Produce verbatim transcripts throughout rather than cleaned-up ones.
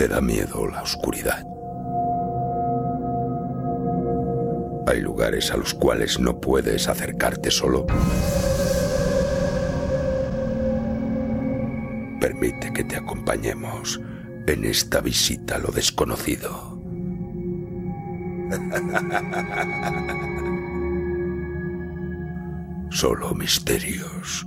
¿Te da miedo la oscuridad? ¿Hay lugares a los cuales no puedes acercarte solo? Permite que te acompañemos en esta visita a lo desconocido. Solo misterios.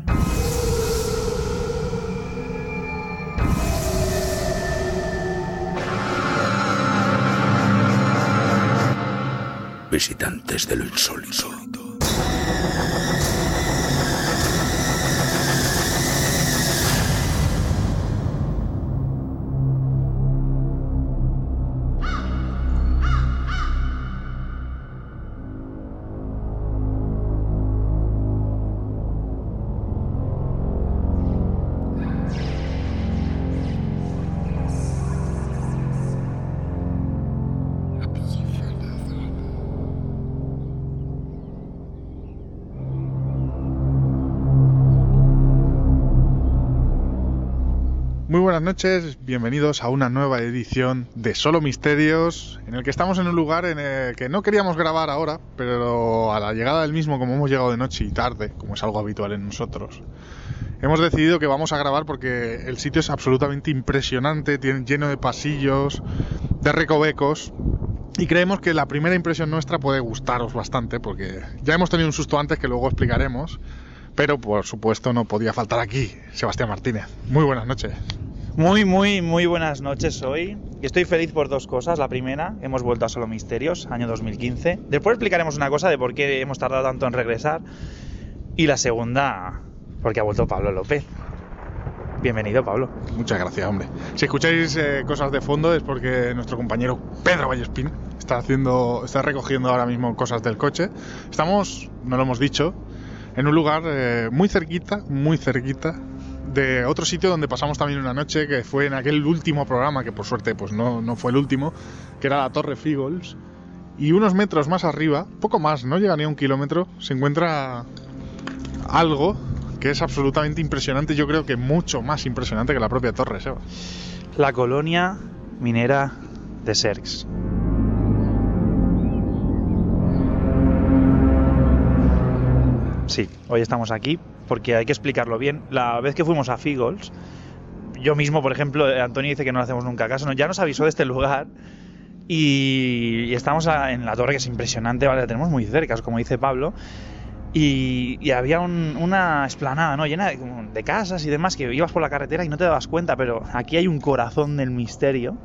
Visitantes de lo insólito. Muy buenas noches, bienvenidos a una nueva edición de Solo Misterios, en el que estamos en un lugar en el que no queríamos grabar ahora, pero a la llegada del mismo, como hemos llegado de noche y tarde, como es algo habitual en nosotros, hemos decidido que vamos a grabar porque el sitio es absolutamente impresionante, tiene, lleno de pasillos, de recovecos, y creemos que la primera impresión nuestra puede gustaros bastante, porque ya hemos tenido un susto antes que luego explicaremos. Pero, por supuesto, no podía faltar aquí Sebastián Martínez. Muy buenas noches. Muy, muy, muy buenas noches hoy. Estoy feliz por dos cosas. La primera, hemos vuelto a Solo Misterios, año dos mil quince. Después explicaremos una cosa de por qué hemos tardado tanto en regresar. Y la segunda, porque ha vuelto Pablo López. Bienvenido, Pablo. Muchas gracias, hombre. Si escucháis eh, cosas de fondo es porque nuestro compañero Pedro Vallespín está haciendo, está recogiendo ahora mismo cosas del coche. Estamos, no lo hemos dicho, en un lugar eh, muy cerquita, muy cerquita de otro sitio donde pasamos también una noche, que fue en aquel último programa, que por suerte pues no, no fue el último, que era la Torre Fígols. Y unos metros más arriba, poco más, no llega ni a un kilómetro, se encuentra algo que es absolutamente impresionante, yo creo que mucho más impresionante que la propia torre, Seba. La colonia minera de Cercs. Sí, hoy estamos aquí porque hay que explicarlo bien. La vez que fuimos a Fígols, yo mismo, por ejemplo, Antonio dice que no le hacemos nunca caso, ya nos avisó de este lugar y, y estamos a, en la torre, que es impresionante, ¿vale? La tenemos muy cerca, como dice Pablo, y, y había un, una explanada, ¿no?, llena de, de casas y demás, que ibas por la carretera y no te dabas cuenta, pero aquí hay un corazón del misterio,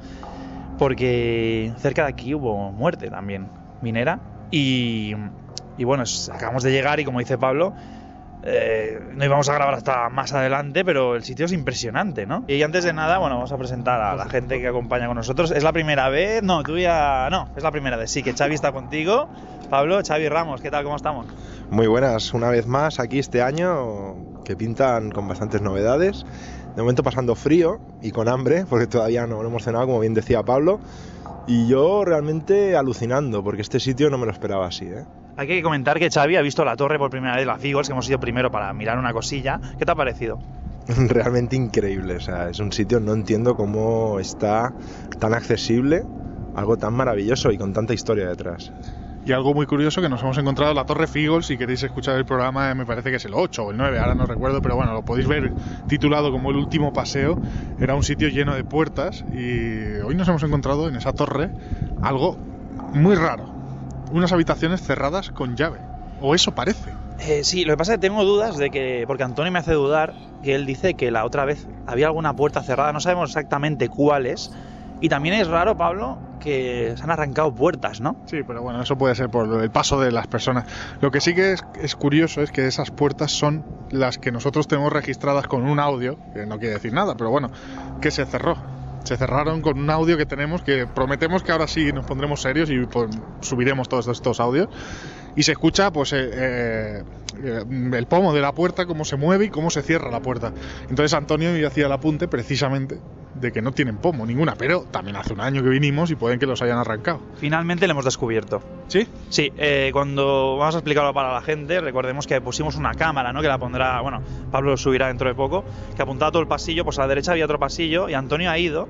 porque cerca de aquí hubo muerte también minera y... Y bueno, acabamos de llegar y como dice Pablo, eh, no íbamos a grabar hasta más adelante, pero el sitio es impresionante, ¿no? Y antes de nada, bueno, vamos a presentar a la gente que acompaña con nosotros. ¿Es la primera vez? No, tú ya... No, es la primera vez. Sí, que Xavi está contigo. Pablo, Xavi Ramos, ¿qué tal? ¿Cómo estamos? Muy buenas, una vez más aquí este año, que pintan con bastantes novedades. De momento pasando frío y con hambre, porque todavía no, no hemos cenado, como bien decía Pablo. Y yo realmente alucinando, porque este sitio no me lo esperaba así, ¿eh? Hay que comentar que Xavi ha visto la torre por primera vez, la Fígols, que hemos ido primero para mirar una cosilla. ¿Qué te ha parecido? Realmente increíble, o sea, es un sitio, no entiendo cómo está tan accesible, algo tan maravilloso y con tanta historia detrás. Y algo muy curioso, que nos hemos encontrado la Torre Fígols. Si queréis escuchar el programa, me parece que es el ocho o el nueve, ahora no recuerdo, pero bueno, lo podéis ver titulado como El Último Paseo. Era un sitio lleno de puertas y hoy nos hemos encontrado en esa torre algo muy raro. Unas habitaciones cerradas con llave, o eso parece. Eh, sí, lo que pasa es que tengo dudas de que, porque Antonio me hace dudar, que él dice que la otra vez había alguna puerta cerrada, no sabemos exactamente cuáles. Y también es raro, Pablo, que se han arrancado puertas, ¿no? Sí, pero bueno, eso puede ser por el paso de las personas. Lo que sí que es, es curioso es que esas puertas son las que nosotros tenemos registradas con un audio, que no quiere decir nada, pero bueno, que se cerró. Se cerraron con un audio que tenemos, que prometemos que ahora sí nos pondremos serios y pues, subiremos todos estos audios. Y se escucha pues eh, eh, el pomo de la puerta, cómo se mueve y cómo se cierra la puerta. Entonces Antonio me hacía el apunte precisamente de que no tienen pomo ninguna, pero también hace un año que vinimos y pueden que los hayan arrancado. Finalmente lo hemos descubierto. ¿Sí? Sí, eh, cuando vamos a explicarlo para la gente, recordemos que pusimos una cámara, ¿no?, que la pondrá, bueno, Pablo lo subirá dentro de poco, que apuntaba todo el pasillo, pues a la derecha había otro pasillo y Antonio ha ido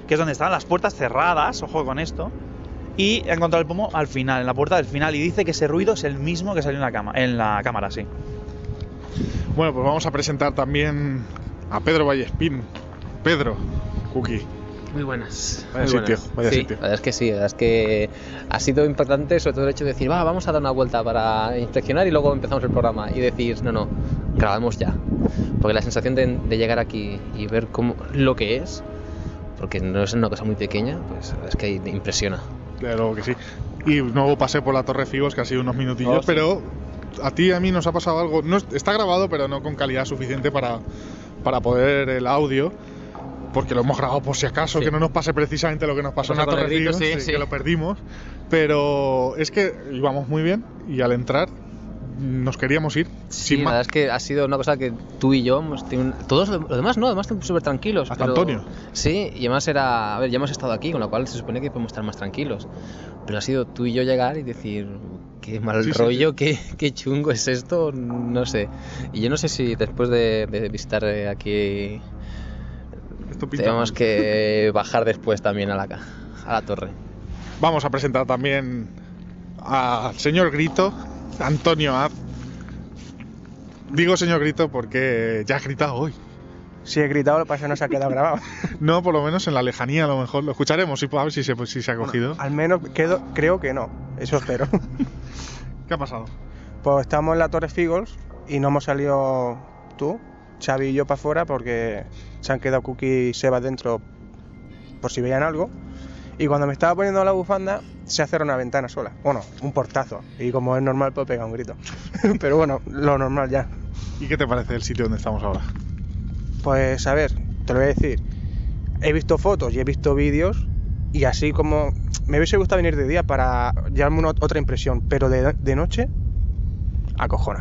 que es donde estaban las puertas cerradas, ojo con esto, y ha encontrado el pomo al final, en la puerta del final, y dice que ese ruido es el mismo que salió en la, cama, en la cámara, sí. Bueno, pues vamos a presentar también a Pedro Vallespín. Pedro, Cookie. Muy buenas. Vaya muy sitio, buenas. vaya sí, sitio. La verdad es que sí, la verdad es que ha sido importante, sobre todo el hecho de decir, va, vamos a dar una vuelta para inspeccionar y luego empezamos el programa. Y decir, no, no, grabamos ya. Porque la sensación de, de llegar aquí y ver cómo, lo que es, porque no es una cosa muy pequeña, pues es que impresiona. Desde luego que sí. Y nuevo pasé por la Torre Figos, que ha sido unos minutillos, Oh, sí. pero a ti y a mí nos ha pasado algo. No, está grabado, pero no con calidad suficiente para, para poder el audio. Porque lo hemos grabado por si acaso, Sí. que no nos pase precisamente lo que nos pasó en la Con el Torre grito, Figos, sí, sí, sí. que lo perdimos. Pero es que íbamos muy bien y al entrar nos queríamos ir. Sí, sin la más. verdad es que ha sido una cosa que tú y yo hemos tenido un- todos los demás no, además estamos súper tranquilos. Hasta pero- Antonio. Sí, y además era, a ver, ya hemos estado aquí, con lo cual se supone que podemos estar más tranquilos. Pero ha sido tú y yo llegar y decir, qué mal Sí, sí, rollo, Qué, qué chungo es esto, no sé. Y yo no sé si después de, de visitar eh, aquí Esto pinta tenemos mal. que bajar después también a la, ca- a la torre. Vamos a presentar también al señor Grito, Antonio Az. Digo señor Grito porque ya has gritado hoy. Si he gritado, lo que pasa es que no se ha quedado grabado. No, por lo menos en la lejanía a lo mejor. Lo escucharemos y a ver si se, si se ha cogido. Al menos quedo, creo que no, eso espero. ¿Qué ha pasado? Pues estamos en la Torre Figos y no hemos salido tú, Xavi y yo para afuera porque se han quedado Cookie y Seba dentro por si veían algo. Y cuando me estaba poniendo la bufanda, se ha cerrado una ventana sola. Bueno, un portazo. Y como es normal, pues pega un grito. Pero bueno, lo normal ya. ¿Y qué te parece el sitio donde estamos ahora? Pues a ver, te lo voy a decir. He visto fotos y he visto vídeos y así como... Me hubiese gustado venir de día para llevarme una, otra impresión, pero de, de noche, acojona.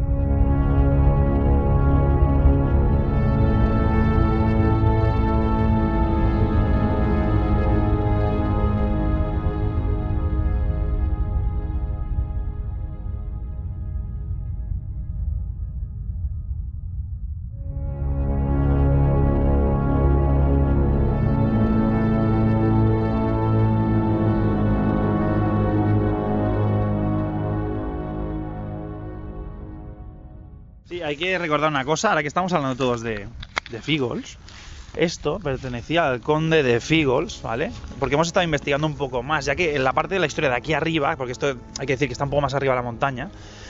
Sí, hay que recordar una cosa, ahora que estamos hablando todos de, de Fígols. Esto pertenecía al conde de Fígols, ¿vale? Porque hemos estado investigando un poco más, ya que en la parte de la historia de aquí arriba, porque esto hay que decir que está un poco más arriba de la montaña,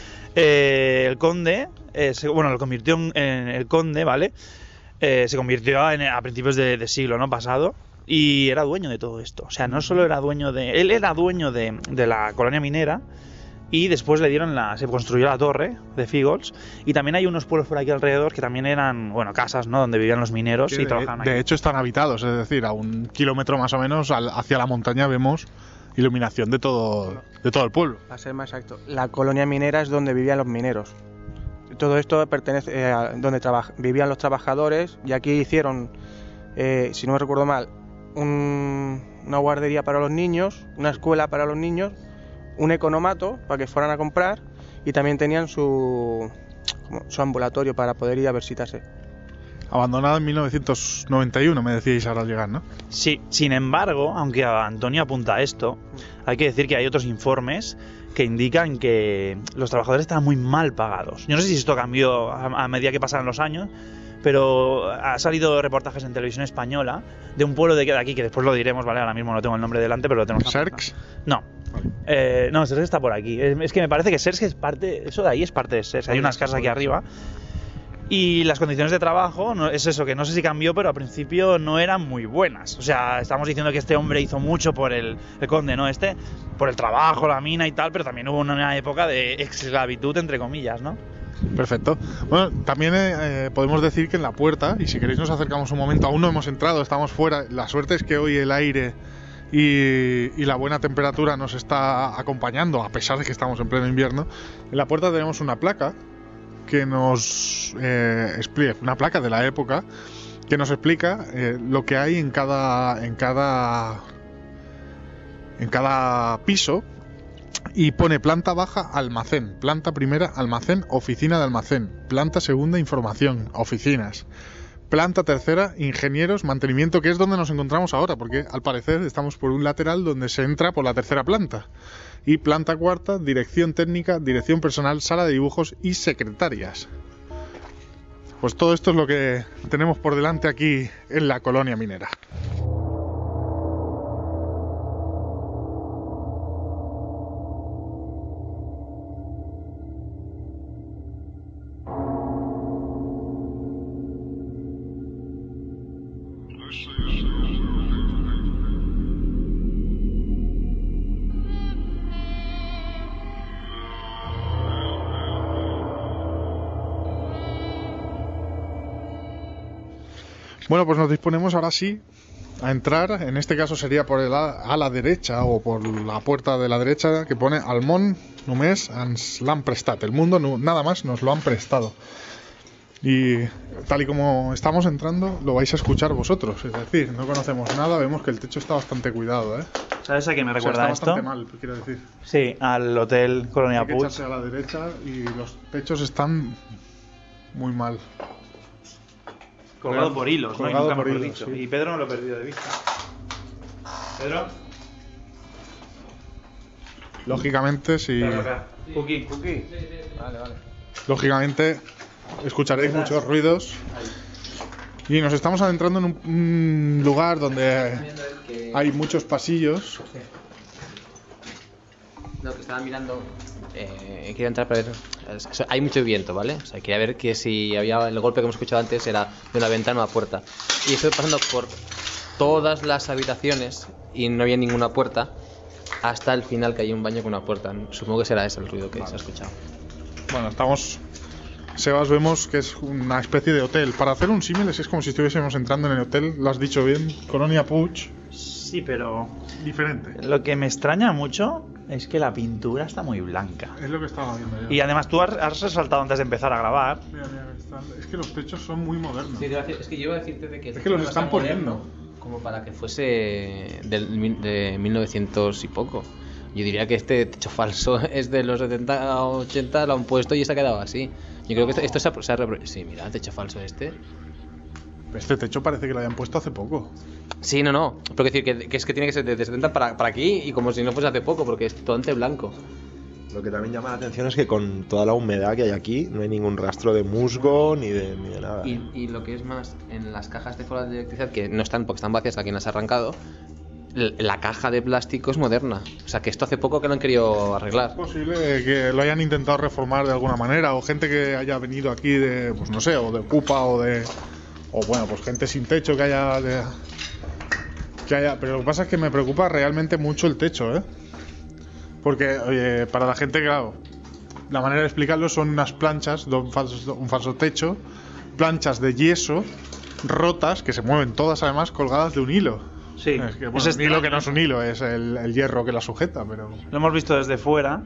eh, el conde, eh, se, bueno, lo convirtió en, en el conde, ¿vale? Eh, se convirtió en, a principios de, de siglo, ¿no? Pasado, y era dueño de todo esto. O sea, no solo era dueño de... Él era dueño de, de la colonia minera, y después le dieron la, se construyó la torre de Fígols, y también hay unos pueblos por aquí alrededor que también eran, bueno, casas, ¿no? Donde vivían los mineros Que y de, trabajaban aquí. de hecho están habitados, es decir, a un kilómetro más o menos al- hacia la montaña vemos iluminación de todo, de todo el pueblo. Para ser más exacto, la colonia minera es donde vivían los mineros. Todo esto pertenece eh, a donde traba- vivían los trabajadores y aquí hicieron, eh, si no me recuerdo mal, un- una guardería para los niños, una escuela para los niños, un economato para que fueran a comprar y también tenían su, como su ambulatorio para poder ir a visitarse. Abandonado en mil novecientos noventa y uno, me decíais ahora al llegar, ¿no? Sí, sin embargo, aunque Antonio apunta a esto, hay que decir que hay otros informes que indican que los trabajadores estaban muy mal pagados. Yo no sé si esto cambió a, a medida que pasaron los años, pero ha salido reportajes en televisión española de un pueblo de, de aquí, que después lo diremos, ¿vale? Ahora mismo no tengo el nombre delante, pero lo tenemos. Serx. No. Eh, no, Serx está por aquí. Es, es que me parece que Serx es parte... Eso de ahí es parte de Serx. Hay unas casas aquí arriba. Y las condiciones de trabajo, no, es eso, que no sé si cambió, pero al principio no eran muy buenas. O sea, estamos diciendo que este hombre hizo mucho por el, el conde, ¿no? Este, por el trabajo, la mina y tal, pero también hubo una época de esclavitud, entre comillas, ¿no? Perfecto. Bueno, también eh, podemos decir que en la puerta, y si queréis nos acercamos un momento, aún no hemos entrado, estamos fuera. La suerte es que hoy el aire y, y la buena temperatura nos está acompañando, a pesar de que estamos en pleno invierno. En la puerta tenemos una placa que nos eh, explica, una placa de la época que nos explica eh, lo que hay en cada en cada en cada piso, y pone planta baja almacén, planta primera almacén, oficina de almacén, planta segunda información, oficinas, planta tercera, ingenieros, mantenimiento, que es donde nos encontramos ahora, porque al parecer estamos por un lateral donde se entra por la tercera planta. Y planta cuarta, dirección técnica, dirección personal, sala de dibujos y secretarias. Pues todo esto es lo que tenemos por delante aquí en la colonia minera. Bueno, pues nos disponemos ahora sí a entrar. En este caso sería por el a, a la derecha o por la puerta de la derecha que pone Al món només ens l'han prestat. El mundo no, nada más nos lo han prestado. Y tal y como estamos entrando lo vais a escuchar vosotros. Es decir, no conocemos nada, vemos que el techo está bastante cuidado, ¿eh? ¿Sabes a qué me recuerda o sea, está esto? bastante mal, quiero decir. Sí, al hotel Colonia Hay que Puig. echarse a la derecha y los techos están muy mal. Colgado por hilos, ¿no? Y Colgado nunca por mejor hilos, dicho. sí. Y Pedro no lo he perdido de vista. Pedro. Lógicamente, si... Puki. Vale, vale. Lógicamente escucharéis muchos ruidos y nos estamos adentrando en un, un lugar donde hay muchos pasillos. No, que estaba mirando. Eh, quería entrar para ver. Es- es- Hay mucho viento, ¿vale? O sea, quería ver que si había el golpe que hemos escuchado antes era de una ventana o una puerta. Y estoy pasando por todas las habitaciones y no había ninguna puerta hasta el final, que hay un baño con una puerta. Supongo que será ese el ruido que se ha escuchado. Bueno, estamos... Sebas, vemos que es una especie de hotel. Para hacer un símil es como si estuviésemos entrando en el hotel, lo has dicho bien, Colonia Puig. Sí, pero Diferente. lo que me extraña mucho es que la pintura está muy blanca. Es lo que estaba viendo yo. Y además tú has, has resaltado antes de empezar a grabar. Mira, mira, están- es que los techos son muy modernos. es que yo iba a decirte de que. Es que los están poniendo. Como para que fuese del, mil- de mil novecientos y poco. Yo diría que este techo falso es de los setenta o ochenta, lo han puesto y se ha quedado así. Yo creo que esto, esto se ha, se ha repro- Sí, mira, el techo falso este. Este techo parece que lo hayan puesto hace poco. Sí, no, no. Pero decir que, que es que tiene que ser de setenta para, para aquí y como si no fuese hace poco, porque es todo ante blanco. Lo que también llama la atención es que con toda la humedad que hay aquí no hay ningún rastro de musgo ni de, ni de nada. Y, y lo que es más, en las cajas de fuera de electricidad, que no están porque están vacías, aquí las has arrancado, l- la caja de plástico es moderna. O sea que esto hace poco que lo han querido arreglar. Es posible que lo hayan intentado reformar de alguna manera, o gente que haya venido aquí de, pues no sé, o de Ocupa o de... O bueno, pues gente sin techo que haya... de- que haya... Pero lo que pasa es que me preocupa realmente mucho el techo, ¿eh? Porque, oye, para la gente, claro, la manera de explicarlo son unas planchas de un falso, un falso techo, planchas de yeso rotas, que se mueven todas además colgadas de un hilo. Sí, Es que, bueno, es un hilo que no es un hilo, es el, el hierro que la sujeta, pero... Lo hemos visto desde fuera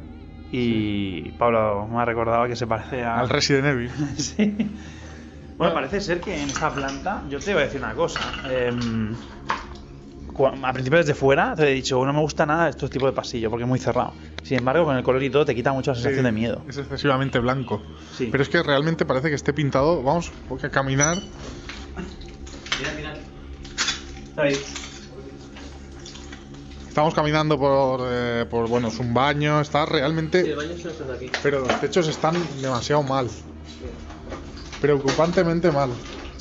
y Pablo me ha recordado que se parece a... Al Resident Evil. Sí. Bueno, parece ser que en esta planta, yo te voy a decir una cosa. em, cua- a principio desde fuera te he dicho, no me gusta nada estos tipos de pasillo porque es muy cerrado. Sin embargo, con el color y todo te quita mucho la sensación Sí, de miedo. Es excesivamente blanco. Sí. Pero es que realmente parece que esté pintado. Vamos, porque a caminar. Mira, mira. Ahí. Estamos caminando por, eh, por bueno, es un baño. Está realmente. baño se está aquí. Pero los techos están demasiado mal. Preocupantemente mal.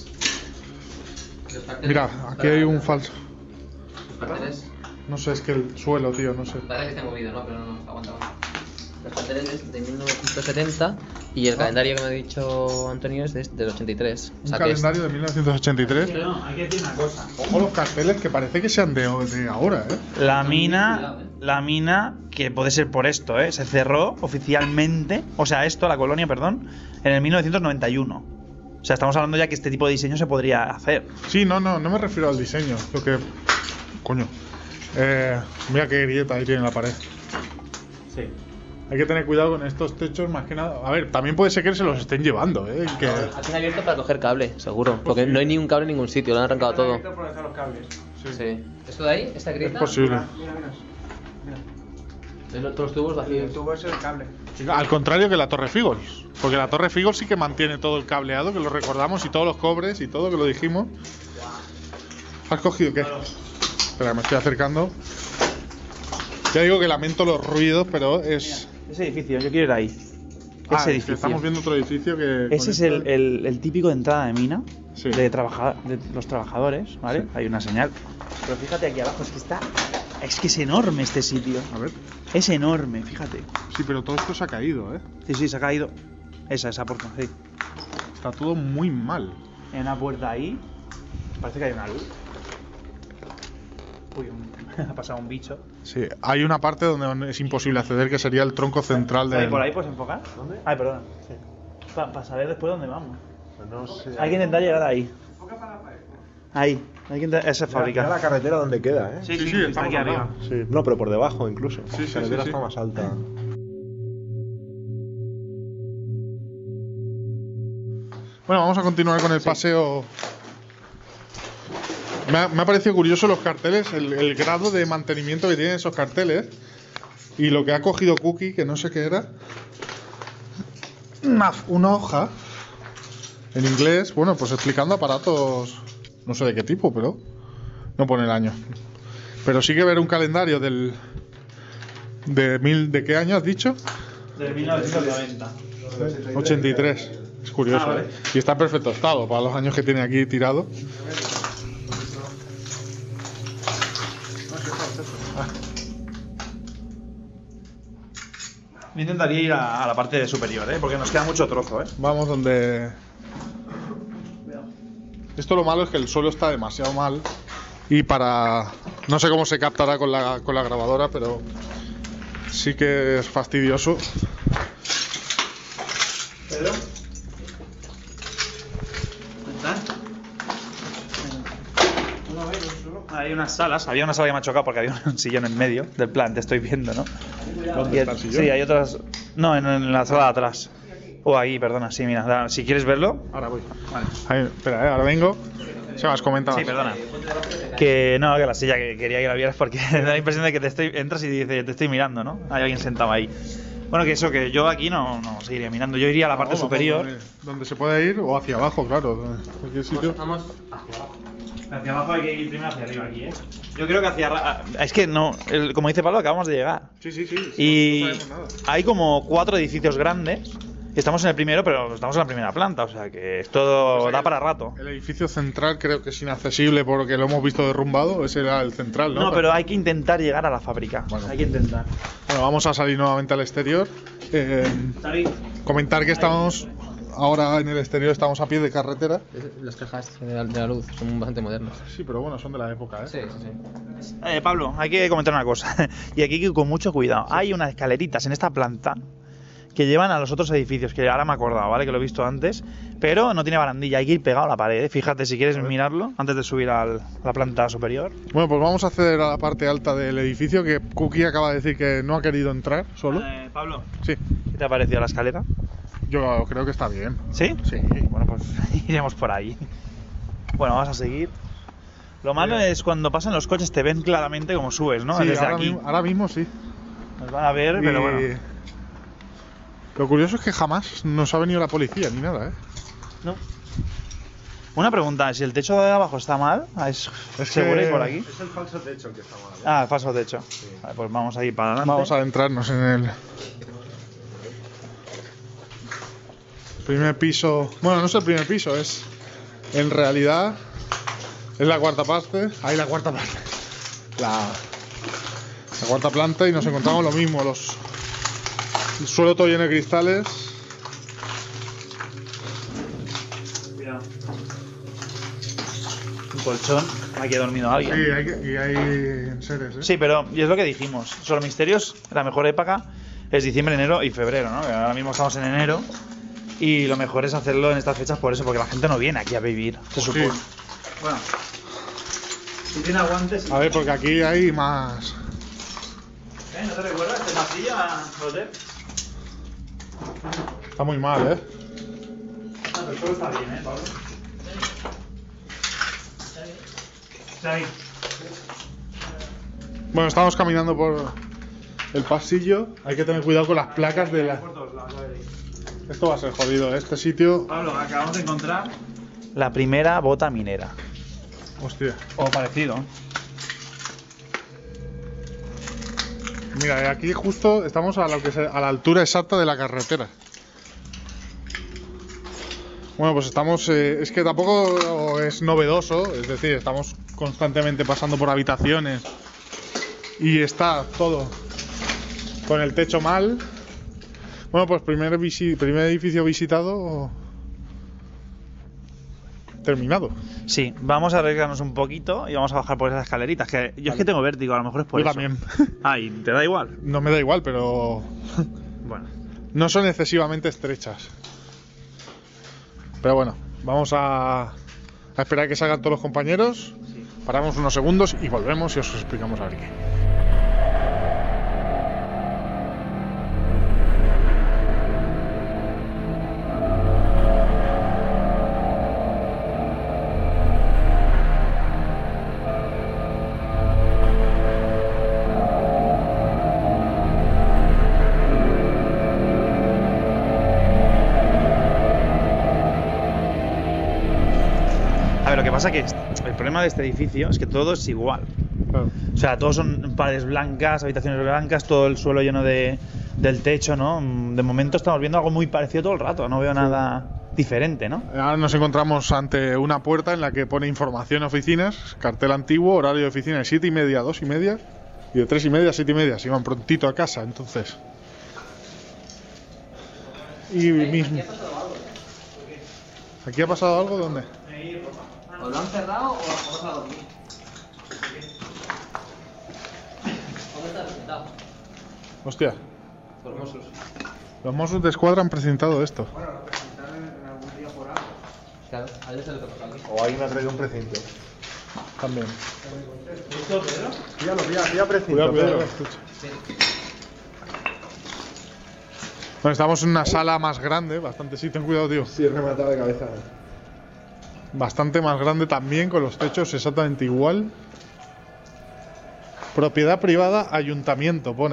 Mira, aquí hay un falso. Los carteles, No sé, es que el suelo, tío, no sé. parece que está movido, ¿no? Pero no, no, aguanta, aguanta. Los carteles es de mil novecientos setenta y el calendario que me ha dicho Antonio es de- del ochenta y tres. O Un sea que es- calendario de mil novecientos ochenta y tres. No, hay que decir una cosa. Ojo los carteles que parece que sean de, de ahora, ¿eh? La mina, la mina, que puede ser por esto, ¿eh? Se cerró oficialmente, o sea, esto, la colonia, perdón, en el mil novecientos noventa y uno. O sea, estamos hablando ya que este tipo de diseño se podría hacer. Sí, no, no, no me refiero al diseño. Lo que. Coño. Eh, mira qué grieta ahí tiene en la pared. Sí. Hay que tener cuidado con estos techos más que nada. A ver, también puede ser que se los estén llevando, ¿eh? Y que... Aquí han abierto para coger cable, seguro. Porque no hay ni un cable en ningún sitio, lo han arrancado todo. los cables. Sí. Sí. ¿Esto de ahí? ¿Esta Es grieta? posible. Mira, mira, mira. Todos los tubos vacíos. El tubo es el cable. Al contrario que la Torre Figos. Porque la Torre Figos sí que mantiene todo el cableado, que lo recordamos, y todos los cobres y todo, que lo dijimos. ¿Has cogido qué? Espera, me estoy acercando. Ya digo que lamento los ruidos, pero es... Ese edificio, yo quiero ir ahí. Ah, Ese es que edificio. estamos viendo otro edificio que... Ese es el, el, el típico de entrada de mina, Sí. de, trabaja, de los trabajadores, ¿vale? Sí. Hay una señal. Pero fíjate aquí abajo, es que está... Es que es enorme este sitio. A ver. Es enorme, fíjate. Sí, pero todo esto se ha caído, ¿eh? Sí, sí, se ha caído. Esa, esa puerta, sí. Está todo muy mal. Hay una puerta ahí. Parece que hay una luz. Uy, un- ha pasado un bicho. Sí, hay una parte donde es imposible acceder, que sería el tronco central ¿Ahí de... por ahí puedes enfocar? ¿Dónde? Ay, perdona. Para saber después dónde vamos. No sé. Hay que intentar llegar ahí. Ahí. Hay que intentar... Esa es Mira fábrica. la carretera donde queda, ¿eh? Sí, Sí, sí, sí, está estamos aquí al lado. arriba. Sí. No, pero por debajo incluso. Sí, sí, la carretera sí, sí. está más alta. Bueno, vamos a continuar con el paseo. Me ha, me ha parecido curioso los carteles, el, el grado de mantenimiento que tienen esos carteles. Y lo que ha cogido Cookie, que no sé qué era. Una, una hoja. En inglés, bueno, pues explicando aparatos. No sé de qué tipo, pero. No pone el año. Pero sí que ver un calendario del. ¿De mil, de qué año has dicho? De mil novecientos noventa. ochenta y tres. Es curioso, Ah, vale. ¿eh? Y está en perfecto estado para los años que tiene aquí tirado. Yo intentaría ir a, a la parte superior, ¿eh? Porque nos queda mucho trozo, ¿eh? Vamos donde... Esto lo malo es que el suelo está demasiado mal. Y para... No sé cómo se captará con la, con la grabadora, pero... Sí que es fastidioso. Pedro. ¿Estás? Hay unas salas, había una sala que me ha chocado porque había un sillón en medio del plan, te estoy viendo, ¿no? ¿Dónde está el sillón? Sí, hay otras. No, en, en la sala de atrás. O ahí, perdona, sí, mira, da- si quieres verlo. Ahora voy. Vale. Ahí, espera, ¿eh? Ahora vengo. Se me has comentado. Sí, perdona. Que no, que la silla que quería que la vieras porque da la impresión de que te estoy, entras y dice, te estoy mirando, ¿no? Hay alguien sentado ahí. Bueno, que eso, que yo aquí no, no seguiría mirando. Yo iría a la parte Vamos, superior. Donde, donde se puede ir o hacia abajo, claro. Cualquier sitio. Vamos. Hacia abajo hay que ir primero hacia arriba aquí, ¿eh? Yo creo que hacia arriba... Es que no, el- como dice Pablo, acabamos de llegar. Sí, sí, sí. Y No sabemos nada. hay como cuatro edificios grandes. Estamos en el primero, pero estamos en la primera planta, o sea que esto Pues da el- para rato. El edificio central creo que es inaccesible porque lo hemos visto derrumbado. Ese era el central, ¿no? No, pero hay que intentar llegar a la fábrica. Bueno. Hay que intentar. Bueno, vamos a salir nuevamente al exterior. Eh, comentar que estamos ahora en el exterior, estamos a pie de carretera. Las cajas de la, de la luz son bastante modernas. Sí, pero bueno, son de la época, ¿eh? Sí, sí, sí. Eh, Pablo, hay que comentar una cosa. Y aquí hay que ir con mucho cuidado. Hay unas escaleritas en esta planta que llevan a los otros edificios, que ahora me he acordado, ¿vale? Que lo he visto antes. Pero no tiene barandilla, hay que ir pegado a la pared. ¿eh? Fíjate si quieres mirarlo antes de subir al- a la planta superior. Bueno, pues vamos a acceder a la parte alta del edificio que Cookie acaba de decir que no ha querido entrar solo. Eh, Pablo, Sí, ¿qué te ha parecido la escalera? yo creo que está bien. ¿Sí? Sí. Bueno, pues iremos por ahí. Bueno, vamos a seguir. Lo malo es cuando pasan los coches te ven claramente como subes, ¿no? Sí, Desde ahora, aquí. mismo, ahora mismo sí. Nos van a ver, pero Y bueno. Lo curioso es que jamás nos ha venido la policía ni nada, ¿eh? No. Una pregunta, si el techo de abajo está mal, ¿es, Es seguro que- ir por aquí? Es el falso techo el que está mal. Ah, el falso techo. Vale, pues vamos a ir para adelante. Vamos a adentrarnos en el primer piso. Bueno, no es el primer piso, es en realidad es la cuarta parte. Ahí la cuarta parte. La, la cuarta planta y nos encontramos lo mismo, los el suelo todo lleno de cristales. Cuidado. Un colchón. Aquí ha dormido alguien. Sí, hay que- y hay enseres, ¿eh? Sí, pero y es lo que dijimos. Solo Misterios, la mejor época es diciembre, enero y febrero, ¿no? Que ahora mismo estamos en enero y lo mejor es hacerlo en estas fechas por eso, porque la gente no viene aquí a vivir, se Sí. supone. Bueno, si tiene aguantes. A ver, porque aquí hay más. ¿Eh? ¿No te recuerdas este pasillo al hotel? Está muy mal, ¿eh? Ah, pero todo está bien, ¿eh, Pablo? Está bien. Bueno, estamos caminando por el pasillo. Hay que tener cuidado con las placas de la... Esto va a ser jodido, este sitio... Pablo, acabamos de encontrar la primera bota minera. Hostia. O parecido. Mira, aquí justo estamos a, lo que se- a la altura exacta de la carretera. Bueno, pues estamos... eh, es que tampoco es novedoso, es decir, estamos constantemente pasando por habitaciones y está todo con el techo mal. Bueno, pues primer, visi- primer edificio visitado terminado. Sí, vamos a arriesgarnos un poquito y vamos a bajar por esas escaleritas. Que yo es que tengo vértigo, a lo mejor es por Yo eso. también. Ah, ¿y te da igual? No me da igual, pero Bueno. no son excesivamente estrechas. Pero bueno, vamos a, a esperar a que salgan todos los compañeros. Paramos unos segundos y volvemos y os explicamos a ver qué. A ver, lo que pasa que el problema de este edificio es que todo es igual. Claro. O sea, todos son paredes blancas, habitaciones blancas, todo el suelo lleno de, del techo, ¿no? De momento estamos viendo algo muy parecido todo el rato, no veo nada diferente, ¿no? Ahora nos encontramos ante una puerta en la que pone información oficinas, cartel antiguo, horario de oficina de siete y media a dos y media y de tres y media a siete y media. Se iban prontito a casa, entonces. Y mismo. ¿Aquí ha pasado algo? ¿Dónde? ¿O lo han cerrado o ha pasado aquí? ¿Dónde está presentado? Hostia, Por Mossos. los Mossos de Escuadra han presentado esto. Claro, a él se le toca aquí. O alguien ha traído un precinto. También. ¿Esto, Pedro? Píllalo, pilla, pilla precinto. Cuidado, cuidado, Pedro. escucha. Bueno, estamos en una sala más grande, bastante, sí, ten cuidado, tío. Sí, rematado de cabeza. Bastante más grande también, con los techos exactamente igual. Propiedad privada, ayuntamiento, pone.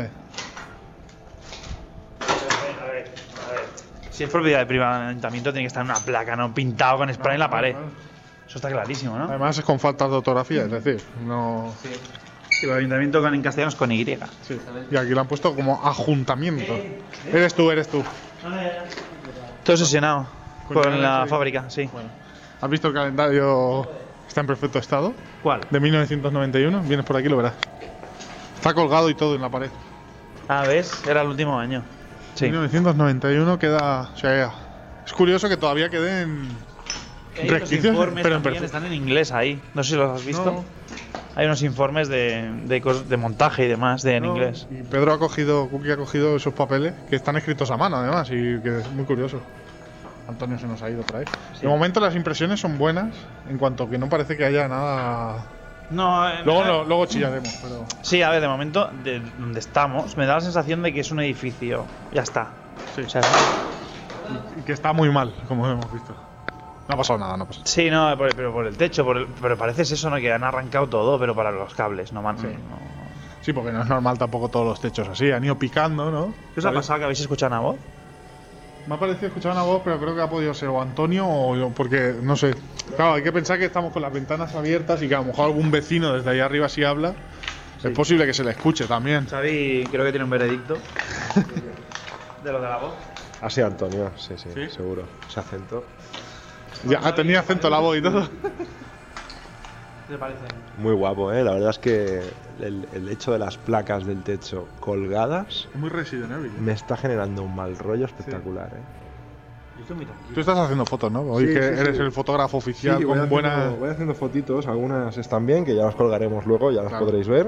A ver, a ver. Si es propiedad de privado del ayuntamiento, tiene que estar en una placa, ¿no? Pintado con spray en la pared. Eso está clarísimo, ¿no? Además es con faltas de ortografía, es decir, no... Sí, el ayuntamiento con, en castellano es con Y. Sí. Y aquí lo han puesto como ajuntamiento. Eres tú, eres tú. Todo obsesionado Con con la- la sí. fábrica, sí. ¿Has visto el calendario? Está en perfecto estado. ¿Cuál? De mil novecientos noventa y uno. Vienes por aquí y lo verás. Está colgado y todo en la pared. Ah, ¿ves? Era el último año. Sí. mil novecientos noventa y uno queda... O sea, es curioso que todavía queden Los resquicios, informes pero en también perfecto. están en inglés ahí. No sé si los has visto. No. Hay unos informes de, de, cos- de montaje y demás de, en No, inglés. Y Pedro ha cogido, Cookie ha cogido esos papeles que están escritos a mano, además, y que es muy curioso. Antonio se nos ha ido por ahí. Sí. De momento las impresiones son buenas, en cuanto que no parece que haya nada. No, eh, Luego, eh, no, luego chillaremos, pero. Sí, a ver, de momento, de donde estamos, me da la sensación de que es un edificio. Ya está. Sí. O sea, Y que está muy mal, como hemos visto. No ha pasado nada, no ha pasado. sí, no, por- pero por el techo, por el- pero parece eso, ¿no? Que han arrancado todo, pero para los cables, no man. Sí. no. Sí, porque no es normal tampoco todos los techos así, han ido picando, ¿no? ¿Qué os ha ¿Vale? pasado? ¿Que habéis escuchado una voz? Me ha parecido escuchar una voz, pero creo que ha podido ser o Antonio o yo, porque no sé. Claro, hay que pensar que estamos con las ventanas abiertas y que a lo mejor algún vecino desde ahí arriba sí habla. Sí. Es posible que se le escuche también. Xavi creo que tiene un veredicto de lo de la voz. Ha sido Antonio, sí, sí, ¿Sí? seguro. Ese acento. Ya tenía acento la voz y todo. ¿Qué te parece? Muy guapo, ¿eh? La verdad es que el, el hecho de las placas del techo colgadas Es muy Resident Evil. me está generando un mal rollo espectacular, ¿eh? Yo estoy muy tranquilo. Tú estás haciendo fotos, ¿no? Hoy Sí, que sí, eres sí. el fotógrafo oficial voy, con haciendo, buena. voy haciendo fotitos, algunas están bien, que ya las colgaremos luego, ya las Claro. podréis ver.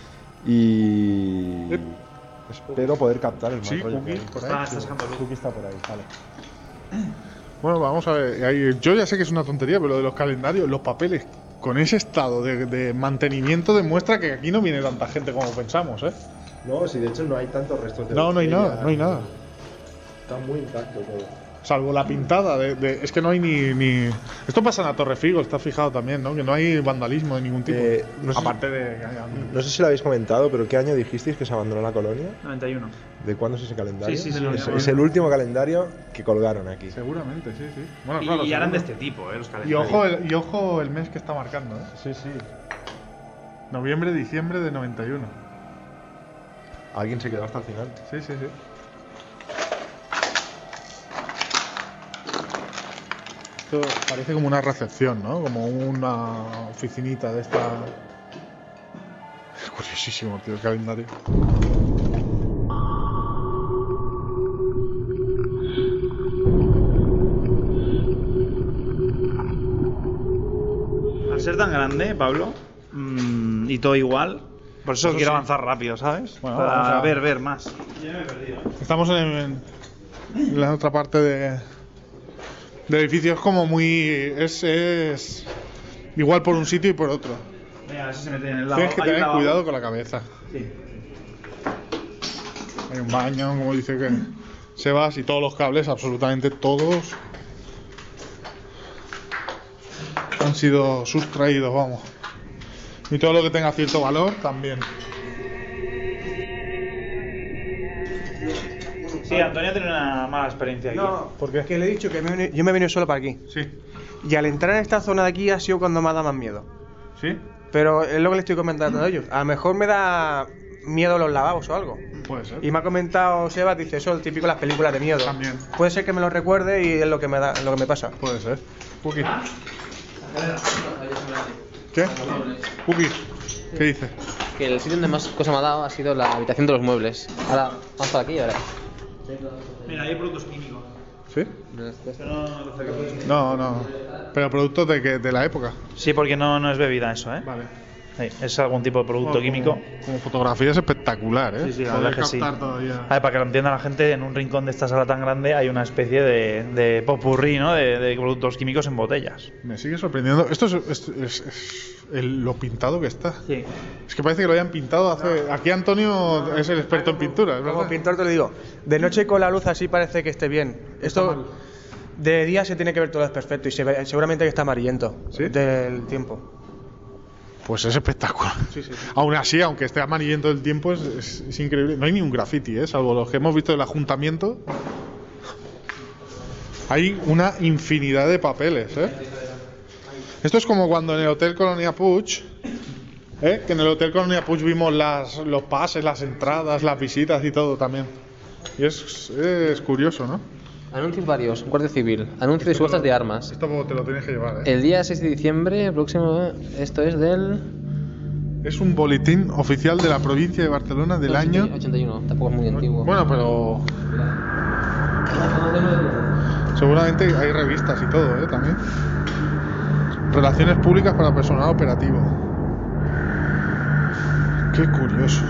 Y Eh. espero poder captar el mal Sí, rollo. Cookie, que hay. por ahí. Está, está sacando luz. Cookie está por ahí, vale. Bueno, vamos a ver. ahí- Yo ya sé que es una tontería, pero lo de los calendarios, los papeles, con ese estado de, de mantenimiento demuestra que aquí no viene tanta gente como pensamos, ¿eh? No, si de hecho no hay tantos restos de No, no hay botella, nada, no hay nada. Está muy intacto todo. Salvo la pintada, de, de- es que no hay ni, ni... Esto pasa en la Torre Figo, está fijado también, ¿no? Que no hay vandalismo de ningún tipo. Eh, no sé- Aparte de... No sé si lo habéis comentado, pero ¿qué año dijisteis que se abandonó la colonia? noventa y uno. ¿De cuándo es ese calendario? Sí, sí, sí, es, sí. es el último calendario que colgaron aquí. Seguramente, sí, sí. Bueno, Y, claro, y eran de seguro. este tipo, ¿eh? Los Y calendarios. ojo, el, y ojo el mes que está marcando, ¿eh? Sí, sí. Noviembre, diciembre de noventa y uno. Alguien se quedó hasta el final. Sí, sí, sí. Esto parece como una recepción, ¿no? Como una oficinita de esta... Es curiosísimo, tío, el calendario. Al ser tan grande, Pablo, mm, y todo igual, por eso, Eso quiero sí. avanzar rápido, ¿sabes? Bueno, Para vamos a- ver, ver más. Ya me he perdido. Estamos en, en la otra parte de, del edificio. Es como muy... Es, es igual por un sitio y por otro. Venga, a ver si se mete en el lado. Tienes que Hay un tener lavabo. cuidado con la cabeza. Sí. Hay un baño, como dice que Sebas, y todos los cables, absolutamente todos, han sido sustraídos, vamos. Y todo lo que tenga cierto valor también. Sí, Antonio tiene una mala experiencia aquí. No, ¿Por qué? que le he dicho que me he venido- yo me he venido solo para aquí. Sí. Y al entrar en esta zona de aquí ha sido cuando me ha dado más miedo. ¿Sí? Pero es lo que le estoy comentando a ellos. A lo mejor me da miedo los lavabos o algo. Puede ser. Y me ha comentado Sebas, dice, eso es el típico de las películas de miedo. También. Puede ser que me lo recuerde y es lo que me da, lo que me pasa. Puede ser. Puki. ¿Qué? Puki. ¿Qué dice? Que el sitio donde más cosa me ha dado ha sido la habitación de los muebles. Ahora, vamos por aquí ahora. Mira, hay productos químicos. ¿Sí? Pero no, no te acerques. No, no. Pero productos de, que, de la época. Sí, porque no, no es bebida eso, ¿eh? Vale. Sí, es algún tipo de producto Como- químico. Como fotografía es espectacular, ¿eh? Sí, sí, la Poder verdad que sí. captar todavía. A ver, para que lo entienda la gente, en un rincón de esta sala tan grande hay una especie de, de popurrí, ¿no? De, de productos químicos en botellas. Me sigue sorprendiendo. Esto es, es- es- es el- lo pintado que está. Sí. Es que parece que lo hayan pintado hace. Aquí Antonio es el experto en pintura, ¿es Como verdad? pintor te lo digo, de noche con la luz así parece que esté bien. Esto de día se tiene que ver todo perfecto y se ve- seguramente que está amarillento ¿Sí? del tiempo. Pues es espectacular. Sí, sí, sí. Aún así, aunque esté amarillento el tiempo, es, es- es increíble. No hay ni un graffiti, ¿eh? Salvo los que hemos visto del ayuntamiento. Hay una infinidad de papeles, ¿eh? Esto es como cuando en el Hotel Colonia Puig, ¿eh? Que en el Hotel Colonia Puig vimos las, los pases, las entradas, las visitas y todo también. Y es, es curioso, ¿no? Anuncios varios, Guardia Civil, anuncios de subastas de armas. Esto te lo tienes que llevar, ¿eh? El día seis de diciembre próximo, esto es del... Es un boletín oficial de la provincia de Barcelona del año... ochenta y uno, tampoco es muy antiguo. Bueno, pero seguramente hay revistas y todo, ¿eh? También. Relaciones públicas para personal operativo. Qué curioso.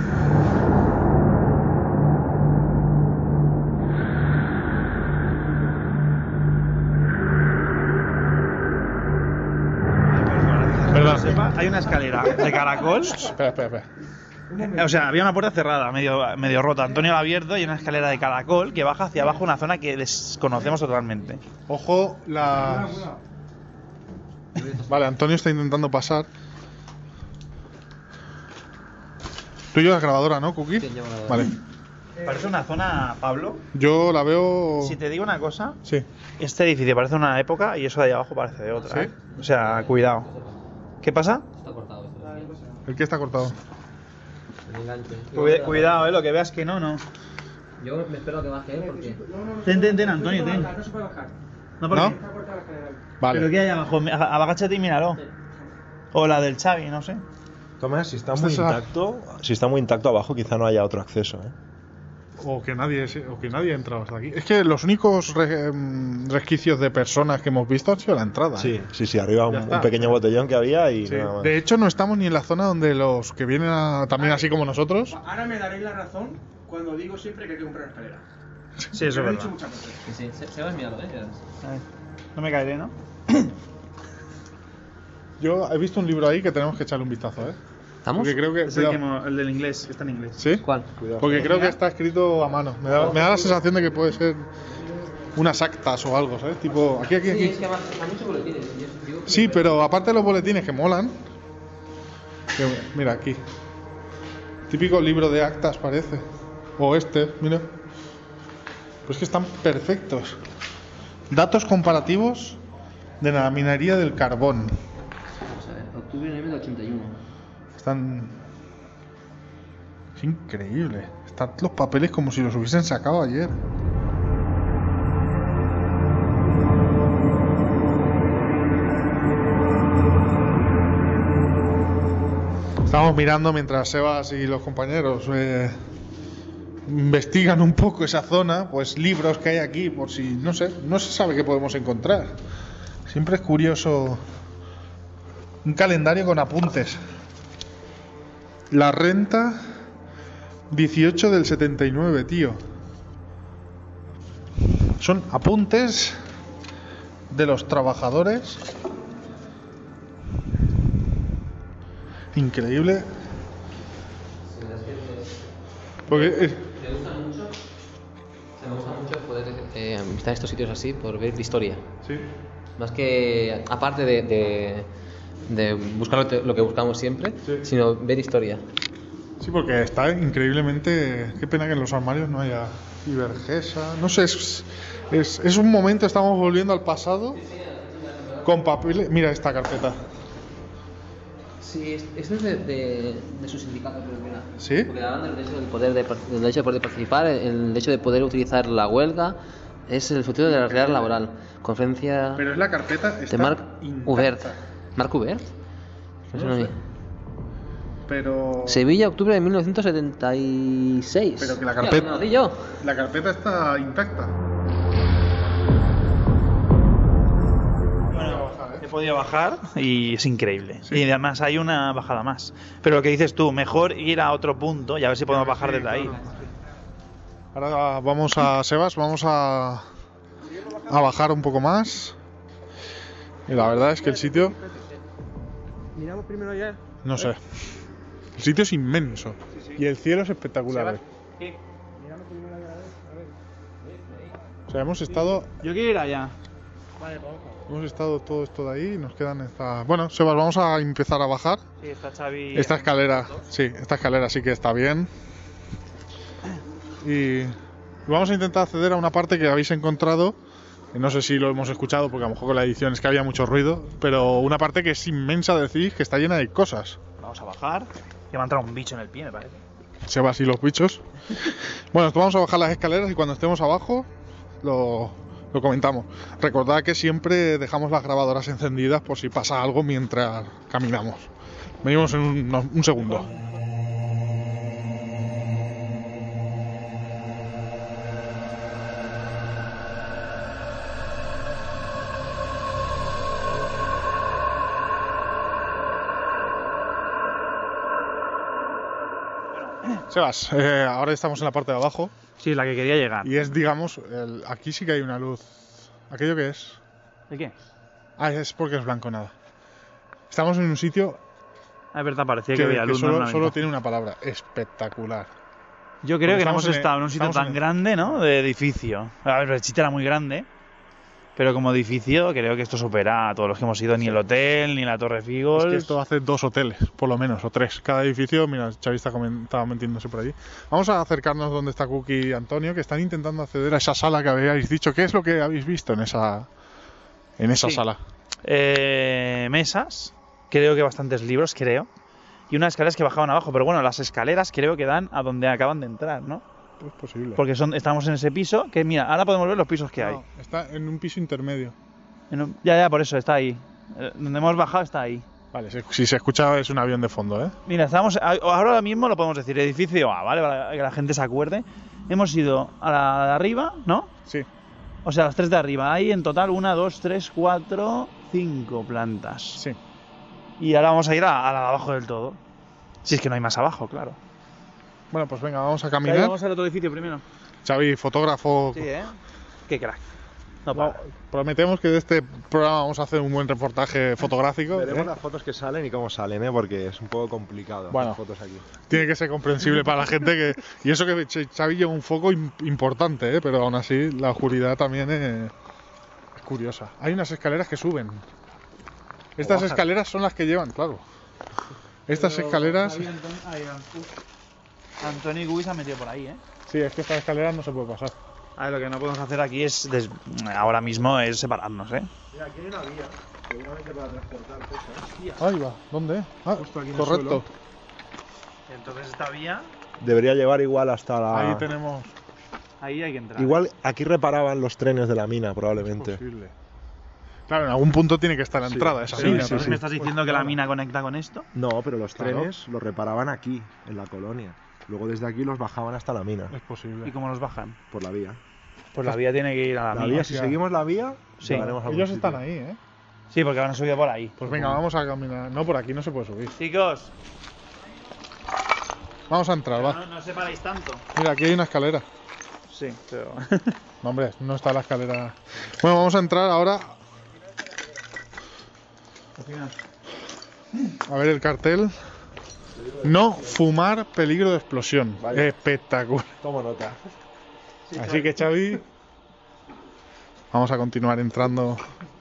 Perdón. Sepa, hay una escalera de caracol. Espera, espera, espera. O sea, había una puerta cerrada, medio, medio rota. Antonio la ha abierto y una escalera de caracol que baja hacia abajo, una zona que desconocemos totalmente. Ojo, las. Vale, Antonio está intentando pasar. Tú llevas grabadora, ¿no, Cookie? Sí, llevo grabadora. Vale. Parece una zona, Pablo. Yo la veo. Si te digo una cosa, Sí. este edificio parece una época y eso de ahí abajo parece de otra. ¿Sí? ¿eh? O sea, cuidado. ¿Qué pasa? Está cortado esto. ¿El que está cortado? El enganche. Cuida- cuidado, eh, lo que veas que no, no. Yo me espero a que baje, ¿eh? Porque... Ten, ten, ten, Antonio, ten. No se puede bajar. No, ¿por ¿No? qué? Vale. ¿Pero qué hay abajo? A- Agáchate y míralo. O la del Xavi, no sé. Tomás, si está Este muy es a- intacto, si está muy intacto abajo, quizá no haya otro acceso, ¿eh? O que nadie se- o que nadie ha entrado hasta aquí. Es que los únicos re- em, resquicios de personas que hemos visto han sido la entrada. Sí, ¿eh? sí, sí, arriba un, Ya está. un pequeño botellón que había y Sí. nada más. De hecho, no estamos ni en la zona donde los que vienen a- también así como nosotros. Ahora me daréis la razón cuando digo siempre que hay que comprar escalera. Sí, eso es verdad. muchas veces. Sí, sí, se, se va mirando, ¿eh? Ay, no me caeré, ¿no? Yo he visto un libro ahí que tenemos que echarle un vistazo, ¿eh? ¿Estamos? Porque creo que. Es el, que cuidado. hemos- el del inglés, que está en inglés. ¿Sí? ¿Cuál? Porque creo que está escrito a mano. Me da, me da la sensación de que puede ser. unas actas o algo, ¿sabes? Tipo, aquí, aquí, Sí, aquí. es que además hay muchos boletines. yo digo que- Sí, pero aparte de los boletines que molan, que, mira aquí, típico libro de actas parece, o este, mira, pues que están perfectos. Datos comparativos de la minería del carbón. Vamos a ver, octubre y noviembre del ochenta y uno. Están, es increíble. Están los papeles como si los hubiesen sacado ayer. Estamos mirando mientras Sebas y los compañeros eh, investigan un poco esa zona, pues libros que hay aquí, por si, no sé, no se sabe qué podemos encontrar. Siempre es curioso un calendario con apuntes. La renta dieciocho del setenta y nueve, tío. Son apuntes de los trabajadores. Increíble. Porque es- Me gusta mucho. Me gusta mucho poder eh, visitar estos sitios así por ver historia. sí. Más que, aparte de, de, de buscar lo, te- lo que buscamos siempre, Sí. sino ver historia. Sí, porque está increíblemente. Qué pena que en los armarios no haya Ibergesa. No sé, es, es, es un momento, estamos volviendo al pasado. Con papeles. Mira esta carpeta. Sí, esto es de, de, de su sindicato, creo que era. ¿Sí? Porque hablan del derecho, del poder de, par- del derecho de poder participar, el, el derecho de poder utilizar la huelga, es el futuro de la realidad laboral. Conferencia Pero es la carpeta. de Está Marc intacta. Hubert. ¿Marc Hubert? Me No suena a sé. mí. Pero. Sevilla, octubre de mil novecientos setenta y seis. Pero que la Hostia, carpeta- ¿me lo di yo? La carpeta está intacta. He podido bajar y es increíble. Sí. Y además hay una bajada más. Pero lo que dices tú, mejor ir a otro punto y a ver si podemos bajar Sí, desde ahí. claro. Ahora vamos a Sebas, vamos a, a bajar un poco más. Y la verdad es que el sitio, Miramos primero ya. no sé, el sitio es inmenso y el cielo es espectacular. eh. O sea, hemos estado, Yo quiero ir allá. hemos estado todo esto de ahí y nos quedan esta... Bueno, Sebas, vamos a empezar a bajar. Sí, está Xavi. Esta escalera, sí, esta escalera sí que está bien. Y vamos a intentar acceder a una parte que habéis encontrado, que no sé si lo hemos escuchado porque a lo mejor con la edición es que había mucho ruido, pero una parte que es inmensa, decís, que está llena de cosas. Vamos a bajar. Que me ha entrado un bicho en el pie, me parece. Sebas y los bichos. Bueno, vamos a bajar las escaleras y cuando estemos abajo lo, lo comentamos. Recordad que siempre dejamos las grabadoras encendidas por si pasa algo mientras caminamos. Venimos en un, un segundo. Sebas, eh, ahora estamos en la parte de abajo Sí, la que quería llegar. y es, digamos, el- aquí sí que hay una luz. ¿Aquello qué es? ¿De qué? Ah, es porque es blanco, nada. Estamos en un sitio Ah, es verdad, parecía que, que, había que luz. no solo, en la solo mitad. tiene una palabra, espectacular. Yo creo porque que no estamos hemos en- estado en un sitio estamos tan en- grande, ¿no? De edificio. A ver, el sitio era muy grande. Pero como edificio, creo que esto supera a todos los que hemos ido. Ni el hotel, ni la Torre Figos. Es que esto hace dos hoteles, por lo menos, o tres. Cada edificio, mira, Xavi está comen- estaba metiéndose por allí. Vamos a acercarnos donde está Cookie y Antonio, que están intentando acceder a esa sala que habéis dicho. ¿Qué es lo que habéis visto en esa, en esa Sí. sala? Eh, mesas, creo que bastantes libros, creo. Y unas escaleras que bajaban abajo. Pero bueno, las escaleras creo que dan a donde acaban de entrar, ¿no? Pues posible. Porque son, estamos en ese piso, que mira, ahora podemos ver los pisos que hay. No, está en un piso intermedio. En un- ya, ya, por eso, está ahí. Eh, donde hemos bajado está ahí. Vale, si, si se escucha es un avión de fondo, ¿eh? Mira, estamos a- ahora mismo lo podemos decir, edificio A, ¿vale? Para que la gente se acuerde. Hemos ido a la de arriba, ¿no? Sí. O sea, las tres de arriba. Hay en total una, dos, tres, cuatro, cinco plantas. Sí. Y ahora vamos a ir a, a la de abajo del todo. Si es que no hay más abajo, claro. Bueno, pues venga, vamos a Ahí caminar. vamos al otro edificio primero. Xavi, fotógrafo. Sí, ¿eh? Qué crack. No Va- para. prometemos que de este programa vamos a hacer un buen reportaje fotográfico. Veremos ¿eh? las fotos que salen y cómo salen, ¿eh? Porque es un poco complicado Bueno. hacer fotos aquí. Tiene que ser comprensible para la gente que... Y eso que Ch- Xavi lleva un foco im- importante, ¿eh? Pero aún así la oscuridad también es, es curiosa. Hay unas escaleras que suben. Estas bajan. escaleras son las que llevan, claro. Estas escaleras... Antonio Guy se ha metido por ahí, ¿eh? Sí, es que estas escaleras no se puede pasar. A ver, lo que no podemos hacer aquí es, des- ahora mismo, es separarnos, ¿eh? Mira, aquí hay una vía, seguramente para transportar cosas. Ahí va, ¿dónde? Ah, Justo aquí en el correcto. suelo. Entonces esta vía, Debería llevar igual hasta la... Ahí tenemos... ahí hay que entrar. Igual aquí reparaban los trenes de la mina, Es probablemente. posible. Claro, en algún punto tiene que estar la Sí, entrada esa sí, mina. Pero sí, entonces sí. me estás diciendo que la mina conecta con esto. No, pero los Claro. trenes los reparaban aquí, en la colonia. Luego desde aquí los bajaban hasta la mina, Es posible. ¿Y cómo los bajan? por la vía. Pues la vía tiene que ir a la, La mina. vía, si ya. seguimos la vía, Sí. llegaremos a algún Ellos sitio. están ahí, ¿eh? Sí, porque han subido por ahí. Pues venga, vamos a caminar. No, por aquí no se puede subir. Chicos, Vamos a entrar, va. no, no separáis tanto. Mira, aquí hay una escalera. Sí, pero... No, hombre, no está la escalera. Bueno, vamos a entrar ahora a ver el cartel. No fumar, peligro de explosión. Vaya. Espectacular. Tomo nota. Así que, Xavi, vamos a continuar entrando.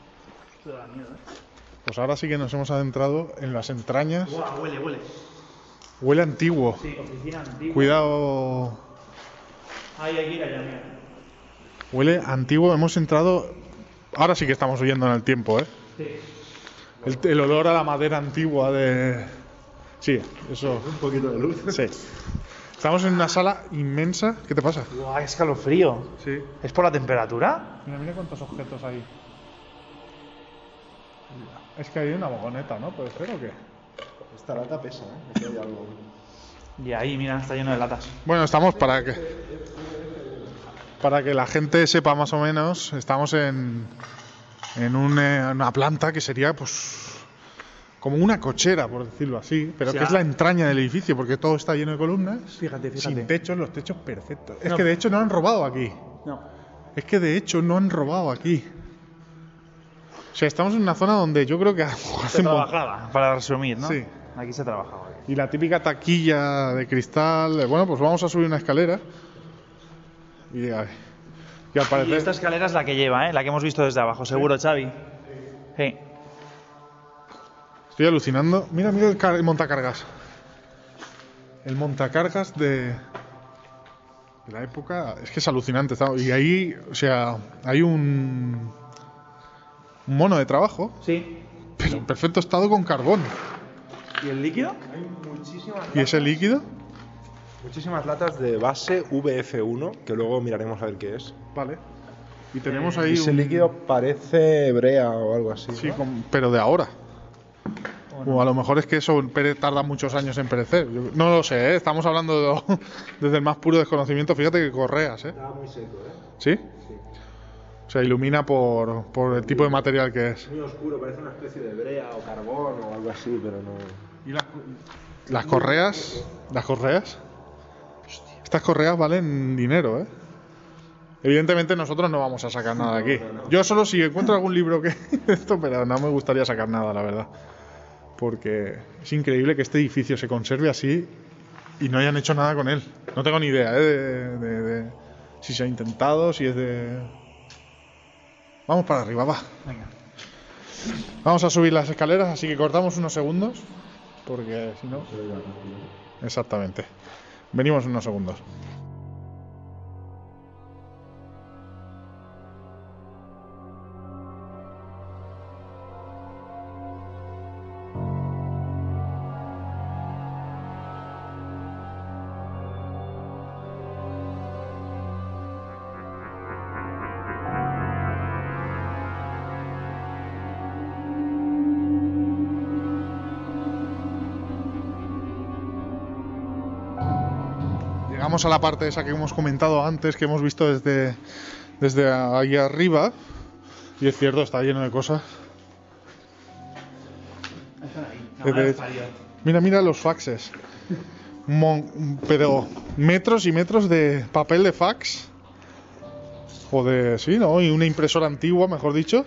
Pues ahora sí que nos hemos adentrado en las entrañas. Buah, huele, huele. Huele antiguo. Sí, oficina antigua. Cuidado. Ahí hay que ir allá, mira. Huele antiguo. Hemos entrado. Ahora sí que estamos huyendo en el tiempo, ¿eh? Sí. El, el olor a la madera antigua de... Sí, eso... Un poquito de luz. Sí. Estamos en una sala inmensa. ¿Qué te pasa? Buah, qué escalofrío. Sí. ¿Es por la temperatura? Mira, mira cuántos objetos hay. Es que hay una vagoneta, ¿no? ¿Puede ser o qué? Esta lata pesa, ¿eh? Aquí hay algo. Y ahí, mira, está lleno de latas. Bueno, estamos para que... Para que la gente sepa más o menos, estamos en... En un, eh, una planta que sería, pues... Como una cochera, por decirlo así. Pero O sea, que es la entraña del edificio, porque todo está lleno de columnas. Fíjate, fíjate. Sin techos, los techos perfectos. Es No. que de hecho no han robado aquí. No. Es que de hecho no han robado aquí. O sea, estamos en una zona donde yo creo que a lo mejor Se hacen mon- trabajaba, para resumir, ¿no? Sí. Aquí se trabajaba. Y la típica taquilla de cristal. eh, Bueno, pues vamos a subir una escalera. Y, a- y al Y parecer. esta escalera es la que lleva, ¿eh? La que hemos visto desde abajo, seguro, Xavi. Sí. Estoy alucinando. Mira, mira el, car- el montacargas. El montacargas de. de la época. Es que es alucinante. está- Y ahí, o sea, hay un. Un mono de trabajo, Sí. pero en perfecto estado con carbón. ¿Y el líquido? Hay muchísimas ¿Y ese líquido? Muchísimas latas de base V F uno, que luego miraremos a ver qué es. Vale. Y tenemos ahí. Ese un- líquido parece brea o algo así. Sí, ¿no? con- pero de ahora. O a lo mejor es que eso pere- tarda muchos años en perecer. Yo no lo sé, ¿eh? Estamos hablando de- desde el más puro desconocimiento. Fíjate que correas, ¿eh? Estaba muy seco, ¿eh? ¿Sí? O sea, ilumina por, por el tipo de material que es. Muy oscuro, parece una especie de brea o carbón o algo así, pero no. ¿Y las, las correas? ¿Las correas? Estas correas valen dinero, ¿eh? Evidentemente nosotros no vamos a sacar nada de aquí. Yo solo si encuentro algún libro que esto, pero no me gustaría sacar nada, la verdad. Porque es increíble que este edificio se conserve así y no hayan hecho nada con él. No tengo ni idea, ¿eh? de, de- de si se ha intentado, si es de... Vamos para arriba, va. Venga. Vamos a subir las escaleras, así que cortamos unos segundos, porque si no... Exactamente. Venimos unos segundos. Llegamos a la parte esa que hemos comentado antes, que hemos visto desde, desde ahí arriba. Y es cierto, está lleno de cosas. Desde- Mira, mira los faxes. Mon- pero metros y metros de papel de fax. O de... sí, ¿no? Y una impresora antigua, mejor dicho.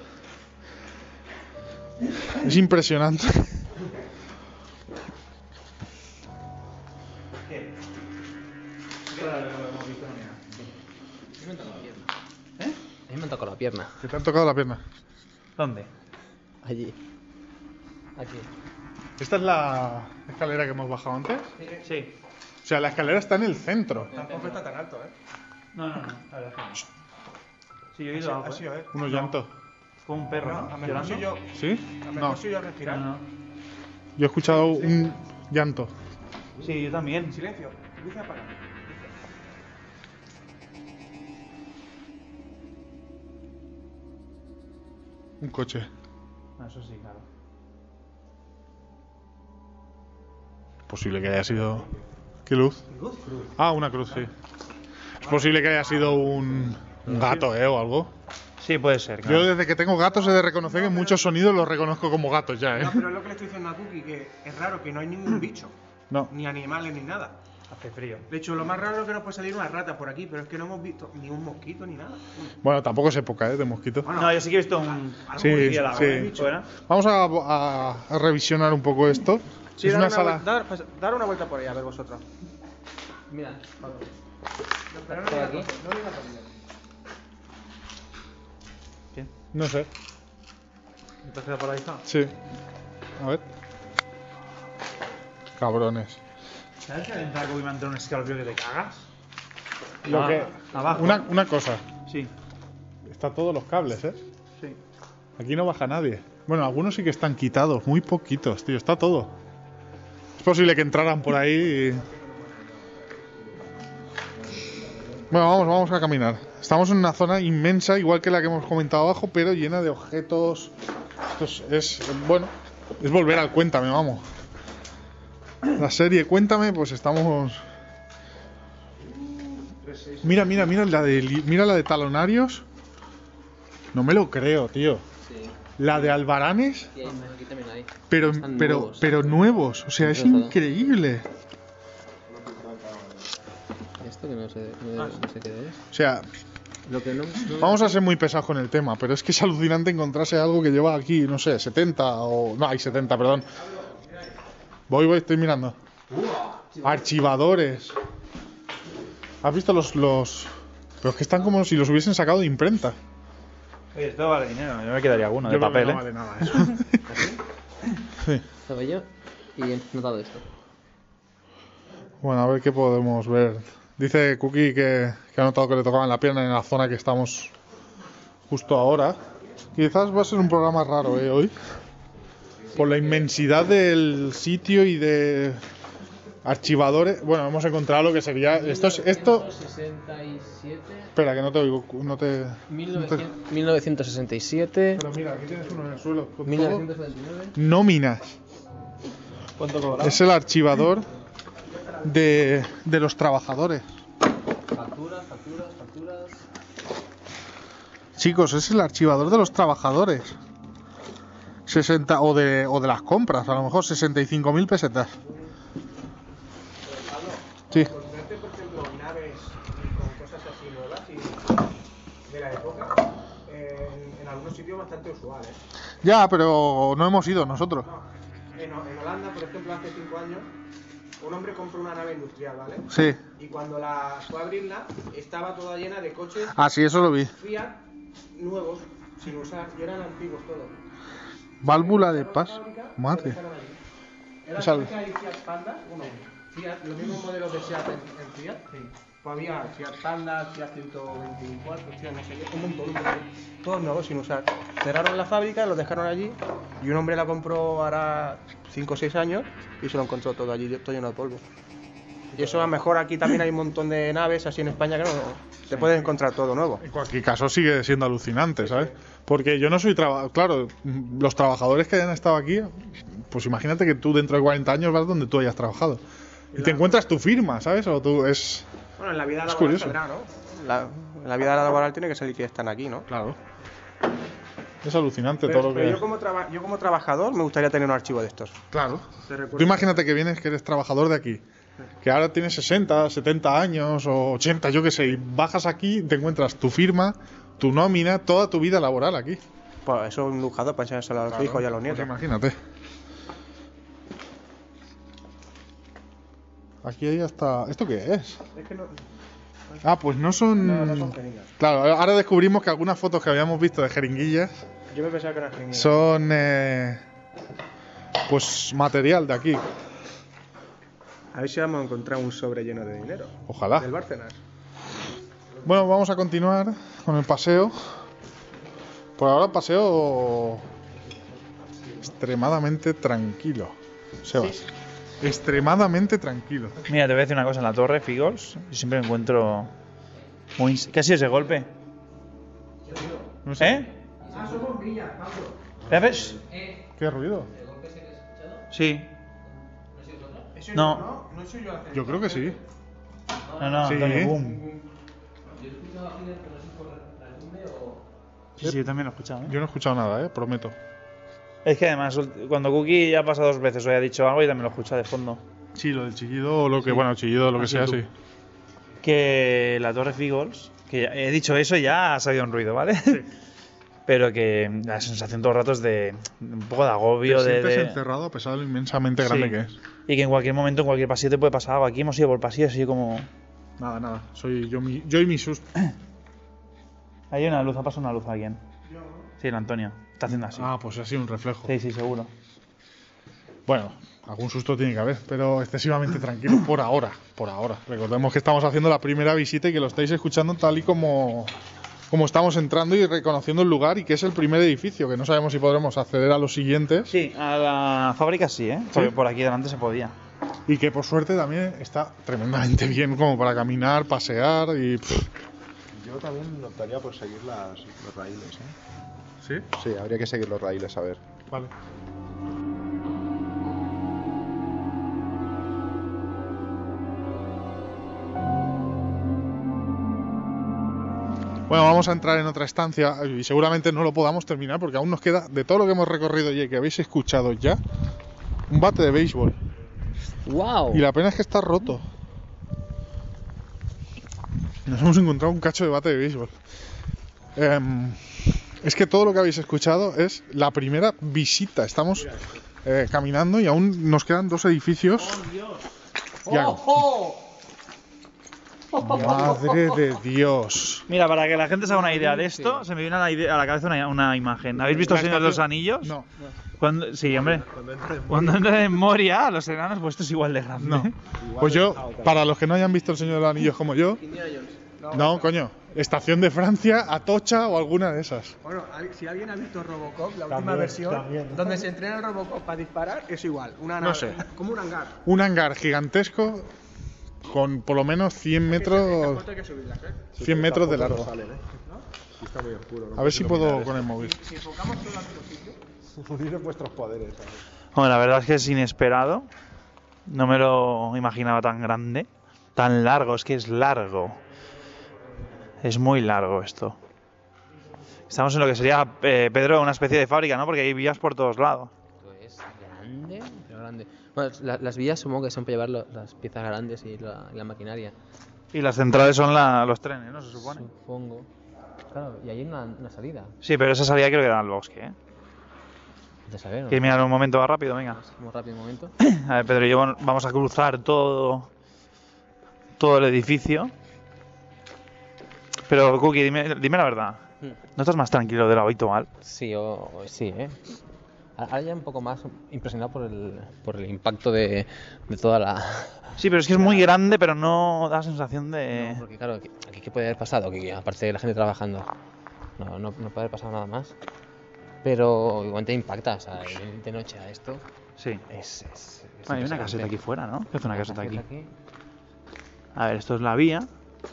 Es impresionante. ¿Qué? ¿Eh? A mí me han tocado la pierna. ¿Que te han tocado la pierna? ¿Dónde? Allí. Aquí. ¿Esta es la escalera que hemos bajado antes? Sí. O sea, la escalera está en el centro. Tampoco está tan alto, ¿eh? No, no, no. La verdad es que no. Sí, yo he ido algo, Así, ¿eh? a ver. Unos llantos. Como un perro, No, ¿no? a lo mejor Llorando. si yo, ¿Sí? a lo No. mejor si yo respirar. No, no. Yo he escuchado un llanto. Sí, yo también. Silencio. Luces apagadas. Un coche. Ah, eso sí, claro. Posible que haya sido... ¿Qué luz? Ah, una cruz, sí. Es posible que haya sido un, un gato, ¿eh? O algo. Sí, puede ser. Yo Claro. desde que tengo gatos he de reconocer que muchos sonidos los reconozco como gatos ya, ¿eh? No, pero es lo que le estoy diciendo a Cookie, que es raro que no hay ningún bicho, No. ni animales, ni nada. Hace frío. De hecho, lo más raro es que nos puede salir una rata por aquí, pero es que no hemos visto ni un mosquito ni nada. Bueno, tampoco es época, ¿eh? De mosquito. Bueno, No, yo sí que he visto un... Sí, un murciélago, sí. ¿eh? Fuera. Vamos a, a- a revisionar un poco esto. sí, es dar una una, sala... vuelta, dar, pas- dar una vuelta por ahí, a ver vosotros. Mira, Pablo. Pero no ¿Por digas aquí? cosas, no digas cosas. ¿Quién? No sé. ¿Entonces por ahí está? Sí. A ver. Cabrones. ¿Sabes que al entrar Cookie me ha entrado un escalofrío que te cagas? Lo Ah, que... abajo. Una, una cosa. Sí. Está todos los cables, ¿eh? Sí. Aquí no baja nadie. Bueno, algunos sí que están quitados. Muy poquitos, tío. Está todo. Es posible que entraran por ahí y... Bueno, vamos, vamos a caminar. Estamos en una zona inmensa, igual que la que hemos comentado abajo, pero llena de objetos. Esto es, es, bueno, es volver al Cuéntame, vamos. La serie Cuéntame, pues estamos. Mira, mira, mira la de, li- mira la de Talonarios. No me lo creo, tío. Sí. La de Albaranes, Y ahí, aquí también hay. pero, Están pero, nuevos. pero nuevos. O sea, es Nuevos, ¿no? increíble. Esto que no sé, no, no sé qué es. O sea, Lo que no, no- vamos a ser muy pesados con el tema, pero es que es alucinante encontrarse algo que lleva aquí, no sé, setenta o... No, hay setenta, perdón. Voy, voy, estoy mirando. Archivadores. ¿Has visto los, los... Pero es que están como si los hubiesen sacado de imprenta. Oye, esto vale dinero. Yo me quedaría alguno de Yo creo que papel, no ¿eh? vale nada eso. Sí. estaba yo y he notado esto. Bueno, a ver qué podemos ver. Dice Cookie que, que ha notado que le tocaban la pierna en la zona que estamos justo ahora. Quizás va a ser un programa raro, ¿eh? Hoy. Por la inmensidad del sitio y de archivadores. Bueno, hemos encontrado lo que sería... Esto es... Esto... sesenta y siete. Espera, que no te oigo. No te... mil no te- novecientos mil novecientos sesenta y siete. Pero mira, aquí tienes uno en el suelo. Con mil todo. novecientos setenta y nueve. Nóminas. ¿Cuánto cobraba? Es el archivador de, de los trabajadores. Facturas, facturas, facturas. Chicos, es el archivador de los trabajadores. sesenta o de, o de las compras, a lo mejor sesenta y cinco mil pesetas. Sí. Encontrarte, por ejemplo, naves con cosas así nuevas y de la época, en, en algunos sitios bastante usuales. Ya, pero no hemos ido nosotros. No, en, en Holanda, por ejemplo, hace cinco años, un hombre compró una nave industrial, ¿vale? Sí. Y cuando la fue a abrirla, estaba toda llena de coches Ah, sí, eso lo vi. Fiat nuevos, sin usar, y eran antiguos todos. Válvula de paz. Madre. Eran Esa- coches ahí Fiat Panda, uno, Fiat, los mismos modelos de Seat en, en Fiat. Pues había Fiat Panda, Fiat ciento veinticuatro, Fiat no sé qué, un montón, un montón. Todos nuevos sin usar. Cerraron la fábrica, los dejaron allí y un hombre la compró ahora cinco o seis años y se lo encontró todo allí, todo lleno de polvo. Y eso a lo mejor aquí también hay un montón de naves así en España que no, te puedes encontrar todo nuevo. En cualquier caso sigue siendo alucinante, ¿sabes? Porque yo no soy trabajador. Claro, los trabajadores que hayan estado aquí, pues imagínate que tú dentro de cuarenta años vas donde tú hayas trabajado. Y te encuentras tu firma, ¿sabes? O tú es... Bueno, en la vida Es laboral curioso. saldrá, ¿no? La, en la vida laboral tiene que salir que están aquí, ¿no? Claro. Es alucinante Pero, todo lo pero que... yo, como traba- yo como trabajador me gustaría tener un archivo de estos. Claro. Te recuerdo- Tú imagínate que vienes, que eres trabajador de aquí. que ahora tienes sesenta, setenta años o ochenta, yo qué sé, y bajas aquí y te encuentras tu firma, tu nómina, toda tu vida laboral aquí. Pues eso es un lujazo para enseñárselo a los Claro, hijos y a los pues nietos. imagínate. Aquí hay hasta... ¿Esto qué es? Es que no, Ah, pues no son... no, no son jeringas. Claro, ahora descubrimos que algunas fotos que habíamos visto de jeringuillas Yo me pensaba que eran jeringas. son... eh, pues material de aquí. A ver si vamos a encontrar un sobre lleno de dinero. Ojalá. Del Bárcenas. Bueno, vamos a continuar con el paseo. Por ahora paseo extremadamente tranquilo. Sebas. Extremadamente tranquilo. Mira, te voy a decir una cosa, en la torre, Figols, yo siempre me encuentro muy... ¿Qué ha sido ese golpe? No sé. ¿Eh? ¿Qué haces? ¿Qué ruido? Sí. No. No, no soy yo hace. Yo creo que sí. No, no, Sí. Antonio, boom. Sí, sí, yo también lo he escuchado, ¿eh? Yo no he escuchado nada, eh, prometo. Es que además, cuando Cookie ya ha pasado dos veces o ha dicho algo y también lo escucha de fondo. Sí, lo del chillido o lo que, bueno, el chillido o lo que sea, sí. Que la torre Figols, que ya he dicho eso, ya ha salido un ruido, ¿vale? Sí. Pero que la sensación todo el rato es de un poco de agobio, Te de, sientes de- encerrado a pesar de lo inmensamente grande Sí. que es. Y que en cualquier momento, en cualquier pasillo te puede pasar algo. Aquí hemos ido por pasillos así como... Nada, nada. Soy yo, mi, yo y mi susto. Hay una luz, ha pasado una luz a alguien. Sí, el Antonio. Está haciendo así. Ah, pues ha sido un reflejo. Sí, sí, seguro. Bueno, algún susto tiene que haber, pero excesivamente tranquilo por ahora, por ahora. Recordemos que estamos haciendo la primera visita y que lo estáis escuchando tal y como, como estamos entrando y reconociendo el lugar y que es el primer edificio, que no sabemos si podremos acceder a los siguientes Sí, a la fábrica sí, ¿eh? Porque por aquí delante se podía. y que por suerte también está tremendamente bien como para caminar, pasear y... pff, Yo también optaría por seguir las, los raíles, ¿eh? ¿Sí? Sí, habría que seguir los raíles, a ver. Vale. Bueno, vamos a entrar en otra estancia y seguramente no lo podamos terminar porque aún nos queda, de todo lo que hemos recorrido y que habéis escuchado ya, un bate de béisbol. ¡Wow! Y la pena es que está roto. Nos hemos encontrado un cacho de bate de béisbol. Em, es que todo lo que habéis escuchado es la primera visita. Estamos eh, caminando y aún nos quedan dos edificios. Ya. Madre de Dios. Mira, para que la gente se haga una idea de esto, se me viene a la, idea- a la cabeza una, una imagen. ¿Habéis visto El Señor de los Anillos? No, Cuando, sí, hombre. Cuando entra en Moria, los enanos, pues esto es igual de grande. no. Pues yo, para los que no hayan visto El Señor de los Anillos como yo, no, coño, Estación de Francia, Atocha o alguna de esas. Bueno, si alguien ha visto Robocop, la última versión, donde se entrena el Robocop para disparar, es igual. Una No nave, sé. como un hangar. Un hangar gigantesco con por lo menos cien metros, Hay que subirlas, ¿eh? cien metros de largo. Salen, ¿eh? Sí, está muy oscuro, ¿no? A ver si Puedes puedo iluminar con el móvil. Si enfocamos todo al mismo sitio. eso. Unir vuestros poderes, ¿sabes? Bueno, la verdad es que es inesperado. No me lo imaginaba tan grande. Tan largo, es que es largo. Es muy largo esto. Estamos en lo que sería, eh, Pedro, una especie de fábrica, ¿no? Porque hay vías por todos lados. Esto es grande, pero grande. Bueno, la- las vías supongo que son para llevar lo- las piezas grandes y la, y la maquinaria. Y las centrales son la- los trenes, ¿no? Se supone. Supongo. Claro, y ahí hay una, una salida. Sí, pero esa salida creo que era al bosque, ¿eh? De saber, ¿no? ¿Quieres mirar un momento más rápido? Venga. Muy rápido un momento. A ver, Pedro y yo vamos a cruzar todo, todo el edificio. Pero, Cookie, dime, dime la verdad. ¿No estás más tranquilo de lo habitual? Sí, o, o- sí, ¿eh? Ahora ya un poco más impresionado por el, por el impacto de, de toda la... Sí, pero es que es muy grande, pero no da sensación de... No, porque claro, aquí, aquí ¿qué puede haber pasado? Que aparte de la gente trabajando, no, no, no puede haber pasado nada más. Pero igualmente impacta, o sea, ir de noche a esto Sí. es... es, es Hay una impresionante. caseta aquí fuera, ¿no? ¿Qué hace una caseta aquí? aquí. A ver, esto es la vía.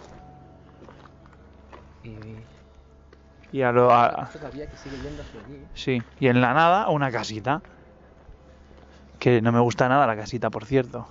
Y... Y a lo... a- Esta es la vía que sigue yendo hacia allí. sí. Y en la nada, una casita. Que no me gusta nada la casita, por cierto.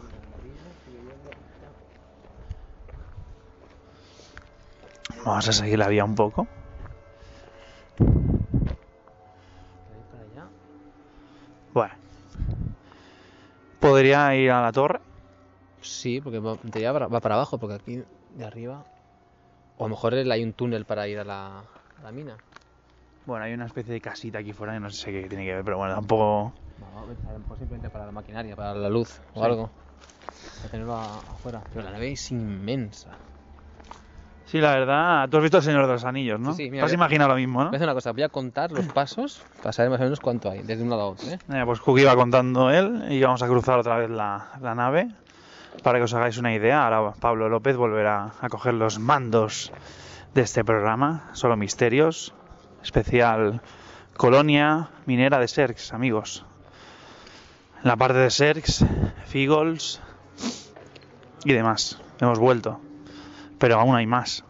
Vamos a seguir la vía un poco. De ahí para allá. Bueno. Podría ir a la torre. Sí, porque va, en teoría va va para abajo, porque aquí de arriba... O a lo mejor hay un túnel para ir a la, a la mina. Bueno, hay una especie de casita aquí fuera que no sé qué tiene que ver, pero bueno, tampoco... No, a lo mejor simplemente para la maquinaria, para la luz o Sí. algo. Para tenerlo a- afuera. Pero la nave es inmensa. Sí, la verdad, tú has visto El Señor de los Anillos, ¿no? Sí, sí, mira, Te has voy a- imaginado lo mismo, ¿no? Voy a hacer una cosa, voy a contar los pasos para saber más o menos cuánto hay, desde un lado a otro, ¿eh? Eh, pues Cookie va contando él y vamos a cruzar otra vez la, la nave para que os hagáis una idea. Ahora Pablo López volverá a coger los mandos de este programa, Solo Misterios, especial Colonia Minera de Serx, amigos. En la parte de Serx, Figols y demás. Hemos vuelto, pero aún hay más.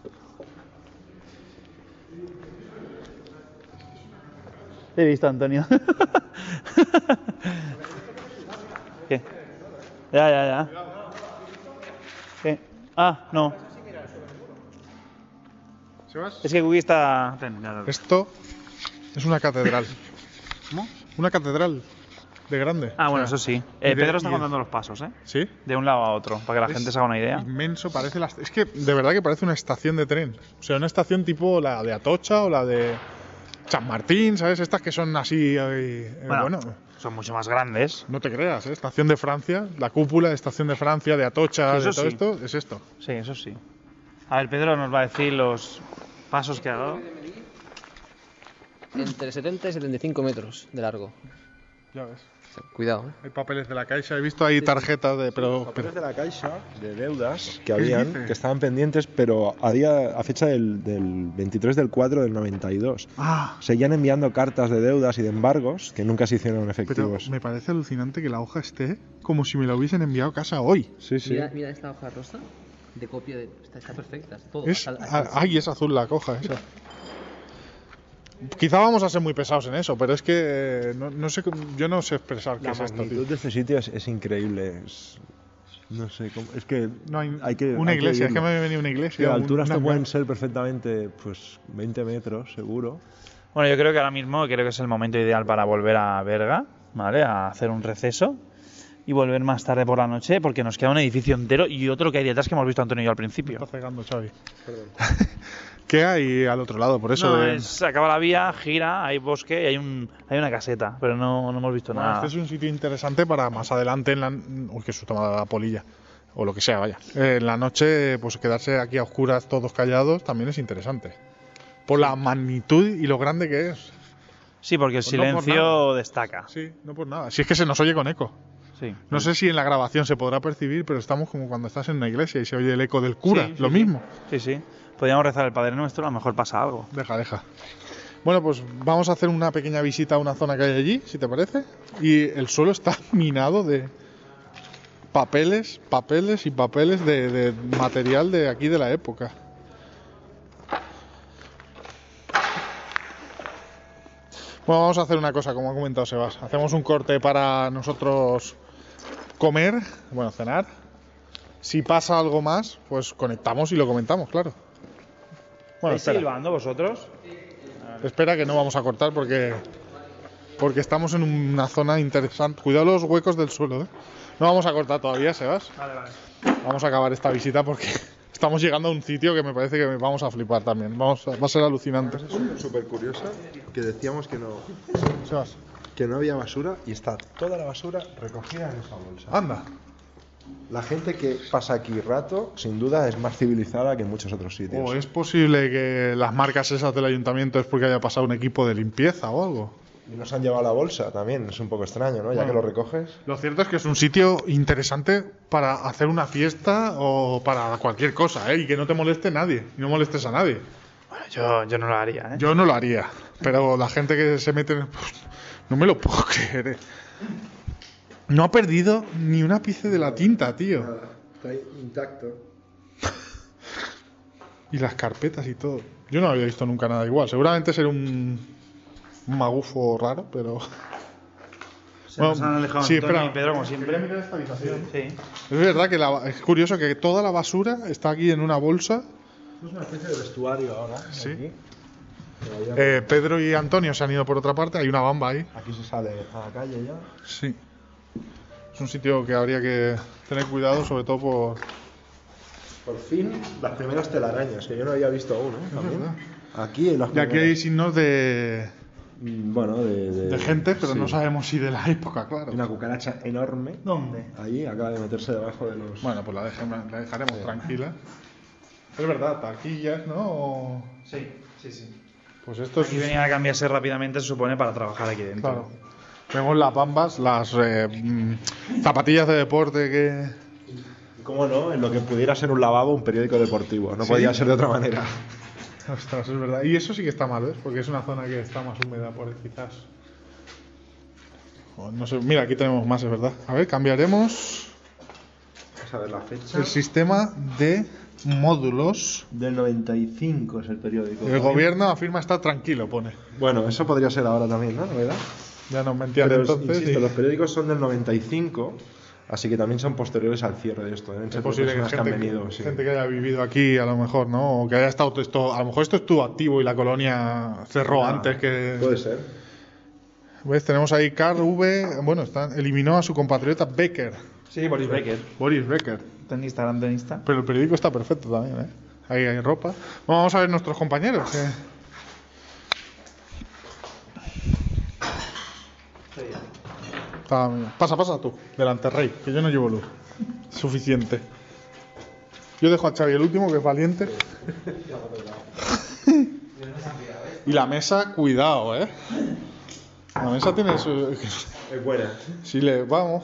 He visto, Antonio. ¿Qué? Ya, ya, ya. ¿Qué? Ah, no. ¿Sebas? Es que Cookie está... Ten, ya lo- Esto es una catedral. ¿Cómo? Una catedral de grande. Ah, bueno, O sea, eso sí. y Eh, de- Pedro está y de- contando los pasos, ¿eh? ¿Sí? De un lado a otro, para que la Es gente se haga una idea. Inmenso, parece la... Es que de verdad que parece una estación de tren. O sea, una estación tipo la de Atocha o la de San Martín, ¿sabes? Estas que son así... eh, eh, Bueno, bueno, son mucho más grandes. no te creas, ¿eh? Estación de Francia, la cúpula de Estación de Francia, de Atocha, Sí, de eso todo sí. esto, es esto. Sí, eso sí. A ver, Pedro nos va a decir los pasos que ha dado. Entre setenta y setenta y cinco metros de largo. Ya ves. O sea, cuidado, ¿eh? Hay papeles de la Caixa, he visto ahí tarjetas de... Pero, Papeles pero de la Caixa, de deudas que ¿Qué habían, dices? que estaban pendientes, pero a día a fecha del, del veintitrés del cuatro del noventa y dos. Ah, Seguían enviando cartas de deudas y de embargos que nunca se hicieron pero efectivos. me parece alucinante que la hoja esté como si me la hubiesen enviado a casa hoy. Sí, sí. Mira, mira esta hoja rosa de copia de... Está, está perfecta, está todo. Es, hasta- hasta- ah, ay, es azul la coja esa. Quizá vamos a ser muy pesados en eso, pero es que eh, no, no sé, cómo- yo no sé expresar qué La es esto, magnitud tío. de este sitio es, es increíble. es- no sé, cómo- es que No hay, hay que una hay que iglesia, es que vivirlo. me ha venido una Sí, iglesia. la un- altura una esto pueden ca- ser perfectamente pues veinte metros, seguro. Bueno, yo creo que ahora mismo creo que es el momento ideal para volver a Berga, ¿vale? A hacer un receso y volver más tarde por la noche porque nos queda un edificio entero y otro que hay detrás que hemos visto Antonio y yo al principio. Está cegando, Xavi. ¿Qué hay al otro lado? Por eso No, de- es- se acaba la vía, gira, hay bosque y hay, un, hay una caseta, pero no, no hemos visto Bueno, nada. este es un sitio interesante para más adelante en la... Uy, que susto me ha dado la polilla. O lo que sea, vaya. Eh, en la noche, pues quedarse aquí a oscuras todos callados también es interesante. Por la magnitud y lo grande que es. Sí, porque el Pues no por silencio nada. destaca. Sí, no por nada. Si es que se nos oye con eco. Sí. No sé si en la grabación se podrá percibir, pero estamos como cuando estás en una iglesia y se oye el eco del cura. Sí, sí, lo sí. mismo. Sí, sí. Podríamos rezar el Padre Nuestro, a lo mejor pasa algo. Deja, deja. Bueno, pues vamos a hacer una pequeña visita a una zona que hay allí, si te parece. Y el suelo está minado de papeles, papeles y papeles de, de material de aquí de la época. Bueno, vamos a hacer una cosa, como ha comentado Sebas. Hacemos un corte para nosotros comer, bueno, cenar. Si pasa algo más, pues conectamos y lo comentamos, claro. Bueno, ¿Estáis espera. silbando vosotros? Espera que no vamos a cortar porque porque estamos en una zona interesante. Cuidado los huecos del suelo, ¿eh? No vamos a cortar todavía, Sebas. Vale, vale. Vamos a acabar esta visita porque estamos llegando a un sitio que me parece que vamos a flipar también. Vamos a- va a ser alucinante. Es súper curiosa que decíamos que no, Sebas, que no había basura y está toda la basura recogida en esa bolsa. anda. La gente que pasa aquí rato, sin duda, es más civilizada que en muchos otros sitios. O es posible que las marcas esas del ayuntamiento es porque haya pasado un equipo de limpieza o algo. Y nos han llevado la bolsa también, es un poco extraño, ¿no? Ya Bueno. que lo recoges. Lo cierto es que es un sitio interesante para hacer una fiesta o para cualquier cosa, ¿eh? Y que no te moleste nadie, y no molestes a nadie. Bueno, yo, yo no lo haría, ¿eh? Yo no lo haría, pero la gente que se mete en... pues, no me lo puedo creer. eh. No ha perdido ni un ápice de la tinta, tío. Está intacto. Y las carpetas y todo. Yo no había visto nunca nada igual. Seguramente será un, un magufo raro, pero... Se nos han alejado sí, Antonio espera. y Pedro como siempre. Quería mirar esta habitación. Sí. Es verdad que la- es curioso que toda la basura está aquí en una bolsa. Es una especie de vestuario ahora. Sí. Aquí. Todavía- Eh, Pedro y Antonio se han ido por otra parte. Hay una bamba ahí. Aquí se sale a la calle ya. Sí. Es un sitio que habría que tener cuidado, sobre todo por... Por fin, las primeras telarañas, que yo no había visto aún, ¿eh? También. Aquí en las Ya que hay signos de... Bueno, de... De, de gente, pero sí. no sabemos si de la época, claro. Una cucaracha enorme. ¿Dónde? Ahí acaba de meterse debajo de los... Bueno, pues la, dejemos, la dejaremos sí. tranquila. Es verdad, taquillas, ¿no? O... Sí, sí, sí. Pues esto Aquí es... venían a cambiarse rápidamente, se supone, para trabajar aquí dentro. Claro. Vemos las bambas, las eh, zapatillas de deporte que... ¿Cómo no? En lo que pudiera ser un lavabo, un periódico deportivo. No ¿Sí? podía ser de otra manera. Ostras, es verdad. Y eso sí que está mal, ¿ves? Porque es una zona que está más húmeda, por quizás. Joder, no sé. Mira, aquí tenemos más, es verdad. A ver, cambiaremos... Vamos a ver la fecha. El sistema de módulos. Del noventa y cinco es el periódico. El gobierno afirma estar tranquilo, pone. Bueno, eso podría ser ahora también, ¿no? ¿Verdad? Ya nos mentían Pero, entonces. insisto, y... los periódicos son del noventa y cinco, así que también son posteriores al cierre de esto. Deben ser Es posible que personas gente, que han venido, que, sí. gente que haya vivido aquí, a lo mejor, ¿no? O que haya estado esto. A lo mejor esto estuvo activo y la colonia cerró Ah, antes que. Puede ser. ¿Ves? Tenemos ahí Karl V. Bueno, está, eliminó a su compatriota Becker. Sí, Boris Becker. Boris Becker. Tenista, gran tenista. Pero el periódico está perfecto también, ¿eh? Ahí hay ropa. Bueno, vamos a ver nuestros compañeros. ¿eh? Está, mira. Pasa, pasa tú, delante rey, que yo no llevo luz. Suficiente. Yo dejo a Xavi el último, que es valiente. Y la mesa, cuidado, ¿eh? La mesa tiene su... Es buena. Si le vamos.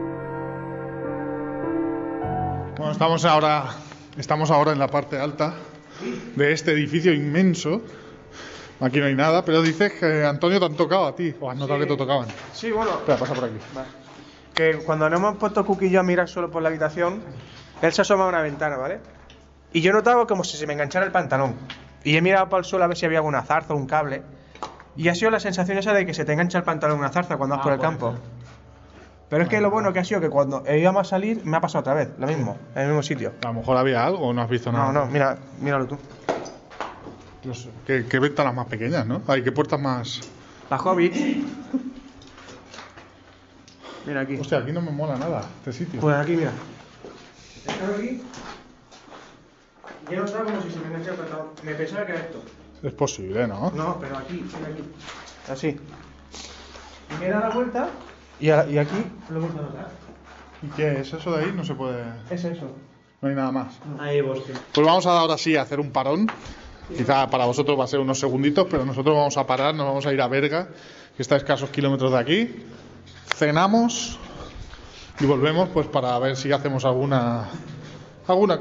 Bueno, estamos ahora, estamos ahora en la parte alta de este edificio inmenso. Aquí no hay nada, pero dices que Antonio te han tocado a ti, o has notado Sí. que te tocaban. Sí, bueno. Espera, pasa por aquí. Vale. Que cuando nos hemos puesto Cookie y yo a mirar solo por la habitación, él se asoma a una ventana, ¿vale? Y yo notaba como si se me enganchara el pantalón. Y he mirado para el suelo a ver si había alguna zarza o un cable. Y ha sido la sensación esa de que se te engancha el pantalón en una zarza cuando vas Ah, por el puede campo. ser. Pero es que lo bueno que ha sido que cuando íbamos a salir me ha pasado otra vez, lo mismo, en el mismo sitio. A lo mejor había algo o no has visto nada. No, no, mira, míralo tú. No sé. ¿Qué, qué ventanas más pequeñas, ¿no? Hay qué puertas más. La Hobbit. Mira aquí. Hostia, aquí no me mola nada este sitio. Pues aquí, mira. Estaba aquí. Yo no estaba como si se me enganchara el pantalón. Me pensaba que era esto. Es posible, ¿no? No, pero aquí, mira aquí. Así. Y me he dado la vuelta y, a- y aquí lo he vuelto a notar. ¿Y qué es eso de ahí? No se puede. Es eso. No hay nada más. Ahí bosque. Pues vamos a ahora sí a hacer un parón. Quizá para vosotros va a ser unos segunditos, pero nosotros vamos a parar, nos vamos a ir a Berga, que está a escasos kilómetros de aquí. Cenamos y volvemos pues para ver si hacemos alguna alguna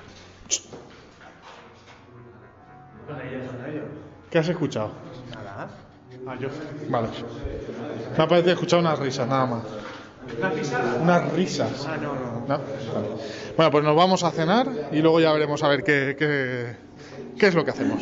¿Qué has escuchado? Nada. Ah, yo. Vale. Me ha parecido escuchar unas risas, nada más. ¿Una pisada? Unas risas. Ah, no, no. ¿No? Vale. Bueno, pues nos vamos a cenar y luego ya veremos a ver qué, qué, qué es lo que hacemos.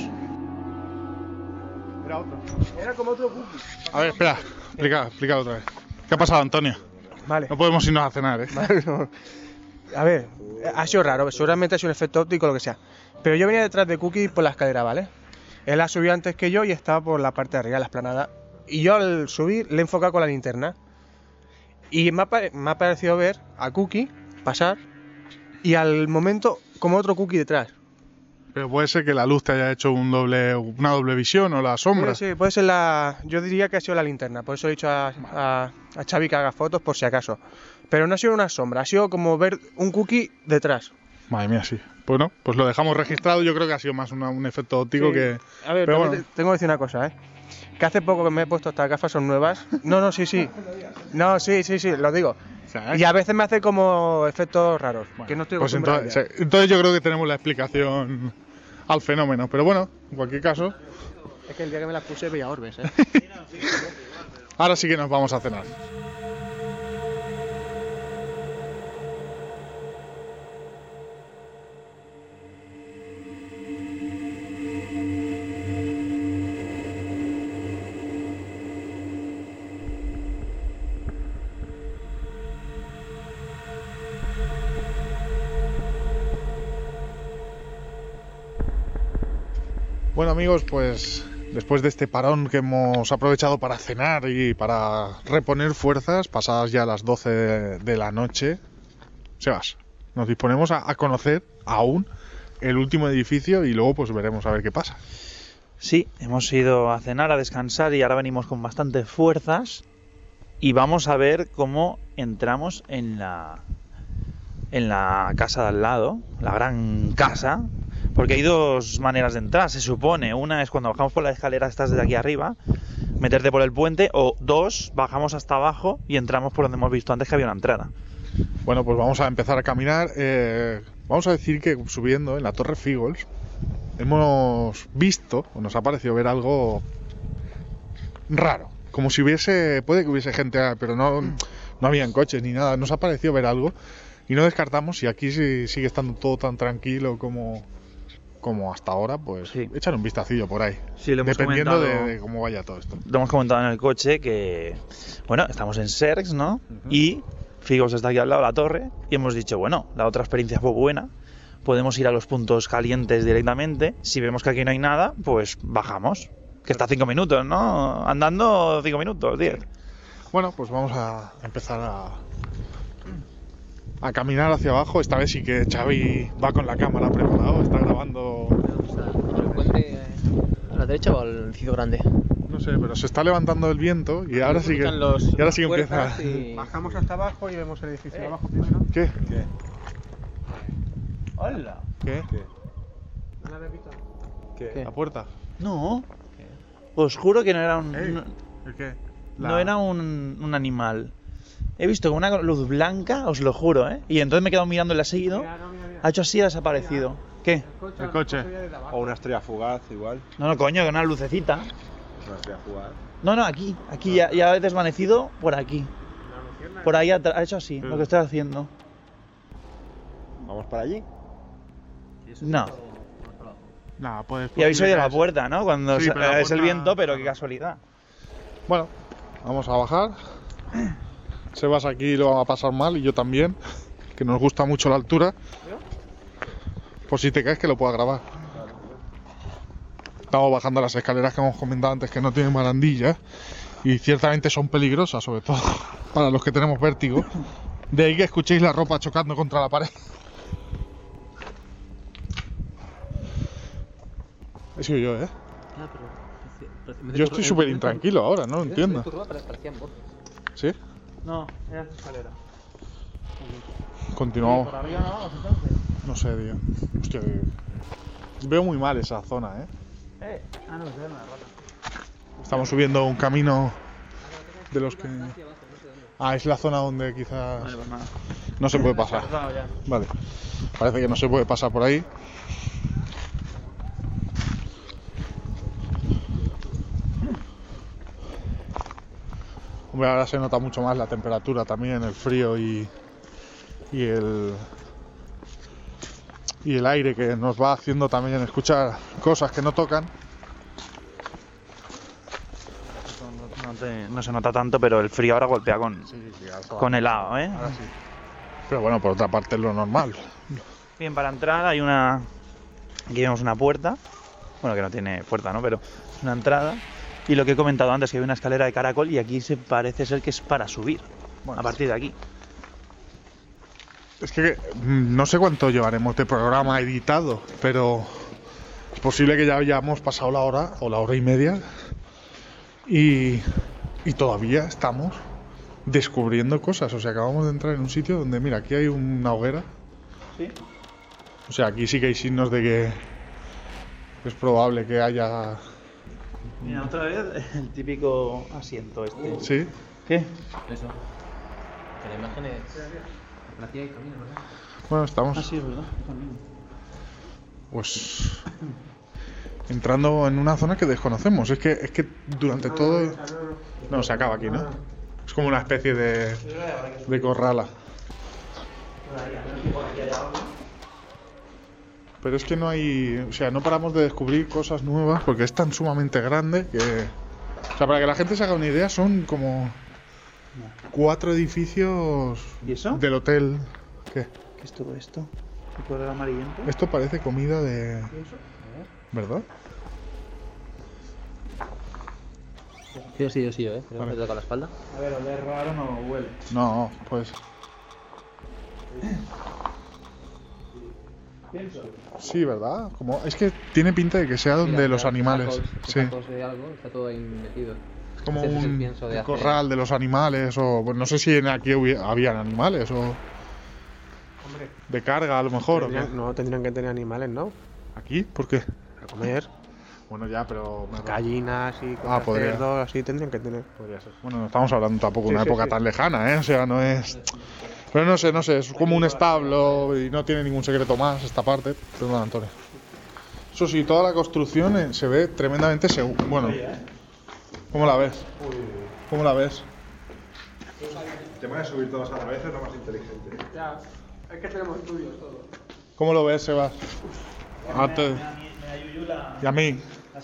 Era otro. Era como otro cookie. A ver, espera, explica, explica otra vez. ¿Qué ha pasado, Antonio? Vale. No podemos irnos a cenar, ¿eh? Vale, no. A ver, ha sido raro, seguramente ha sido un efecto óptico o lo que sea. Pero yo venía detrás de Cookie por la escalera, ¿vale? Él ha subido antes que yo y estaba por la parte de arriba, la esplanada. Y yo al subir le he enfocado con la linterna. Y me ha, pare- me ha parecido ver a Cookie pasar y al momento como otro Cookie detrás. Pero puede ser que la luz te haya hecho un doble, una doble visión o la sombra. Puede ser, puede ser la... Yo diría que ha sido la linterna, por eso he dicho a, a, a Xavi que haga fotos por si acaso. Pero no ha sido una sombra, ha sido como ver un Cookie detrás. Madre mía, sí. Bueno, pues lo dejamos registrado. Yo creo que ha sido más una- un efecto óptico Sí. que... A ver, Pero también bueno. te- tengo que decir una cosa, ¿eh? Que hace poco que me he puesto estas gafas, son nuevas. No, no, sí, sí. No, sí, sí, sí, lo digo. Y a veces me hace como efectos raros, que no estoy Pues acostumbrado entonces, ya. sí, entonces yo creo que tenemos la explicación al fenómeno. Pero bueno, en cualquier caso, Es que el día que me las puse veía orbes, ¿eh? ahora sí que nos vamos a cenar. Bueno amigos, pues después de este parón que hemos aprovechado para cenar y para reponer fuerzas, pasadas ya las doce de la noche, Sebas, nos disponemos a, a conocer aún el último edificio y luego pues veremos a ver qué pasa. Sí, hemos ido a cenar, a descansar y ahora venimos con bastantes fuerzas y vamos a ver cómo entramos en la en la casa de al lado, la gran casa, porque hay dos maneras de entrar, se supone. Una es cuando bajamos por la escalera, estás desde aquí arriba, meterte por el puente, o dos, bajamos hasta abajo y entramos por donde hemos visto antes que había una entrada. Bueno, pues vamos a empezar a caminar. Eh, vamos a decir que subiendo en la Torre Fígols hemos visto, o nos ha parecido ver algo raro. Como si hubiese, puede que hubiese gente, pero no, no habían coches ni nada. Nos ha parecido ver algo y no descartamos, si aquí sigue estando todo tan tranquilo como, como hasta ahora, pues sí, echar un vistacillo por ahí. Sí, lo hemos dependiendo de, comentado, de cómo vaya todo esto. Lo hemos comentado en el coche que, bueno, estamos en Cercs, ¿no? Uh-huh. Y Fígols está aquí al lado de la torre y hemos dicho, bueno, la otra experiencia fue buena, podemos ir a los puntos calientes directamente. Si vemos que aquí no hay nada, pues bajamos. Que está a cinco minutos, ¿no? Andando cinco minutos, diez. Bueno, pues vamos a empezar a, a caminar hacia abajo. Esta vez sí que Xavi va con la cámara preparado, está grabando. ¿El puente a la derecha o al edificio grande? No sé, pero se está levantando el viento y ahora sí que, los, y ahora sí que empieza. Y... Bajamos hasta abajo y vemos el edificio de abajo primero. ¿Qué? ¿Qué? ¡Hola! ¿Qué? ¿Qué? ¿No la he visto? ¿Qué? ¿Qué? ¿La puerta? No. Os juro que no era un... Ey, no, ¿el qué? no La... era un, un animal. He visto con una luz blanca, os lo juro, ¿eh? Y entonces me he quedado mirando y la he seguido. Mira, no, mira, mira. Ha hecho así y ha desaparecido. ¿Qué? coche, El coche. O una estrella fugaz, igual. No, no, coño, con una lucecita. Una estrella fugaz. No, no, aquí. Aquí ya, ya ha desvanecido por aquí. Por ahí atrás. Ha hecho así, lo que estoy haciendo. ¿Vamos para allí? No. Nada, puedes... Y habéis oído la puerta, ¿no? Cuando Sí, se- pero la es el puerta- viento, pero qué casualidad. Bueno, vamos a bajar. Sebas aquí lo va a pasar mal y yo también, que nos gusta mucho la altura. Por si te caes que lo pueda grabar. Estamos bajando las escaleras que hemos comentado antes, que no tienen barandillas y ciertamente son peligrosas, sobre todo para los que tenemos vértigo. De ahí que escuchéis la ropa chocando contra la pared. He sido yo, ¿eh? Yo estoy súper intranquilo ahora, no lo entiendo. ¿Sí? No, era esta escalera. Continuamos. Por arriba no vamos entonces. No sé, tío. Hostia, que... veo muy mal esa zona, ¿eh? Eh, ah, no, es una rata. Estamos subiendo un camino de los que... Ah, es la zona donde quizás Vale, pues nada. no se puede pasar. Cruzado ya. Vale. Parece que no se puede pasar por ahí. Hombre, ahora se nota mucho más la temperatura también, el frío y, y el y el aire que nos va haciendo también escuchar cosas que no tocan. No, no te- no se nota tanto, pero el frío ahora golpea con, con helado, ¿eh? Ahora sí. Pero bueno, por otra parte es lo normal. Bien, para entrar hay una... Aquí vemos una puerta. Bueno, que no tiene puerta, ¿no? Pero es una entrada. Y lo que he comentado antes, que hay una escalera de caracol y aquí se parece ser que es para subir. Bueno, a partir de aquí. es que mm, no sé cuánto llevaremos de programa editado, pero es posible que ya hayamos pasado la hora o la hora y media y, y todavía estamos descubriendo cosas. O sea, acabamos de entrar en un sitio donde, mira, aquí hay una hoguera. Sí. O sea, aquí sí que hay signos de que es probable que haya... Mira, otra vez el típico asiento este. ¿Sí? ¿Qué? Eso. Que la imagen es... Por aquí hay camino, ¿verdad? Bueno, estamos Ah, sí, es verdad. También. pues entrando en una zona que desconocemos. Es que, es que durante todo... No, se acaba aquí, ¿no? Es como una especie de, de corrala. Pero es que no hay... O sea, no paramos de descubrir cosas nuevas porque es tan sumamente grande que... O sea, para que la gente se haga una idea, son como cuatro edificios ¿Y eso? del hotel. ¿Qué? ¿Qué es todo esto? ¿El color amarillento? Esto parece comida de... ¿Verdad? Yo sí, yo sí, ¿eh? Creo Vale. que te toca la espalda. A ver, oler raro no huele. No, pues. Pienso. Sí, ¿verdad? Como, es que tiene pinta de que sea donde Mira, los mira, animales. tacos, Sí. tacos de algo, está todo ahí metido. Como Ese es el un pienso de un hace- corral de los animales o pues no sé si en aquí hubi- habían animales o Hombre, de carga a lo mejor o qué. tendrían- no tendrían que tener animales, ¿no? ¿Aquí? ¿Por qué? A comer. Bueno, ya, pero me- Gallinas y Ah, podría. cerdos, así tendrían que tener. podría ser. Bueno, no estamos hablando tampoco de Sí, una sí, época sí. tan lejana, ¿eh? O sea, no es. Pero no sé, no sé, es como un establo y no tiene ningún secreto más esta parte. Perdón, Antonio. Eso sí, toda la construcción eh, se ve tremendamente segura. Bueno, ¿cómo la ves? ¿Cómo la ves? El tema de subir todos a la vez es lo más inteligente. Ya, es que tenemos estudios todos. ¿Cómo lo ves, Sebas? A te- Y a mí.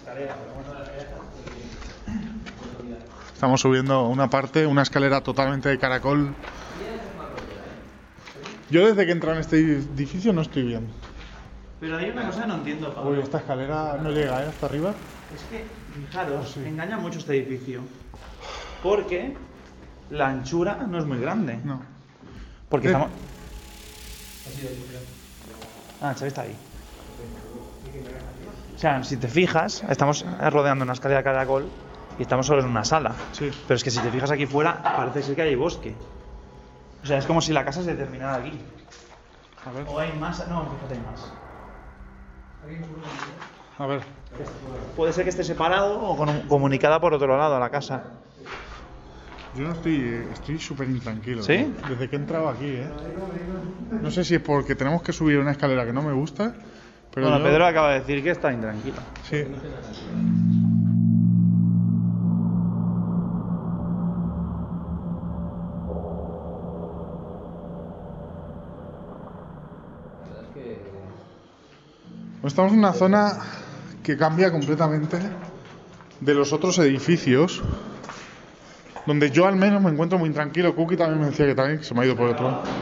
Estamos subiendo una parte, una escalera totalmente de caracol. Yo desde que he entrado en este edificio no estoy bien. Pero hay una cosa que no entiendo, Pablo. Uy, esta escalera no llega, ¿eh? Hasta arriba. Es que, fijaros, Sí. engaña mucho este edificio. Porque la anchura no es muy grande. No. Porque Eh. estamos. Ah, Xavi está ahí. O sea, si te fijas, estamos rodeando una escalera de caracol y estamos solo en una sala. Sí. Pero es que si te fijas aquí fuera, parece ser que hay bosque. O sea, es como si la casa se terminara aquí. A ver. O hay más. No, fíjate, hay más. A ver. Puede ser que esté separado o con- comunicada por otro lado a la casa. Yo no estoy. eh, Estoy súper intranquilo. ¿Sí? tío. Desde que he entrado aquí, ¿eh? No sé si es porque tenemos que subir una escalera que no me gusta. Pero bueno, yo- Pedro acaba de decir que está intranquilo. Sí. Estamos en una zona que cambia completamente de los otros edificios, donde yo al menos me encuentro muy tranquilo. Cookie también me decía que también que se me ha ido por otro lado.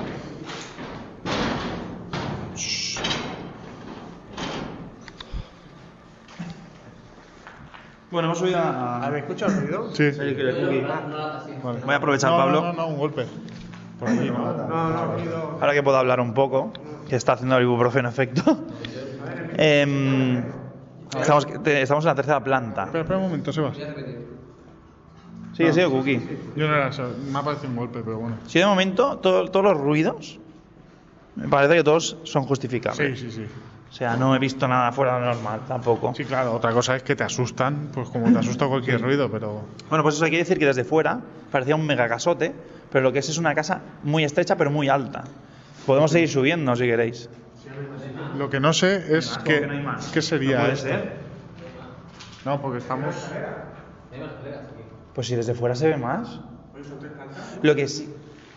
Bueno, hemos subido a. ¿Habéis escuchado el ruido? Sí. Sí, que le cookie. Vale. Voy a aprovechar, No, Pablo. No, no, no, un golpe. Por aquí, ¿no? No, no, ruido. Ahora que puedo hablar un poco, que está haciendo el ibuprofeno efecto. Em, estamos, te- estamos en la tercera planta. Espera, espera un momento, Sebas. Sigue, sigue, Cookie. Yo no era eso, me ha parecido un golpe, pero bueno. Sí, de momento, todo- todos los ruidos, me parece que todos son justificables. Sí, sí, sí. O sea, no he visto nada fuera de lo normal tampoco. Sí, claro, otra cosa es que te asustan, pues como te asusta cualquier ruido, pero... Bueno, pues eso hay que decir que desde fuera parecía un mega casote, pero lo que es es una casa muy estrecha pero muy alta. Podemos seguir subiendo si queréis. Lo que no sé es ¿Cómo que, que no hay más? qué sería No puede esto. ser. No, porque estamos... Pues si desde fuera se ve más. Lo que sí.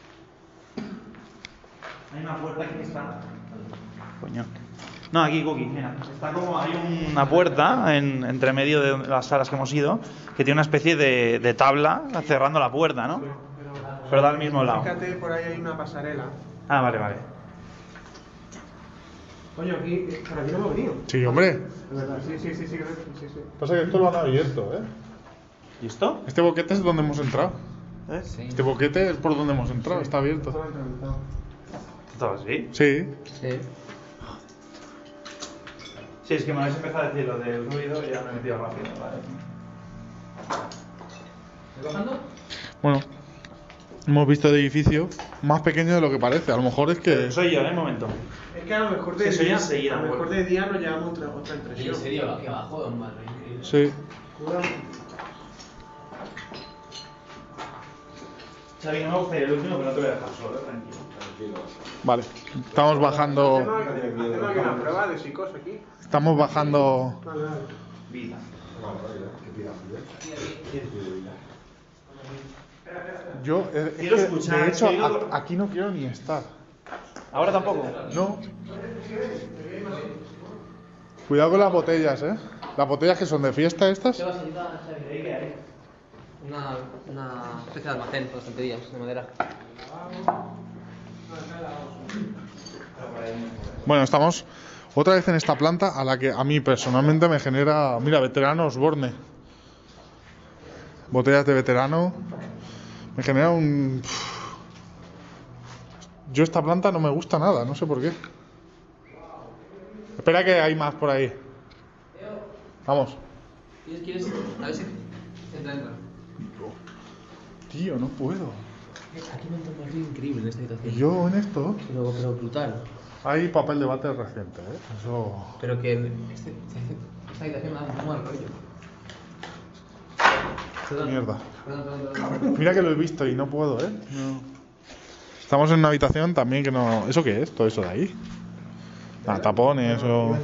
Hay una puerta aquí que está. Coño. No, aquí, Cookie, mira. Está como. Hay una puerta en, entre medio de las salas que hemos ido que tiene una especie de, de tabla cerrando la puerta, ¿no? Pero da al mismo lado. Fíjate, por ahí hay una pasarela. Ah, vale, vale. Coño, aquí, por aquí no hemos venido. Sí, hombre. Es verdad, sí, sí, sí, sí, sí, sí. Pasa que esto lo han abierto, ¿eh? ¿Y esto? Este boquete es donde hemos entrado. ¿Eh? Sí. Este boquete es por donde hemos entrado, está abierto. ¿Todo así? Sí. Sí. Sí, es que me habéis empezado a decir lo del ruido y ya me he metido rápido, vale. ¿Estoy bajando? Bueno, hemos visto el edificio más pequeño de lo que parece. A lo mejor es que... Soy yo, ¿eh? Un momento. Es que a lo mejor de Sí, soy día, enseguida, a lo mejor bueno. de día nos llevamos otra, otra Y en impresión. serio, aquí abajo es un barrio increíble. Sí. Cuidado. Xavi, no me gustaría el último, pero no te voy a dejar solo, tranquilo. Vale. Estamos bajando... Hacemos hacemos aquí una prueba de psicos aquí. Estamos bajando... Vale, vale. Vida. Yo, eh, es Quiero que, escuchar, de hecho, quiero- a- aquí no quiero ni estar. ¿Ahora tampoco? No. Cuidado con las botellas, ¿eh? Las botellas que son de fiesta estas. ¿Qué vas a ayudar, Xavi? ¿Qué hay? Una, una especie de almacén con estanterías de madera. Bueno, estamos otra vez en esta planta a la que a mí personalmente me genera... Mira, veterano Osborne. botellas de veterano. Me genera un... Yo esta planta no me gusta nada, no sé por qué. Espera que hay más por ahí. Vamos. ¿Quieres? A ver si... Entra, entra. Tío, no puedo. Aquí me encuentro un río increíble en esta habitación. Yo en esto... Pero, pero brutal. Hay papel de váter reciente, ¿eh? Eso... Pero que en este, esta habitación me da un mal rollo. Perdón. Mierda. Perdón, perdón, perdón. Mira que lo he visto y no puedo, ¿eh? No. Estamos en una habitación también que no... ¿Eso qué es? Todo eso de ahí. Ah, tapones o...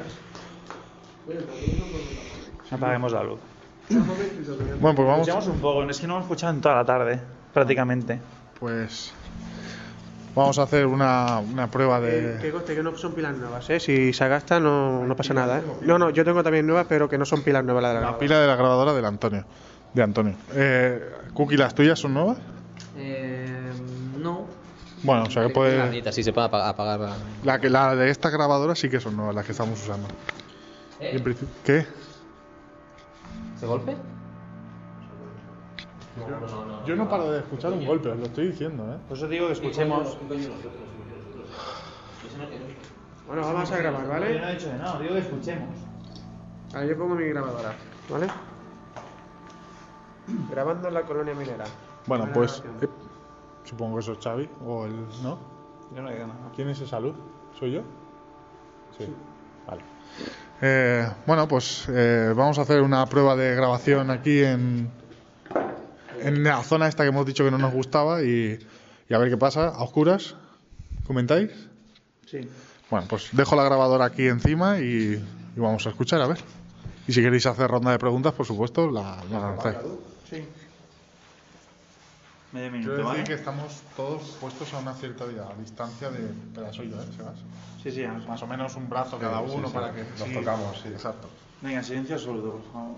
Apaguemos la luz. Bueno, pues vamos... Escuchamos un poco, es que no hemos escuchado en toda la tarde, prácticamente. Pues... Vamos a hacer una, una prueba de... Que conste que no son pilas nuevas, ¿eh? Si se gasta no, no pasa nada, ¿eh? No, no, yo tengo también nuevas, pero que no son pilas nuevas la de la La grabadora. pila de la grabadora del Antonio. De Antonio. Eh, Cookie, ¿las tuyas son nuevas? Eh, no. Bueno, o sea que puede... Blandita, sí se puede apagar. apagar la... La, que, la de esta grabadora sí que son nuevas, las que estamos usando. ¿Eh? En principio- ¿Qué? ¿Se golpe? Yo no paro de escuchar un golpe, os lo estoy diciendo, ¿eh? Por eso digo que escuchemos. Bueno, vamos a grabar, Yo no ¿vale? he dicho que no, digo que escuchemos. Ahí yo pongo mi grabadora, ¿vale? Grabando en la colonia minera. Bueno, Buena pues... grabación. eh, supongo que eso es Xavi, o el... ¿No? Yo no digo nada. ¿Quién es esa luz? ¿Soy yo? Sí. Vale. Eh, bueno, pues eh, vamos a hacer una prueba de grabación aquí en, en la zona esta que hemos dicho que no nos gustaba y, y a ver qué pasa. ¿A oscuras? ¿Comentáis? Sí. Bueno, pues dejo la grabadora aquí encima y, y vamos a escuchar, a ver. Y si queréis hacer ronda de preguntas, por supuesto, la, la lanzáis. Sí. Medio Quiero minuto, decir ¿vale? que estamos todos puestos a una cierta distancia de... Pero soy yo, ¿eh, Sebas? Sí, sí, Más o menos un brazo cada sí, uno sí. para que... Nos tocamos, sí. Exacto. Venga, silencio absoluto, por favor.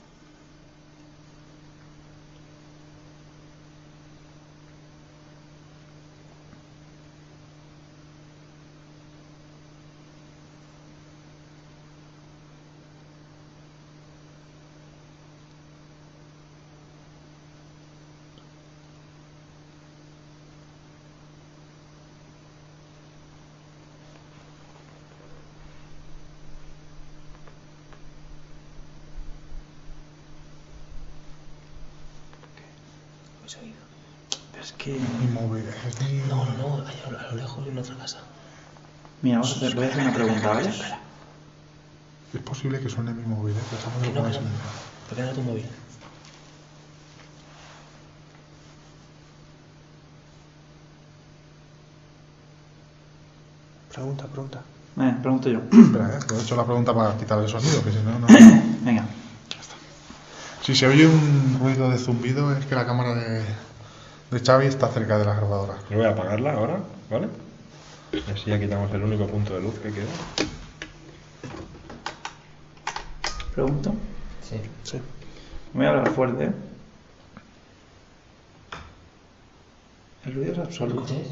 ¿Habéis oído? Pero es que... Mi móvil, es mi... No, no, no, allá a lo- a lo lejos en otra casa. Mira, vamos a hacer, voy a hacer una pregunta, ¿vale? Es posible que suene mi móvil, ¿eh? Pensamos que Que lo no, ponéis que no. en- ¿Por qué no tu móvil? Pregunta, pregunta. Venga, pregunto yo. Espera, ¿eh? He hecho la pregunta para quitar el sonido, que si no, no... Venga. Si se oye un ruido de zumbido es que la cámara de, de Xavi está cerca de la grabadora. Yo voy a apagarla ahora, ¿vale? Y así ya quitamos el único punto de luz que queda. ¿Pregunto? Sí. Sí. Voy a hablar fuerte. ¿eh? El ruido es absoluto. ¿Escucháis?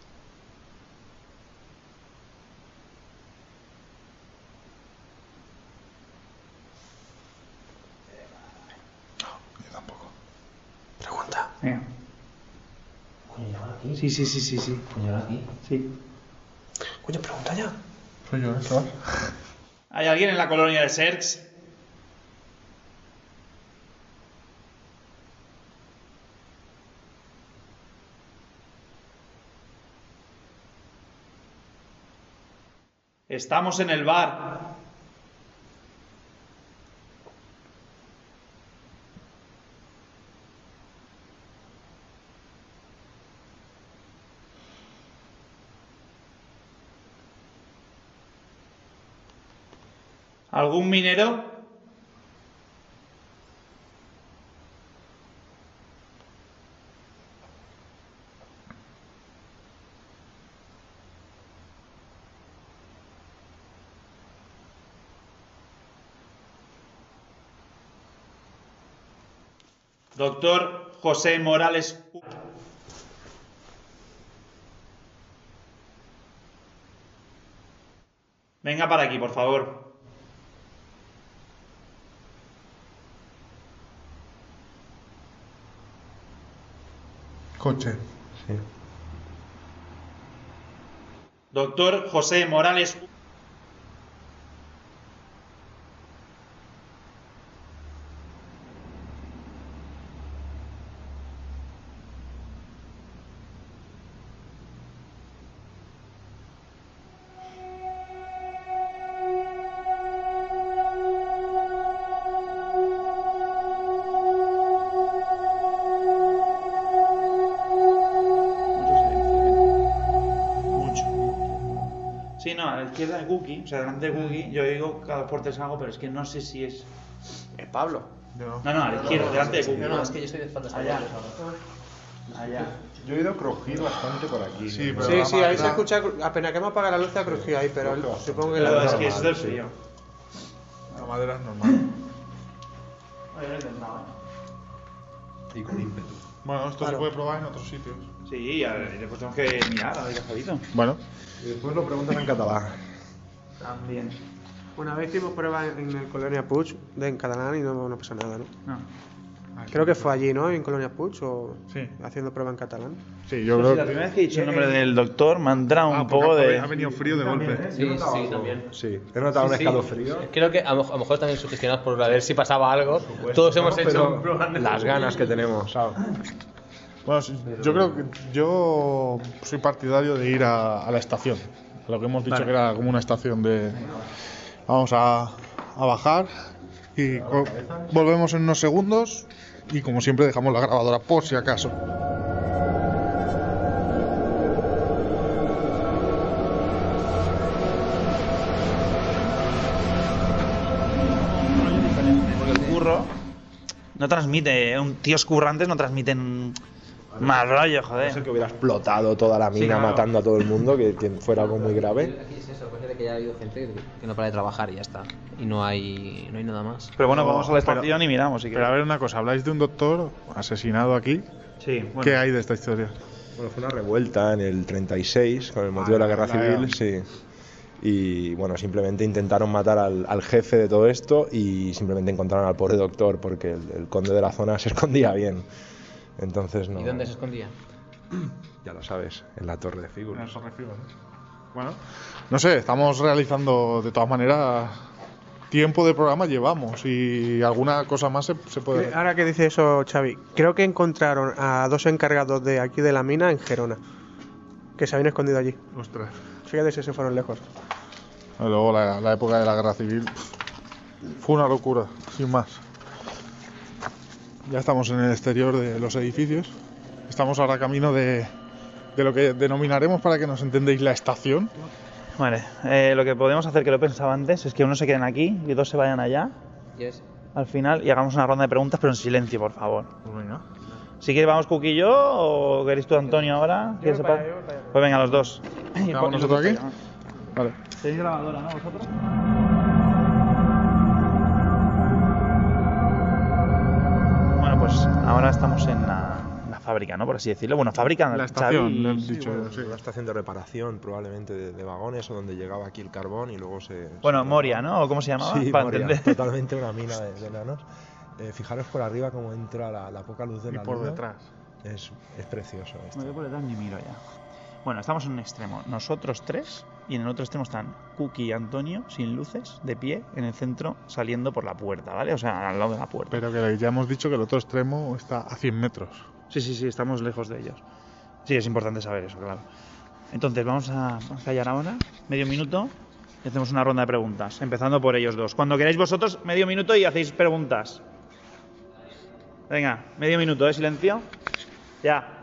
Yo tampoco. Pregunta. Venga. Coño, llevar aquí. Sí, sí, sí, sí, sí. Coño, llevar aquí. Sí. Coño, pregunta ya. Soy yo, ¿eh, Sebas? ¿Hay alguien en la colonia de Serx? Estamos en el bar. ¿Algún minero? Doctor José Morales. Venga para aquí, por favor. Coche. Sí. Doctor José Morales. Sí, no, a la izquierda de Cookie, o sea, delante de Cookie, yo digo cada dos por tres algo, pero es que no sé si es... Es Pablo. No. No, no, a la izquierda, delante de Cookie. No, no, es que yo estoy de espaldas. Allá. Allá. Yo he ido crujido bastante por aquí. Sí, ¿no? pero Sí, la sí, ahí madera- se escucha, apenas que me apaga la luz se ha crujido ahí, pero supongo que Pero la... es que es del frío. La madera es normal. Yo lo he intentado, Y con ímpetu. Bueno, esto Claro. se puede probar en otros sitios. ¿eh? Sí, y a ver, y después tenemos que mirar, a ver qué ha salido. Bueno, Y después lo preguntan en catalán. También. Una vez hicimos pruebas en el Colonia Puig, de en catalán, y no, no pasa nada, ¿no? No. Creo que fue allí, ¿no? En Colonia Puig, o Sí. haciendo prueba en catalán. sí, yo Sí, creo la que. primera vez que he dicho el nombre del doctor me ha entrado un Ah, porque poco ha- de... ha venido frío de golpe. Sí, sí, también. Sí, he notado un Sí, escalofrío. creo que a lo, a lo mejor también sugestionados por a ver si pasaba algo. Todos hemos hecho un programa. Las ganas que tenemos, ¿sabes? Bueno, sí, yo creo que yo soy partidario de ir a, a la estación. Lo que hemos dicho Vale. que era como una estación de. Vamos a, a bajar y co- volvemos en unos segundos y como siempre dejamos la grabadora por si acaso. Porque el curro no transmite, un tíos currantes no transmiten mal rollo, No joder. sé que hubiera explotado toda la mina claro. matando a todo el mundo, que, que fuera algo muy grave. Aquí es eso, parece que ya ha habido gente que no para de trabajar y ya está. Y no hay, no hay nada más. Pero bueno, No, vamos a la pero- estación y miramos. Si Pero a quieres. ver una cosa, habláis de un doctor asesinado aquí. Sí, bueno. ¿Qué hay de esta historia? Bueno, fue una revuelta en el treinta y seis con el motivo de la guerra la- civil, sí. Y bueno, simplemente intentaron matar al, al jefe de todo esto y simplemente encontraron al pobre doctor porque el, el conde de la zona se escondía bien. Entonces no. ¿Y dónde se escondía? Ya lo sabes, en la torre de Fígols. Eso refiero, ¿no? Bueno, no sé, estamos realizando de todas maneras. Tiempo de programa llevamos y alguna cosa más se, se puede. Ahora que dice eso, Xavi, creo que encontraron a dos encargados de aquí de la mina en Gerona, que se habían escondido allí. Ostras. Fíjate si se fueron lejos. Luego la, la época de la guerra civil fue una locura, sin más. Ya estamos en el exterior de los edificios. Estamos ahora camino de, de lo que denominaremos, para que nos entendéis, la estación. Vale, eh, lo que podemos hacer, que lo pensaba antes, es que uno se queden aquí y dos se vayan allá Yes. al final y hagamos una ronda de preguntas, pero en silencio, por favor. Pues venga. Si quieres, vamos Cookie y yo, o queréis tú, Antonio, ahora. ¿Quieres voy para separar? allá, yo voy para allá. Pues venga, los dos. ¿Vamos nosotros aquí? Vale. ¿Tenéis grabadora, no, vosotros? Bueno, pues ahora estamos en la, la fábrica, ¿no? Por así decirlo. Bueno, fábrica, La estación, Xavi, le he sí, dicho. bueno. Sí. Una estación de reparación probablemente de, de vagones o donde llegaba aquí el carbón y luego se... Bueno, se- Moria, ¿no? ¿O cómo se llamaba? Sí, Para Moria, entender. totalmente una mina de, de enanos. Eh, fijaros por arriba cómo entra la, la poca luz de Y la por luna. detrás. Es, es precioso esto. Bueno, yo por detrás ni miro ya. Bueno, estamos en un extremo, nosotros tres, y en el otro extremo están Cookie y Antonio, sin luces, de pie, en el centro, saliendo por la puerta, ¿vale? O sea, al lado de la puerta. Pero que ya hemos dicho que el otro extremo está a cien metros. Sí, sí, sí, estamos lejos de ellos. Sí, es importante saber eso, claro. Entonces, vamos a, vamos a callar ahora, medio minuto, y hacemos una ronda de preguntas, empezando por ellos dos. Cuando queráis vosotros, medio minuto y hacéis preguntas. Venga, medio minuto de silencio. Ya.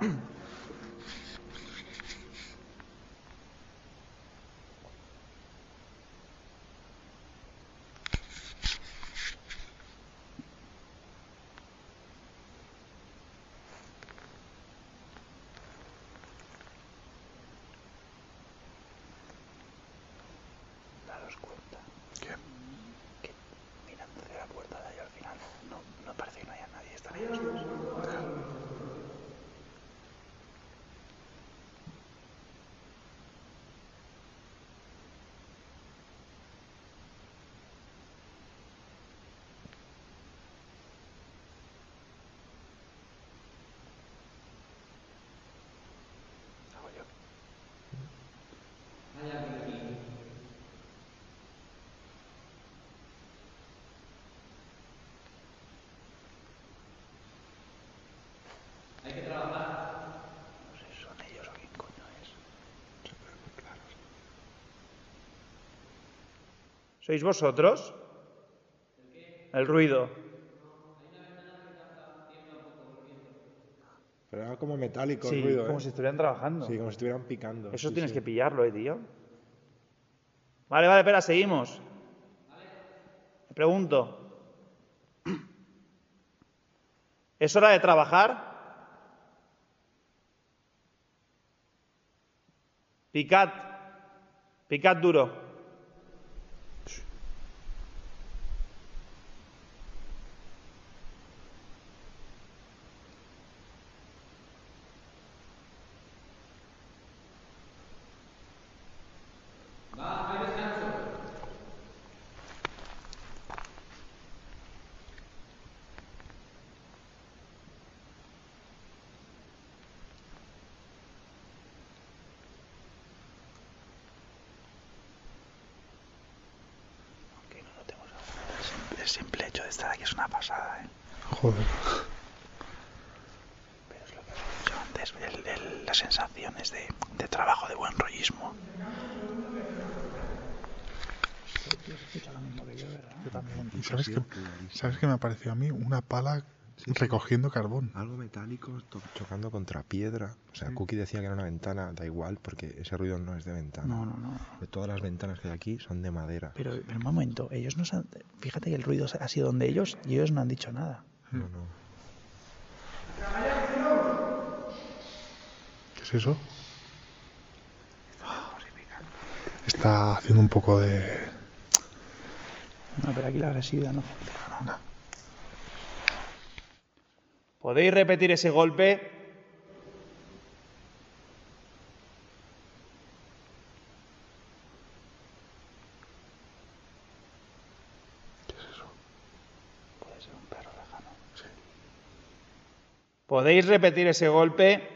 Daros cuenta. ¿Qué? Que mirando de la puerta de ahí al final no, no parece que no haya nadie. Están ellos dos. Hay que trabajar. No sé si son ellos o quién coño es. ¿Sois vosotros? ¿El qué? El ruido. Pero era como metálico Sí, el ruido, como ¿eh? si estuvieran trabajando. Sí, como si estuvieran picando. Eso sí, tienes sí. que pillarlo, eh, tío. Vale, vale, espera, seguimos. Me pregunto. ¿Es hora de trabajar? Picad. Picad duro. El simple hecho de estar aquí es una pasada, ¿eh? Joder. Pero es lo que he dicho antes, el, el, las sensaciones de, de trabajo, de buen rollismo. ¿Y sabes qué, ¿sabes qué me ha parecido a mí? Una pala recogiendo carbón. Algo metálico to- chocando contra piedra. O sea, Cookie decía que era una ventana, da igual, porque ese ruido no es de ventana. No, no, no. De todas las ventanas que hay aquí son de madera. Pero, pero un momento, ellos no se han... Fíjate que el ruido ha sido donde ellos y ellos no han dicho nada. No, no. ¿Qué es eso? Está haciendo un poco de... No, pero aquí la agresividad no funciona, no. ¿Podéis repetir ese golpe? ¿Qué es eso? Puede ser un perro lejano. Sí. ¿Podéis repetir ese golpe?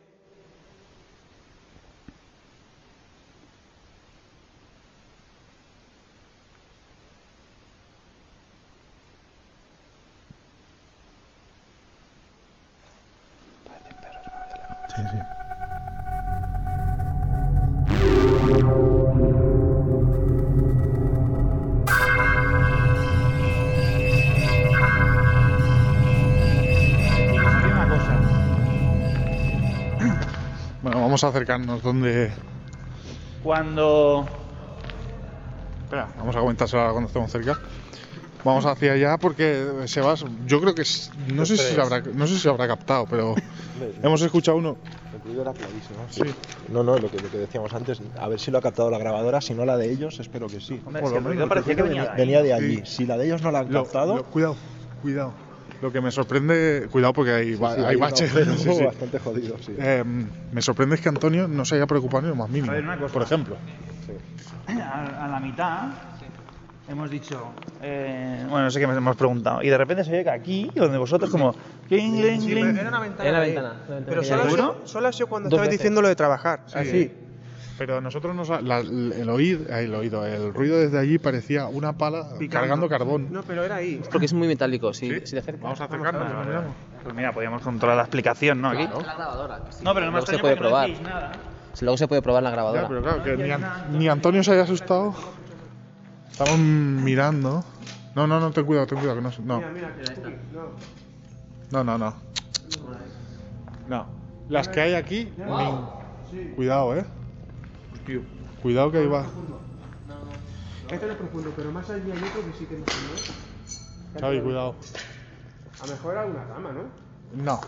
Sí, sí. Una cosa. Bueno, vamos a acercarnos donde... Cuando... Espera, vamos a comentárselo ahora cuando estemos cerca. Vamos hacia allá porque Sebas, yo creo que es- no sé si se habrá, no sé si se habrá captado, pero hemos escuchado uno. El ruido era clarísimo. Sí. No, no, lo que, lo que decíamos antes, a ver si lo ha captado la grabadora, si no la de ellos, espero que sí. Hombre, Por si lo el ruido menos, parecía que venía de ahí. Venía de allí. Sí. Si la de ellos no la han Lo- captado, lo- cuidado, cuidado. Lo que me sorprende, cuidado porque hay, ba- sí, hay un baches. agujero Sí, sí. bastante jodido, sí. Eh, me sorprende es que Antonio no se haya preocupado ni lo más mínimo. A ver, una cosa. Por ejemplo. A, a la mitad hemos dicho, eh, bueno, no sé qué me hemos preguntado, y de repente se ve que aquí, donde vosotros como, cling, cling, Sí, cling, pero era una ventana. Era una ahí. ventana, una ventana Pero que solo, ya ha ¿Seguro? sido- solo ha sido cuando Dos estabas veces. diciendo lo de trabajar. Así. Pero nosotros nos ha- la- el oído, el oído, el ruido desde allí parecía una pala Picando. cargando carbón. No, pero era ahí. Porque es muy metálico, si, ¿Sí? si te acercas. Vamos a acercarnos. Vale, y lo vale, miramos. vale. Pues mira, podíamos controlar la explicación, ¿no? Aquí. Claro. La grabadora. que sí. No, pero no me Luego se extraña puede porque no probar. decís nada. Luego se puede probar en la grabadora. Ya, pero claro, que ni, An- ni Antonio se haya asustado. Estamos mirando. No, no, no, ten cuidado, ten cuidado, que no. No, Mira, mira, que no, no. no. No. No. Las que hay aquí. ni- Cuidado, eh. Cuidado que ahí va. Este no es profundo, pero más allá hay otro que sí que es profundo. ¿eh? Xavi, cuidado. A lo mejor era una rama, ¿no? No.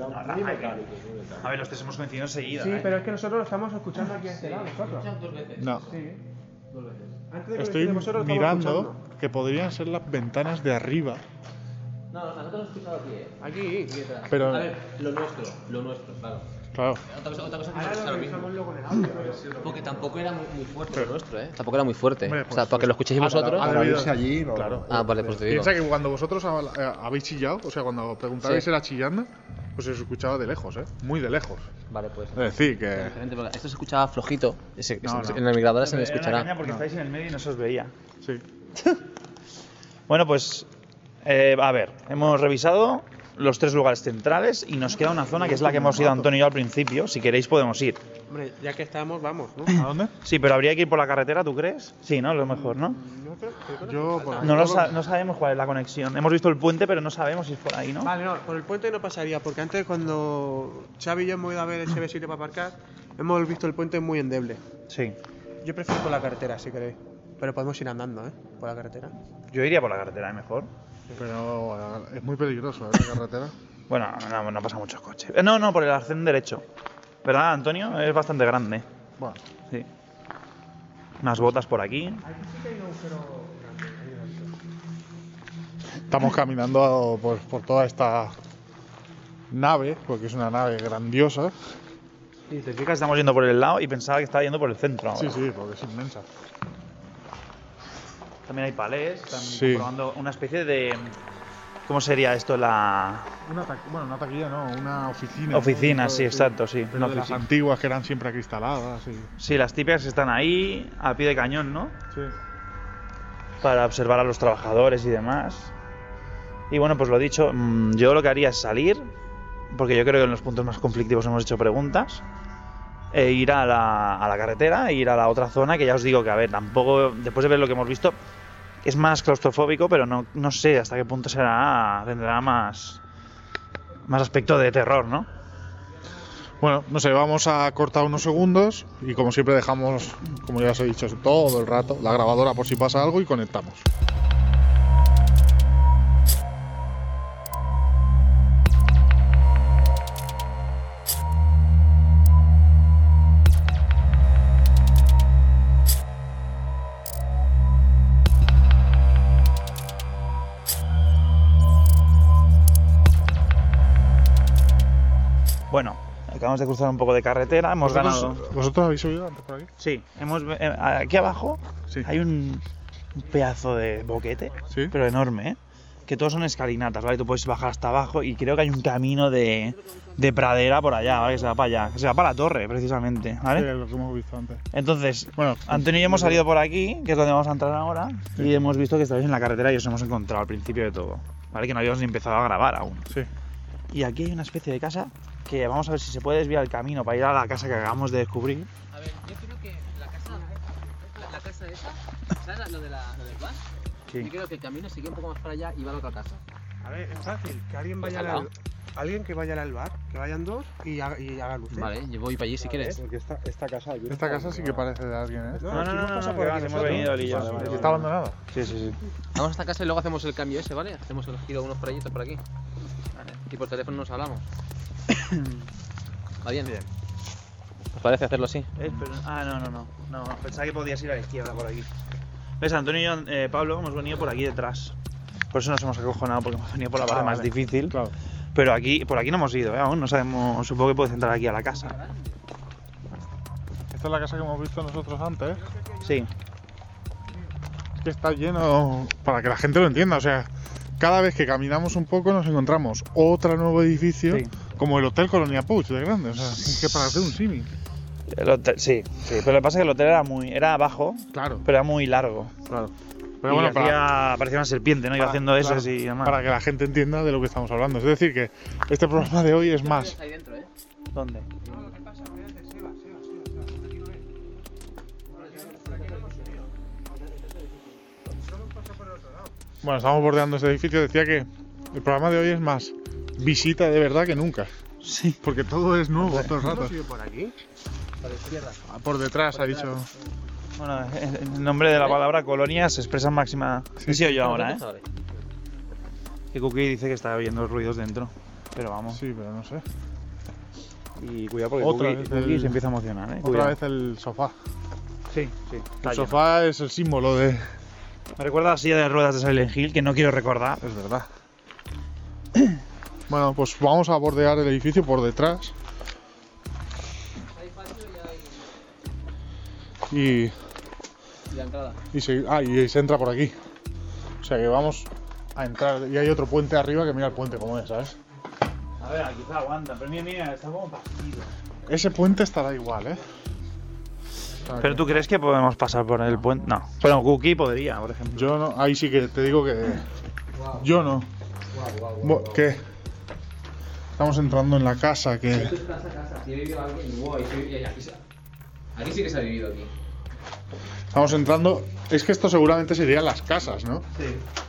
A ver, los tres hemos coincidido enseguida. Sí, ¿eh? pero es que nosotros lo estamos escuchando aquí a este lado, nosotros. No. Sí. Antes de que Estoy lo vosotros lo estamos mirando escuchando. que podrían ser las ventanas de arriba. No, nosotros hemos escuchado aquí, ¿eh? Aquí. Pero. A ver, lo nuestro, lo nuestro, claro. Claro. Otra cosa, otra cosa que Ahora pasa lo lo mismo. revisamos luego en el audio. a ver si- Porque tampoco era muy, muy fuerte lo nuestro, ¿eh? Tampoco era muy fuerte. Hombre, o sea, pues, para que lo escuchéis pues, vosotros. ha para debido- irse allí, no. Claro. Ah, vale, pues te digo. Piensa que cuando vosotros hab- eh, habéis chillado, o sea, cuando preguntabais Sí. era chillando, pues se os escuchaba de lejos, ¿eh? Muy de lejos. Vale, pues. Es decir, que. Diferente, porque esto se escuchaba flojito. Ese- No, ese- no. En la migradora se me Era una escuchará. caña porque estáis en el medio y no se os veía. Sí. Bueno, pues, eh, a ver, hemos revisado los tres lugares centrales y nos queda una zona que es la que hemos ido Antonio y yo al principio. Si queréis podemos ir. Hombre, ya que estamos, vamos, ¿no? ¿A dónde? Sí, pero habría que ir por la carretera, ¿tú crees? Sí, ¿no? Lo mejor, ¿no? Yo, por No, lo sa- no sabemos cuál es la conexión. Hemos visto el puente, pero no sabemos si es por ahí, ¿no? Vale, no, por el puente no pasaría, porque antes cuando Xavi y yo hemos ido a ver el C B siete para aparcar, hemos visto el puente muy endeble. Sí. Yo prefiero por la carretera, si queréis. Pero podemos ir andando, ¿eh? Por la carretera. Yo iría por la carretera, ¿eh? Mejor. Pero eh, es muy peligroso, ¿eh? La carretera. Bueno, no, no pasa muchos coches. Eh, no, no, por el arcén derecho. ¿Verdad, Antonio? Es bastante grande. Bueno, Sí. Unas botas por aquí. estamos caminando por, por toda esta nave, porque es una nave grandiosa. Si te fijas, estamos yendo por el lado y pensaba que estaba yendo por el centro ahora. Sí, sí, porque es inmensa. También hay palés, están Sí. comprobando una especie de... ¿Cómo sería esto? La Una ta- bueno, una taquilla no, una oficina. oficina, ¿no? sí, exacto, sí. Pero Una de las oficina. antiguas que eran siempre acristaladas. Sí. Sí, las típicas que están ahí, a pie de cañón, ¿no? Sí. Para observar a los trabajadores y demás. Y bueno, pues lo dicho, mm, yo lo que haría es salir, porque yo creo que en los puntos más conflictivos hemos hecho preguntas, e ir a la, a la carretera e ir a la otra zona, que ya os digo que, a ver, tampoco, después de ver lo que hemos visto, es más claustrofóbico, pero no, no sé hasta qué punto será, tendrá más, más aspecto de terror, ¿no? Bueno, no sé, vamos a cortar unos segundos y como siempre dejamos, como ya os he dicho, todo el rato la grabadora por si pasa algo y conectamos. Bueno, acabamos de cruzar un poco de carretera, hemos ganado... ¿Vosotros, ¿Vosotros habéis subido antes por aquí? Sí, hemos, eh, aquí abajo Sí. hay un, un pedazo de boquete, Sí. pero enorme, ¿eh? Que todos son escalinatas, ¿vale? Tú puedes bajar hasta abajo y creo que hay un camino de, de pradera por allá, ¿vale? Que se va para allá, que se va para la torre, precisamente, ¿vale? Sí, lo que hemos visto antes. Entonces, Bueno, Antonio y yo hemos salido por aquí, que es donde vamos a entrar ahora, y hemos visto que estáis en la carretera y os hemos encontrado al principio de todo, ¿vale? Que no habíamos ni empezado a grabar aún. sí. Y aquí hay una especie de casa que vamos a ver si se puede desviar el camino para ir a la casa que acabamos de descubrir. A ver, yo creo que la casa, la, la casa esa, ¿sabes lo, de la, lo del bar? Sí. Yo creo que el camino sigue un poco más para allá y va a la otra casa. A ver, es fácil, que alguien vaya Pues al, al alguien que vaya al bar, que vayan dos y haga, y haga luces. Vale, yo voy para allí si quieres. Porque esta, esta casa... yo Esta no- casa sí que parece de alguien, ¿eh? No, no, no, no, pasa no, por que aquí va, hemos nosotros. venido él y yo. Vale, vale, Está abandonada. Sí, sí, sí. Vamos a esta casa y luego hacemos el cambio ese, ¿vale? Hacemos el giro unos por allí, otros por aquí. Vale. Y por teléfono nos hablamos. ¿Va bien? Bien. ¿Os parece hacerlo así? Eh, pero- ah, no, no, no, no. Pensaba que podías ir a la izquierda por aquí. ¿Ves? Antonio y yo, eh, Pablo, hemos venido por aquí detrás. Por eso nos hemos acojonado, porque hemos venido por la parte Ah, más vale. difícil. Claro. Pero aquí, por aquí no hemos ido, ¿eh? Aún no sabemos. Supongo que puedes entrar aquí a la casa. Esta es la casa que hemos visto nosotros antes. Sí. Es que está lleno, para que la gente lo entienda, o sea, cada vez que caminamos un poco nos encontramos otro nuevo edificio, Sí. como el Hotel Colonia Puig de grande, o sea, es que para hacer un símil. El hotel, sí, sí. Pero lo que pasa es que el hotel era muy, era bajo, Claro, pero era muy largo. claro. Pero Y bueno, hacía, para, parecía una serpiente, ¿no? Iba para- haciendo claro, eso y demás. para que la gente entienda de lo que estamos hablando. Es decir, que este programa de hoy es más. Ahí dentro, ¿eh? ¿Dónde? Bueno, estamos bordeando este edificio. Decía que el programa de hoy es más visita de verdad que nunca. Sí. Porque todo es nuevo todo el rato. ¿Hemos ido por aquí? Ah, Por detrás ha dicho. Bueno, el nombre de la palabra colonia se expresa en máxima. Sí, sí, yo ahora, ¿eh? Vale. Que Cookie dice que está oyendo ruidos dentro. Pero vamos. Sí, pero no sé. Y cuidado porque Otra Cookie, vez Cookie el- se empieza a emocionar, ¿eh? Otra Cuidado. vez el sofá. Sí, sí. El sofá es el símbolo de. Me recuerda a la silla de ruedas de Silent Hill, que no quiero recordar. Es verdad. Bueno, pues vamos a bordear el edificio por detrás. Y, Y la entrada. y, se, ah, y se entra por aquí. O sea que vamos a entrar. Y hay otro puente arriba que mira el puente como es, ¿sabes? A ver, quizá aguanta, pero mira, mira, está como partido. Ese puente estará igual, ¿eh? O sea ¿Pero que tú crees que podemos pasar por el puente? No. Pero Cookie podría, por ejemplo. Yo no. Ahí sí que te digo que. Yo no. Bo- ¿Qué? Estamos entrando en la casa que... Esto es casa, casa. Si he vivido alguien, wow, aquí, aquí, aquí sí que se ha vivido aquí. Estamos entrando... Es que esto seguramente serían las casas, ¿no? Sí.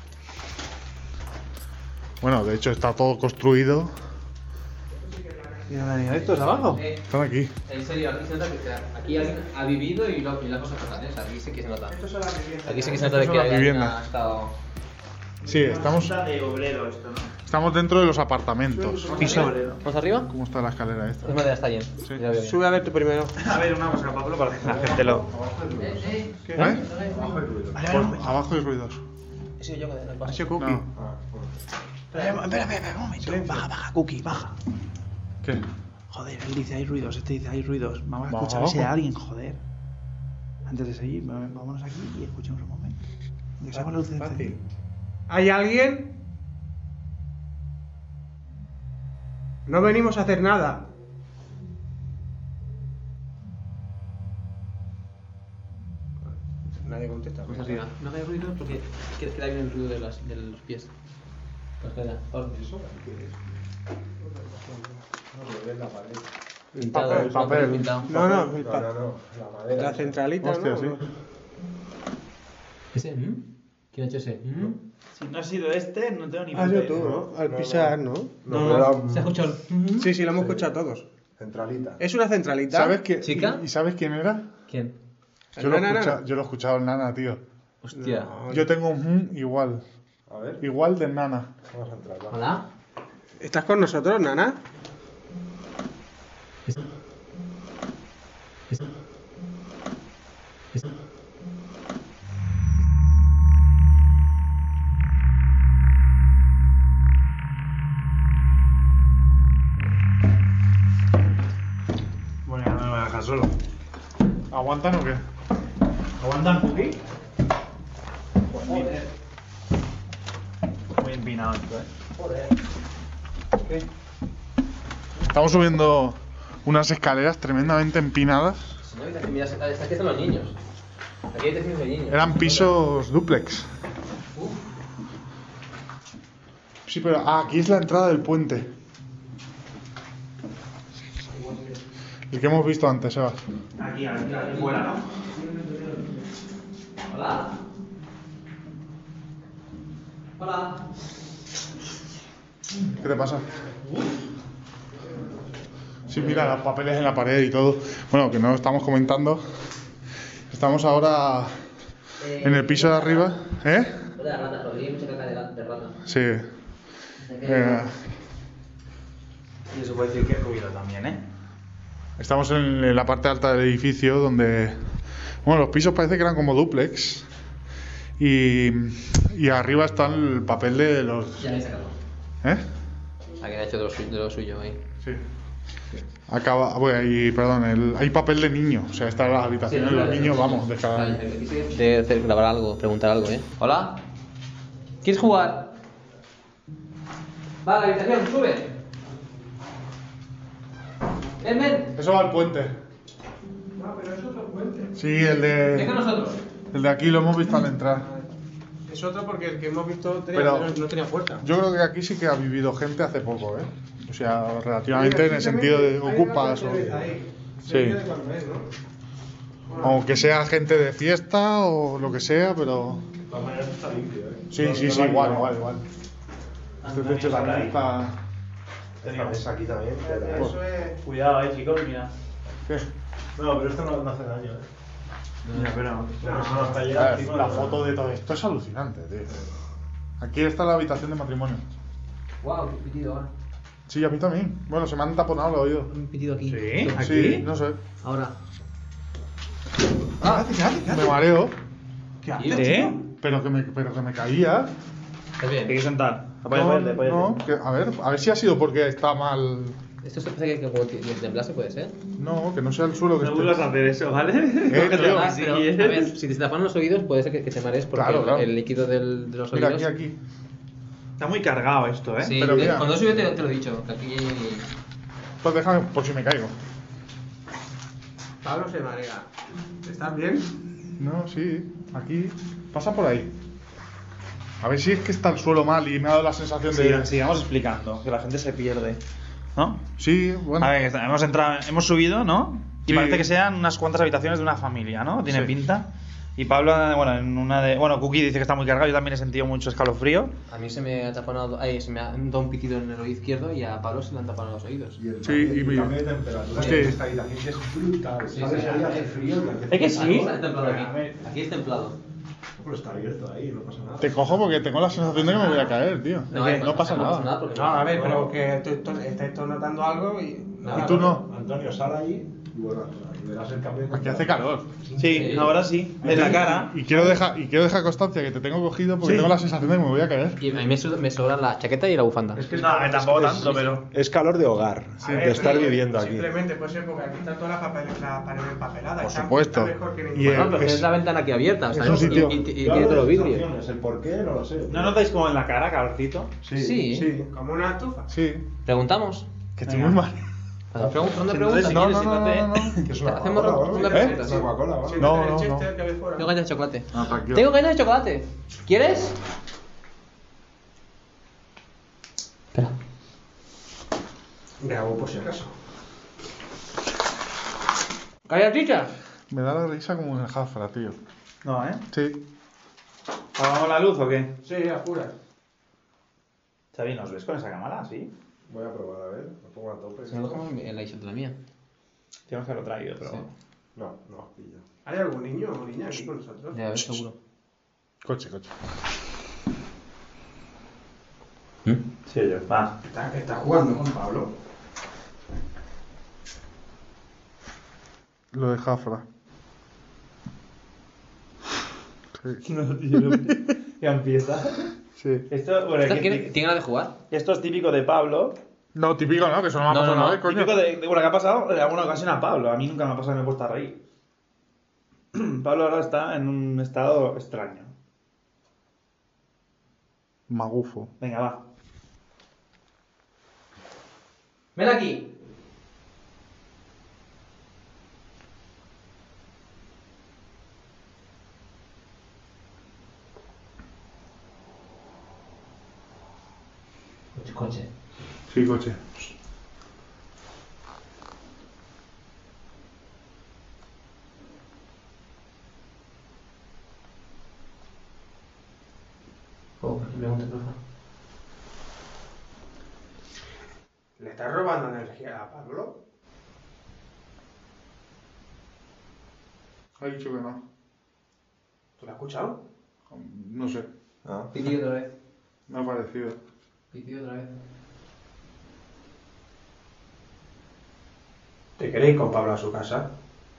Bueno, de hecho está todo construido. ¿Y dónde han ido estos abajo? Eh, Están aquí. en serio, aquí se nota que aquí alguien ha vivido y, lo, y las cosas pasan, ¿eh? Aquí sí que se nota. Aquí sí que se nota de que las alguien viviendas. ha estado... Sí, estamos, de obrero esto, ¿no? estamos dentro de los apartamentos. Piso obrero. ¿Vamos arriba? ¿Cómo está la escalera esta? Es madera, está bien. Sí. Ya veo bien. Sube a ver tú primero. A ver, una cosa, Pablo, para que la gente lo... Eh, eh. ¿Eh? Vale, vale, Por- abajo hay ruidos. He sido yo con el paso. Ese cookie. No. Espera, espera, espera, un momento. Baja, baja, Cookie, baja. ¿Qué? Joder, él dice hay ruidos, este dice hay ruidos. Vamos a Baja escuchar si hay abajo. alguien, joder. Antes de seguir, va- vámonos aquí y escuchemos un momento. Que se la luz Fácil. ¿Hay alguien? No venimos a hacer nada. Nadie contesta. Vamos arriba. No hagáis ruido porque queda queda bien el ruido de, las, de los pies. Pues queda. Eso. Pintado, papel, es una papel. pared pintado. No, no, el No, pa- no, no, la madera. la centralita, Hostia, ¿no? sí. ¿Ese? ¿Mm? ¿Quién ha hecho ese? ¿Mm? Si no ha sido este, no tengo ni Ah, puta yo idea. tú, ¿no? Al pisar, ¿no? No, No, era no, un- se ha escuchado el... ¿Mm? Sí, sí, lo hemos escuchado todos. Centralita. ¿Es una centralita? ¿Sabes quién? ¿Chica? ¿Y sabes quién era? ¿Quién? Yo lo, he ¿Nana, escuchado, nana? yo lo he escuchado en Nana, tío. Hostia. No. Yo tengo un mm igual. A ver, Igual de Nana. vamos a entrar. va. ¿Hola? ¿Estás con nosotros, Nana? Bueno, ya no me voy a dejar solo. ¿Aguantan o qué? ¿Aguantan, Cookie? Joder. Muy empinado esto, ¿eh? Estamos subiendo unas escaleras tremendamente empinadas. Si no, dice que mira, está- aquí están los niños. Aquí hay tecidos de niños. Eran pisos dúplex. Sí, pero ah, aquí es la entrada del puente. El que hemos visto antes, Sebas. Aquí, aquí, aquí fuera, ¿no? Hola. Hola. ¿Qué te pasa? Sí, mira, los papeles en la pared y todo. Bueno, que no lo estamos comentando. Estamos ahora en el piso de arriba. ¿Eh? Hola, rata, Rodrigo, hay mucha caca de, la- de rata. Sí. Eh, Y eso puede decir que es ruido también, ¿eh? estamos en la parte alta del edificio donde... Bueno, los pisos parece que eran como dúplex. Y, y arriba está el papel de los... Ya me he sacado. ¿Eh? Alguien ha hecho de lo, suyo, de lo suyo ahí. Sí. Acaba, bueno, y perdón, el- hay papel de niño, o sea, está en las habitaciones de los niños, vamos, de cada... De hacer grabar algo, preguntar algo, ¿eh? Hola. ¿Quieres jugar? Va a la habitación, sube. Ven, ven. Eso va al puente. No, pero es otro puente. Sí, el Ven de... con nosotros. El de aquí lo hemos visto al entrar. Es otro porque el que hemos visto tenía, Pero- no, no tenía puerta. Yo creo que aquí sí que ha vivido gente hace poco, ¿eh? O sea, relativamente en el sentido de ocupas o... Sí. Aunque sea gente de fiesta o lo que sea, pero... La mañana está limpio, ¿eh? Sí, sí, sí, igual, igual, igual. Este techo también está... Esta mesa aquí también. pero- Eso es... Cuidado, eh, chicos, mira. ¿Qué? No, pero esto no, no hace daño, ¿eh? Mira, pero... La persona está A llegando ver, encima la de- foto de todo esto es alucinante, tío. Aquí está la habitación de matrimonio. Wow, qué pitido ahora. Sí, a mí también. Bueno, se me han taponado los oídos. Un pitido aquí. ¿Sí? ¿Aquí? Sí, no sé. Ahora. Ah, me mareo, ¿Qué haces, ¿Eh? pero que me, pero que me caía. ¿Estás Hay que bien? sentar. Apóyate, No, apóyate, apóyate. no, que- a ver, a ver si ha sido porque está mal. Esto se parece que como de temblarse puede ser. No, que no sea el suelo que No esté. vuelvas a hacer eso, ¿vale? Eh, tío. Ah, si pero, quieres. a ver, si te tapan los oídos puede ser que, que te marees porque Claro, el, claro. el líquido del, de los Mira, oídos... aquí, aquí. Está muy cargado esto, ¿eh? Sí, Pero te- mira. cuando sube te, te lo he dicho, que aquí... Pues déjame por si me caigo. Pablo se marea. ¿Estás bien? No, sí, aquí. Pasa por ahí. A ver si es que está el suelo mal y me ha dado la sensación de. Sí, sigamos explicando, que la gente se pierde. ¿no? Sí, bueno. A ver, está- hemos entrado, hemos subido, ¿no? Y Sí. parece que sean unas cuantas habitaciones de una familia, ¿no? Tiene Sí. pinta. Y Pablo, bueno, en una de. Bueno, Cookie dice que está muy cargado, yo también he sentido mucho escalofrío. A mí se me ha taponado, ay, se me ha dado un pitido en el oído izquierdo y a Pablo se le han tapado los oídos. Y el Sí, y cambio, mi- el cambio de temperatura Sí. de esta habitación que es brutal. Sí, ¿Sabes? sí. Ahí hace frío. y hace ¿Es que frío. sí? Está templado A ver, aquí. Aquí es templado. Pero está abierto ahí, no pasa nada. Te cojo porque tengo la sensación de que me voy a caer, tío. No, Que eh, no pasa no pasa nada. nada porque No, a ver, pero que tú, tú estáis todos notando algo y... Y tú no. Antonio, sal allí y bueno, ahí verás el cambio de Aquí hace calor. Sí, Sí. ahora sí. En la cara. Y quiero dejar, y quiero dejar constancia que te tengo cogido porque Sí. tengo la sensación de que me voy a caer. Y a mí me, so- me sobran la chaqueta y la bufanda. Es que es No, calor- tampoco es- tanto, pero. Es calor de hogar, A ver, de estar pero viviendo aquí. Simplemente puede ser porque aquí está toda la, papel, la pared empapelada. Por está- supuesto. está mejor que ningún Y lado. el- No, pero es- tienes la ventana aquí abierta, es ¿sabes? un sitio- Y, y- y Yo tiene hablo todos los de vidrios. sensaciones, el por qué no lo sé. ¿No notáis como en la cara, calorcito? Sí, Sí. sí. Como una estufa. Sí, ¿Preguntamos? que estoy Venga. muy mal. Hacemos ronda de Entonces, preguntas. si No, quieres, no, no, no, siéntate. no, no. Que es una Hacemos Coca-Cola, ronda ¿vale? de ¿Eh? preguntas. Es una Coca-Cola, ¿vale? Siéntate No, en el no, Chester no. que habéis fuera. Tengo galletas de chocolate. Ah, tranquilo. Tengo galletas de chocolate. ¿Quieres? Espera. Grabo por si acaso. ¿Galletitas? Me da la risa como en el Jafra, tío. No, ¿eh? Sí. ¿Apagamos la luz o qué? Sí, apuras. Xavi, ¿nos ves con esa cámara? Sí. Voy a probar, a ver, me pongo a tope. Si no dejamos en la isla de la mía. Tenemos que haberlo traído, pero. Sí. No, no, pillo. ¿Hay algún niño o niña aquí con nosotros? Ya ves, seguro. Coche, coche. Sí, yo. Va. Está, está jugando con Pablo. Lo de Jafra. Sí. No, tío. Ya empieza. Sí. Esto, bueno, ¿Esta que- ¿Tiene, ¿Tiene ganas de jugar? esto es típico de Pablo. No, típico, ¿no? Que eso no me ha No, pasado no, una no. vez, coño. Típico de, de bueno, que ha pasado en alguna ocasión a Pablo. A mí nunca me ha pasado y me he puesto a reír. Pablo ahora está en un estado extraño. Magufo. Venga, va. Ven aquí. Coche, coche. Sí, coche. Oh, pregunta, por favor. ¿Le estás robando energía a Pablo? Ha dicho que no. ¿Tú lo has escuchado? No sé. Ah. Pitido otra vez. Me ha parecido. Pitido otra vez. ¿Te queréis con Pablo a su casa?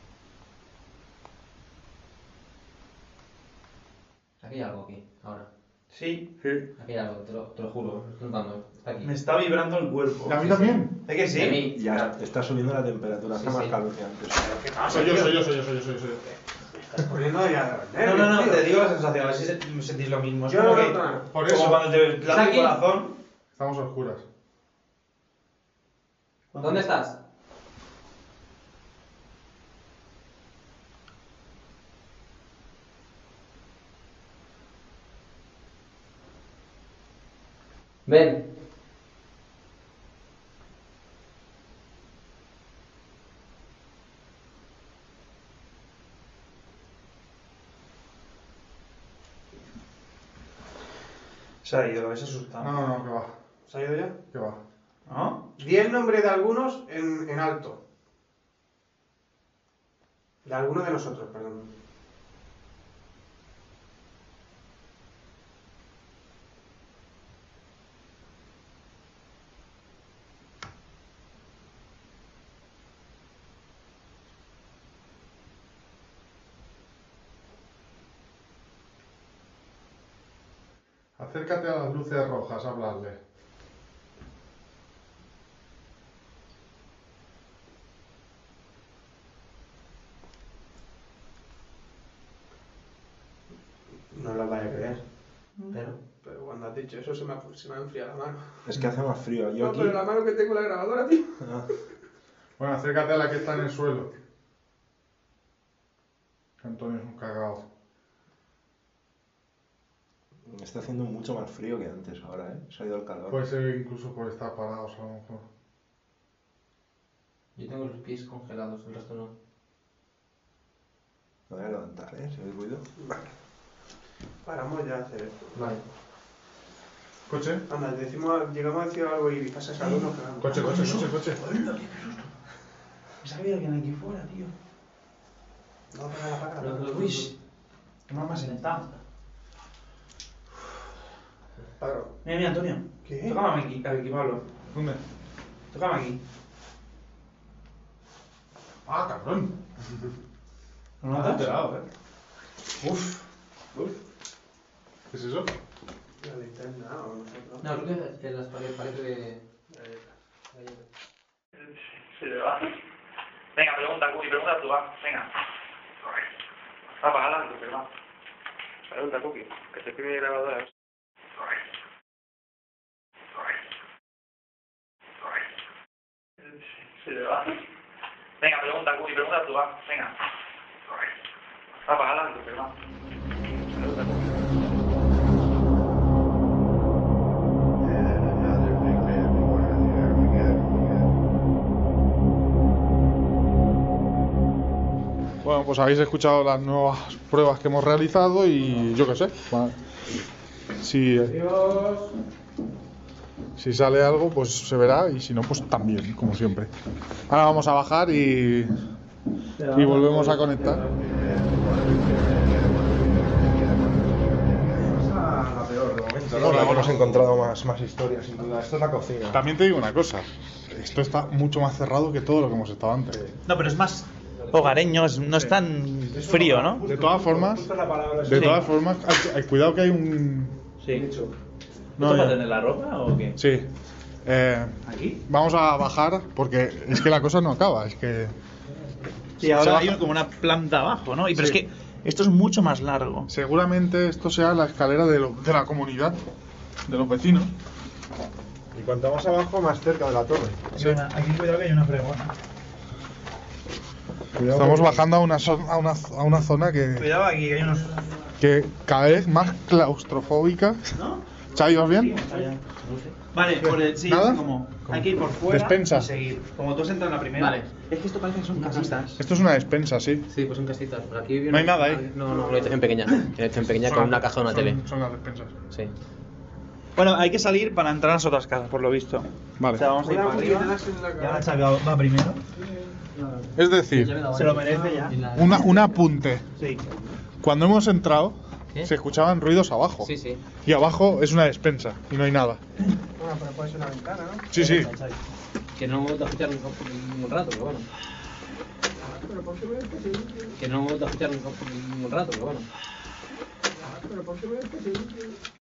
Aquí hay algo aquí, ahora. Sí. Sí. Aquí hay algo, te lo, te lo juro. Estoy notando. Está aquí. Me está vibrando el cuerpo. ¿A mí también? ¿Es que sí? Y a mí. Ya está subiendo la temperatura, Sí, hace más sí. calor que antes. Soy yo, soy yo, soy yo, soy yo, soy yo. Estás poniendo ya de No, no, no, tío. te digo la sensación, a ver si se- sentís lo mismo. Es Yo como no que. noto nada. Por Como eso. cuando te ¿Está late el aquí? corazón. Estamos a oscuras. ¿Dónde estás? Ven. Se ha ido, lo habéis asustado. No, no, no, que va. ¿Se ha ido ya? Que va. ¿No? Di el nombre de algunos en, en alto. De alguno de nosotros, perdón. Acércate a las luces rojas a hablarle. No lo vaya a creer. Pero, pero cuando has dicho eso se me ha, se me ha enfriado la mano. Es que hace más frío. Yo No, aquí. pero la mano que tengo en la grabadora, tío. Ah, Bueno, acércate a la que está en el suelo. Antonio es un cagao. está haciendo mucho más frío que antes ahora, ¿eh? Se ha ido el calor. Puede ser incluso por estar parados a lo mejor. Yo tengo los pies congelados, el resto no. Me voy a levantar, ¿eh? Si hay ruido. Vale. Paramos ya a hacer esto. Vale. ¿Coche? Anda, decimos, llegamos a decir algo y pasas algo, nos quedamos. Coche, coche, coche, coche. ¡Hola, qué susto! Pensaba que había alguien aquí fuera, tío. No, para, para, para. Uy, qué más más sentado. Paro. Mira, mira, Antonio. ¿Qué? Tócame aquí, aquí, Pablo. ¿Dónde? Tócame aquí. Ah, cabrón. ¿No Me has notas? enterado, eh. Uf. Uf. ¿Qué es eso? La linterna o nosotros. No, creo que en las paredes, paredes de... Se le va. Venga, pregunta, Cuy, pregunta tú, va. Venga. Va para adelante, pero va. Pregunta, Cookie, que se escribe grabadora. Se le va. Venga, pregunta, Cookie, pregunta tú, va. Venga. Va para adelante, pero va. Pregunta, Cookie. Bueno, pues habéis escuchado las nuevas pruebas que hemos realizado y yo qué sé. va- Si, si sale algo, pues se verá y si no, pues también, como siempre. Ahora vamos a bajar y, y volvemos a conectar. La peor de momento, ¿no? La que hemos encontrado más, más historias, sin duda. Esto es la cocina. También te digo una cosa, esto está mucho más cerrado que todo lo que hemos estado antes. No, pero es más hogareño, es- no es tan frío, ¿no? De todas formas, de Sí. todas formas, hay, hay- cuidado que hay un... Sí. No, ¿Esto para ya. tener la ropa o qué? Sí. Eh, ¿Aquí? vamos a bajar porque es que la cosa no acaba, es que... Sí, Se ahora hay baja. como una planta abajo, ¿no? Y, pero Sí. es que esto es mucho más largo. Seguramente esto sea la escalera de, lo- de la comunidad, de los vecinos. Y cuanto más abajo, más cerca de la torre. Sí. Aquí cuidado que hay una fregona. Cuidado Estamos porque- bajando a una, zo- a una, a una zona que, Cuidado aquí, que hay unos... que cada vez más claustrofóbica. ¿No? ¿Xavi, vas bien? Vale, por el, sí, ¿Nada? como hay que ir por fuera Despensa. y seguir. Como tú has entrado en la primera. Vale. Es que esto parece que son casitas. Esto es una despensa, sí. Sí, pues son casitas. Por aquí No hay nada ahí. No, no, una habitación pequeña. Una habitación pequeña con una caja y una son- tele. Son las despensas. Sí. Bueno, hay que salir para entrar a las otras casas, por lo visto. Vale. O sea, vamos a ir Una para arriba. puñetazo en la Y ahora cabeza. Xavi va, va primero. Es decir, Se lo merece ya. una, un apunte. Sí. Cuando hemos entrado, ¿Qué? se escuchaban ruidos abajo. Sí, sí. Y abajo es una despensa y no hay nada. Bueno, pero puede ser una ventana, ¿no? Sí, sí. Que no hemos vuelto a escuchar un, un rato, pero bueno. Pero ¿por qué ves que se limpia? Que no hemos vuelto a escuchar un, un rato, pero bueno. Pero ¿por qué ves que se limpia?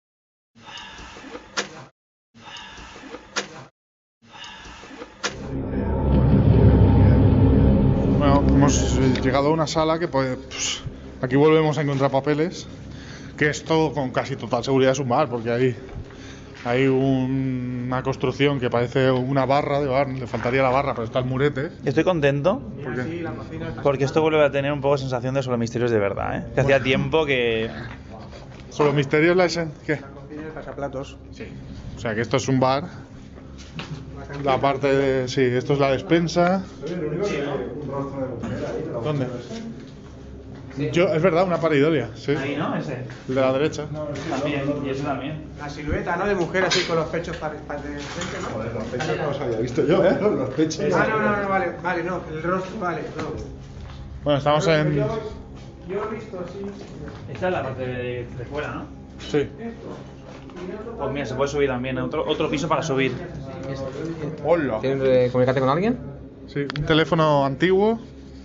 Bueno, hemos eh, llegado a una sala que pues, pues, aquí volvemos a encontrar papeles, que es todo con casi total seguridad es un bar, porque hay, hay un- una construcción que parece una barra de bar, le faltaría la barra, pero está el murete. Estoy contento ¿Por qué? Sí, la cocina está porque esto vuelve a tener un poco de sensación de solo misterios de verdad, ¿eh? Que hacía tiempo que... Solo misterios la esen- ¿qué? La cocina es pasaplatos. Sí. O sea que esto es un bar. La parte de. Sí, esto es la despensa. ¿Dónde? Yo, es verdad, una paridoria, sí. Ahí, ¿no? Ese. El de la derecha. También, y ese también. La silueta, ¿no? De mujer así con los pechos para, para de frente, ¿no? Los pechos no los había visto yo, ¿eh? Los pechos. Ah, no, no, no, vale, vale, no, el rostro, vale, no. Bueno, estamos en. Yo, yo he visto así. Esta es la parte de, de fuera, ¿no? Sí. Pues mira, se puede subir también, otro, otro piso para subir. Hola. ¿Quieres eh, comunicarte con alguien? Sí, un teléfono antiguo.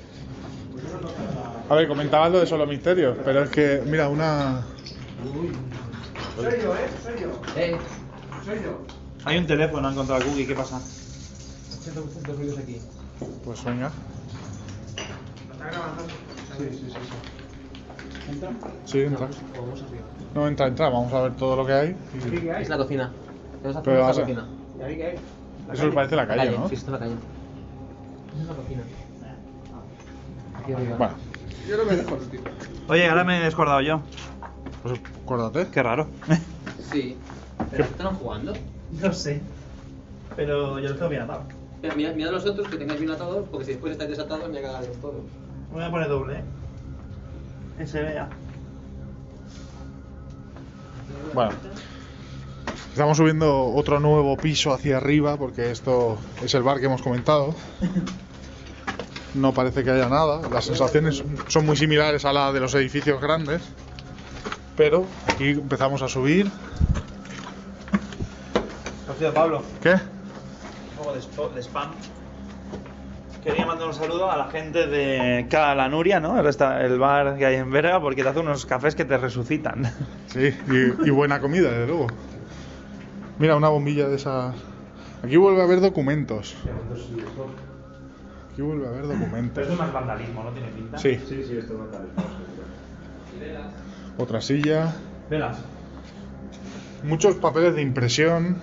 A ver, comentabas lo de solo misterios, pero es que, mira, una. Soy yo, ¿eh? Soy yo. Eh, Soy yo. Hay un teléfono, han encontrado el cookie, ¿qué pasa? ochenta por ciento ruidos aquí. Pues venga. Está grabando. Sí, sí, sí. sí. ¿Entra? Sí, entra. Vamos arriba. No, entra, entra, vamos a ver todo lo que hay. ¿Sí y- que hay? Es la cocina. Pero Pero es vas a- la cocina. ¿Y ahí qué hay? Eso me parece la calle, ¿no? Sí, está en la calle. Esa es la cocina. Aquí arriba. Bueno, Yo lo me dejo, tío. Oye, ahora me he descordado yo. pues acuérdate. Qué raro. Sí. ¿Pero están jugando? No sé. Pero yo lo tengo bien atado. Mira, mirad, mirad los otros que tengáis bien atados, porque si después estáis desatados me cagaremos todos. Voy a poner doble, ¿eh? Que se vea. Bueno, estamos subiendo otro nuevo piso hacia arriba porque esto es el bar que hemos comentado. No parece que haya nada, las sensaciones son muy similares a la de los edificios grandes, pero aquí empezamos a subir. Gracias, Pablo. ¿Qué? Un poco de, spo- de spam. Quería mandar un saludo a la gente de Cala Nuria, ¿no? El, resta- el bar que hay en Berga, porque te hace unos cafés que te resucitan. Sí, y, y buena comida, desde luego. Mira, una bombilla de esas. Aquí vuelve a haber documentos. Aquí vuelve a haber documentos. Pero eso es más vandalismo, ¿no tiene pinta? Sí. Sí, sí, esto es vandalismo. Otra silla. Velas. Muchos papeles de impresión.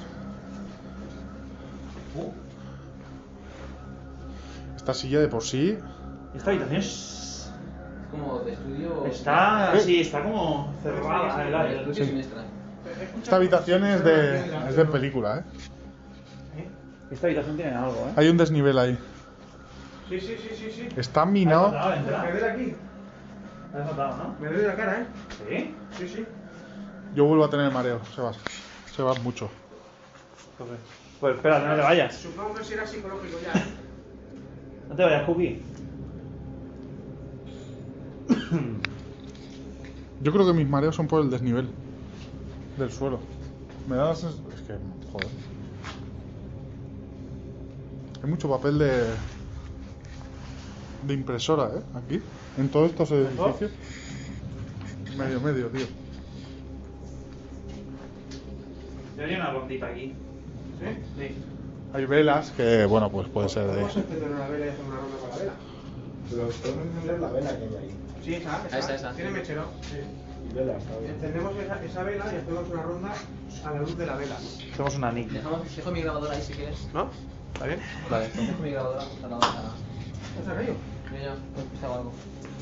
Esta silla de por sí. Esta habitación es... Como de estudio. Está... Sí, está como cerrada el De aire. estudio semestral. Esta habitación es de, es de película, ¿eh? Esta habitación tiene algo, ¿eh? Hay un desnivel ahí. Sí, sí, sí, sí, sí. Está minado. Me duele aquí. ¿Has notado, no? Me duele la cara, ¿eh? ¿Sí? Sí, sí. Yo vuelvo a tener mareo, Sebas. Sebas mucho. Pues espérate, no te vayas. Supongo que será psicológico ya, ¿eh? No te vayas, Cookie. Yo creo que mis mareos son por el desnivel del suelo. Me da la sensación... Es que... Joder. Hay mucho papel de... De impresora, ¿eh? Aquí. En todos estos edificios. Medio, medio, tío. Yo haría una rondita aquí. ¿Sí? Sí. Hay velas que, bueno, pues puede ser de... Vamos a encender una vela y hacer una ronda con la vela. Pero podemos encender la vela que hay ahí. Sí, esa, esa. Esa, esa. Tiene mechero. Sí. Y velas, ¿sabes? Encendemos esa, esa vela y hacemos una ronda a la luz de la vela. Hacemos una nick. Dejamos, dejo mi grabadora ahí si quieres. ¿No? ¿Está bien? Vale, dejo mi grabadora justo al lado de la. ¿Está río? Mira, ya, he escuchado algo.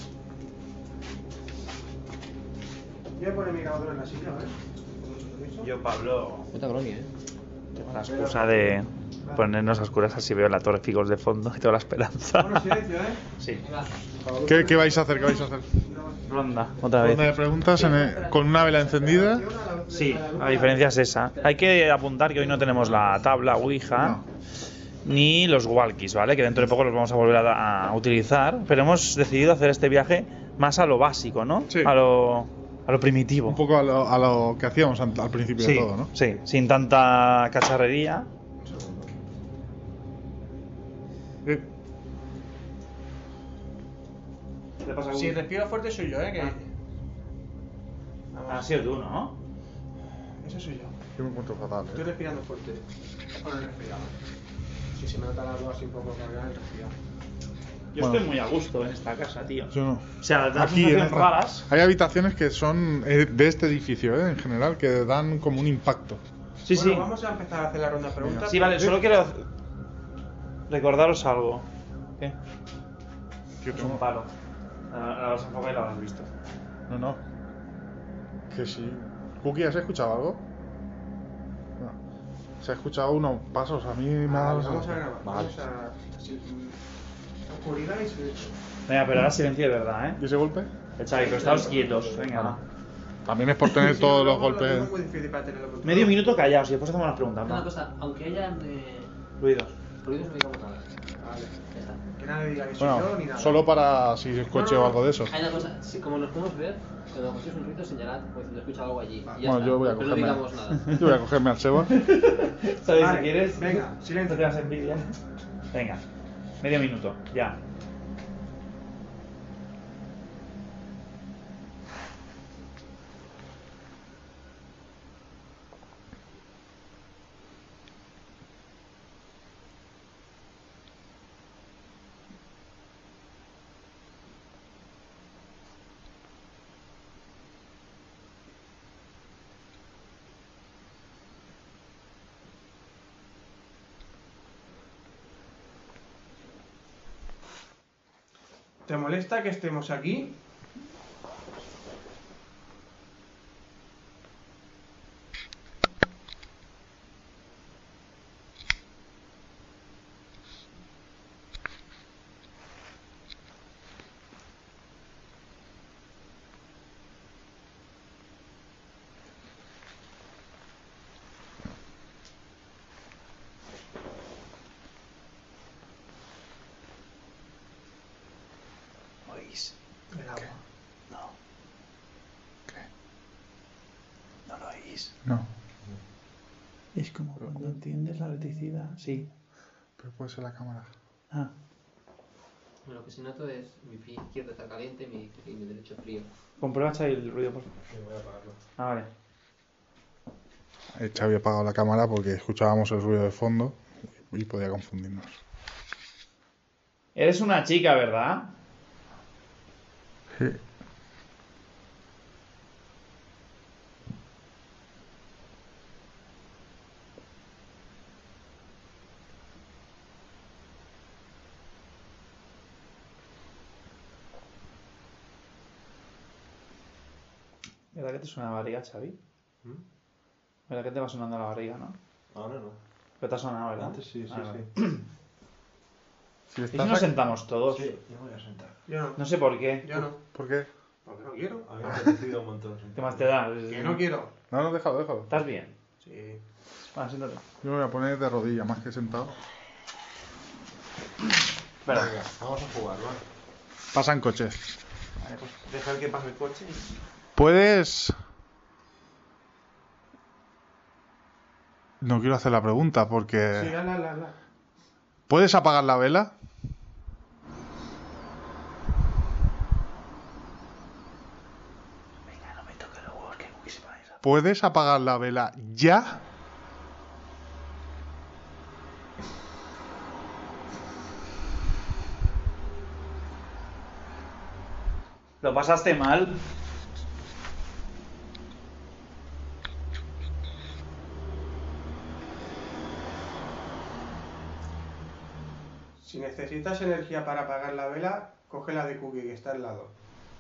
Voy a poner mi grabadora en la silla, ¿vale? Con mucho permiso. Yo, Pablo, Puta brony, eh. tengo la excusa de ponernos a oscuras así veo la Torre Figos de fondo y tengo la esperanza. Bueno, silencio, ¿eh? Sí. Venga. ¿Qué, qué vais a hacer? ¿Qué vais a hacer? Ronda, otra Ronda de vez. preguntas en el- con una vela encendida. Sí, la diferencia es esa. Hay que apuntar que hoy no tenemos la tabla Ouija. Ni los walkies, ¿vale? Que dentro de poco los vamos a volver a, a utilizar. Pero hemos decidido hacer este viaje más a lo básico, ¿no? Sí. A lo, a lo primitivo. Un poco a lo, a lo que hacíamos an- al principio sí, de todo, ¿no? sí, sin tanta cacharrería. Eh, ¿Qué pasa, Si respiro fuerte soy yo, ¿eh? Que... Ha sido tú, ¿no? Ese soy yo. Yo me encuentro fatal, Estoy ¿eh? respirando fuerte. Con el respirado. Si se me nota la voz así un poco cargada, el respirado. Yo Bueno. estoy muy a gusto en esta casa, tío. Yo no. O sea, las Aquí, sensaciones ¿eh? raras. Hay habitaciones que son eh, de este edificio, ¿eh? En general, que dan como un impacto. Sí, bueno, sí. vamos a empezar a hacer la ronda de preguntas. Sí, vale, solo quiero recordaros algo. ¿Qué? Que Es un palo. Ahora la vas a enfocar y lo habrás visto. No, no. Que sí. Cookie, ¿has escuchado algo? No. Se ha escuchado unos pasos. A mí me ha dado Vale, la vamos a sensación. grabar. Vale. Vamos a... si- mm, Oscuridad y silencio. Venga, pero ahora silencio de verdad, ¿eh? ¿Y ese golpe? Echáis, pero estáos quietos. Venga, va. También es por tener Sí, todos no, los no, lo tengo golpes. muy difícil para tenerlo controlado. Medio minuto callados y después hacemos las preguntas, Una ¿no? cosa, aunque hayan eh, Ruidos. ruidos, no digamos nada. Vale. Ya está. Que nadie diga que soy Bueno, yo ni nada. solo para si es coche No, no, o algo de eso. Hay una cosa, si, como nos podemos ver, cuando escuchéis un ruido, señalad, pues si escucha algo allí. Y ya Bueno, está. yo voy a Pero cogerme. no digamos nada. Yo voy a cogerme al Seba. ¿Sabes Vale, si quieres? venga, silencio. No te das envidia. Venga, medio minuto, ya. ¿Te molesta que estemos aquí? oís? El agua. No. ¿Qué? ¿No lo oís? No. Es como cuando entiendes la electricidad. Sí. Pero puede ser la cámara. Ah. Lo que sí noto es mi pie izquierdo está caliente y mi, y mi derecho frío. Comprueba, Xavi, el ruido, por favor. Sí, voy a apagarlo. Ah, vale. Eh, Xavi ha apagado la cámara porque escuchábamos el ruido de fondo y podía confundirnos. Eres una chica, ¿verdad? Sí. ¿Verdad que te suena la barriga, Xavi? ¿Mm? ¿Verdad que te va sonando la barriga, no? Ahora no. Pero te ha sonado, ¿verdad? Antes sí, sí, Ah, vale. sí. Si ¿Y estás si nos aquí- sentamos todos? Sí, yo me voy a sentar. Yo no. No sé por qué. Yo no. ¿Por qué? Porque no quiero. A mí me ha apetecido un montón. ¿Qué más te da? Que no quiero. No, no, déjalo, déjalo. ¿Estás bien? Sí. Bueno, siéntate. Yo me voy a poner de rodilla más que sentado. Espera. Venga, vamos a jugar, ¿vale? Pasan coches. Vale, pues dejar que pase el coche. Puedes... No quiero hacer la pregunta porque... Sí, la, la, la, la. ¿Puedes apagar la vela? Venga, no me toques los huevos, que Cookie se pone esa. ¿Puedes apagar la vela ya? ¿Lo pasaste mal? Si necesitas energía para apagar la vela, coge la de Cookie que está al lado.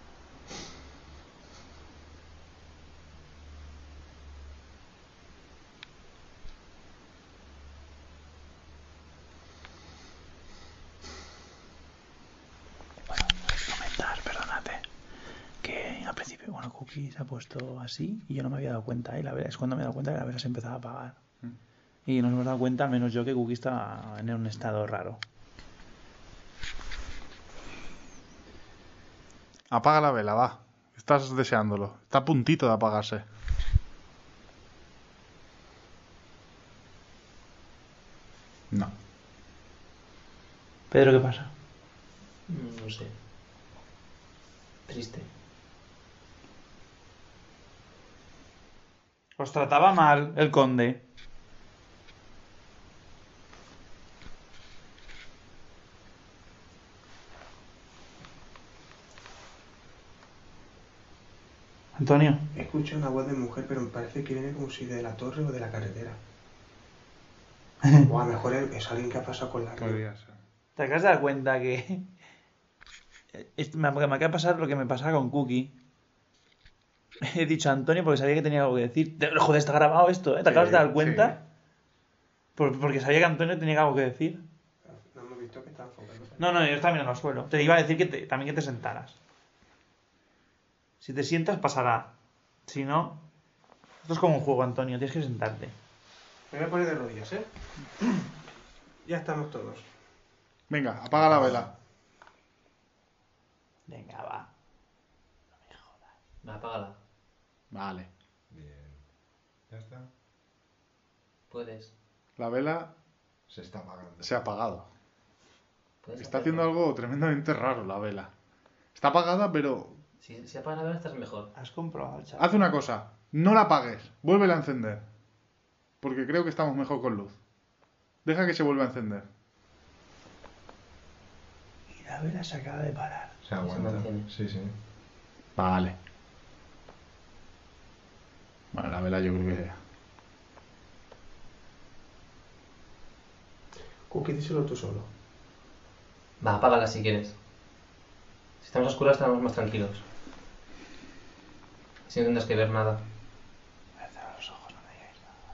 Bueno, comentar, perdónate. Que al principio, bueno, Cookie se ha puesto así y yo no me había dado cuenta. Y la vela, es cuando me he dado cuenta que la vela se empezaba a apagar. Y nos hemos dado cuenta, al menos yo, que Cookie estaba en un estado raro. Apaga la vela, va. Estás deseándolo. Está a puntito de apagarse. No. Pedro, ¿qué pasa? No sé. Triste. Os trataba mal el conde. Antonio. Escucho una voz de mujer, pero me parece que viene como si de la torre o de la carretera. O a lo mejor es, es alguien que ha pasado con la Podría ser. ¿Te acabas de dar cuenta que... es- Me, me acaba de pasar lo que me pasaba con Cookie? He dicho a Antonio porque sabía que tenía algo que decir. Te- Joder, está grabado esto, ¿eh? ¿Te acabas de dar cuenta? Por- porque sabía que Antonio tenía algo que decir. No hemos visto que está enfocado. No, no, yo estaba mirando al suelo. Te iba a decir que te- también que te sentaras. Si te sientas, pasará. Si no... Esto es como un juego, Antonio. Tienes que sentarte. Me voy a poner de rodillas, ¿eh? Ya estamos todos. Venga, apaga la vela. Venga, va. Va, apágala. Vale. Bien. Ya está. Puedes. La vela Se está apagando. se ha apagado. Puedes Está hacerlo. haciendo algo tremendamente raro la vela. Está apagada, pero... Si, si apagas la vela estás mejor. Has comprobado el chaval. Haz una cosa. No la apagues. Vuélvela a encender. Porque creo que estamos mejor con luz. Deja que se vuelva a encender. Y la vela se acaba de parar. Se aguanta. mantiene. Sí, sí. Vale. Bueno, la vela yo creo que... Cookie, díselo tú solo. Va, apágala si quieres. Si estamos a oscuras estaremos más tranquilos. Si no tendrás que ver nada. Cerra los ojos, no me digáis nada.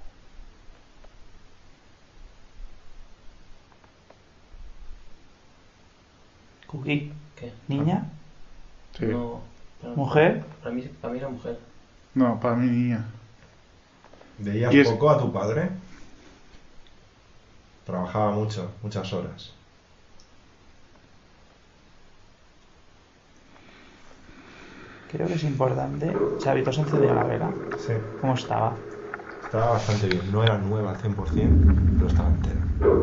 Cookie, ¿Qué? niña, Sí. No. para- mujer. Para mí, para mí era mujer. No, para mi niña. ¿Veías Y es- poco a tu padre? Trabajaba mucho, muchas horas. Creo que es importante. Xavi, ¿tú has encendido la vela? Sí. ¿Cómo estaba? Estaba bastante bien. No era nueva al cien por cien, pero estaba entera.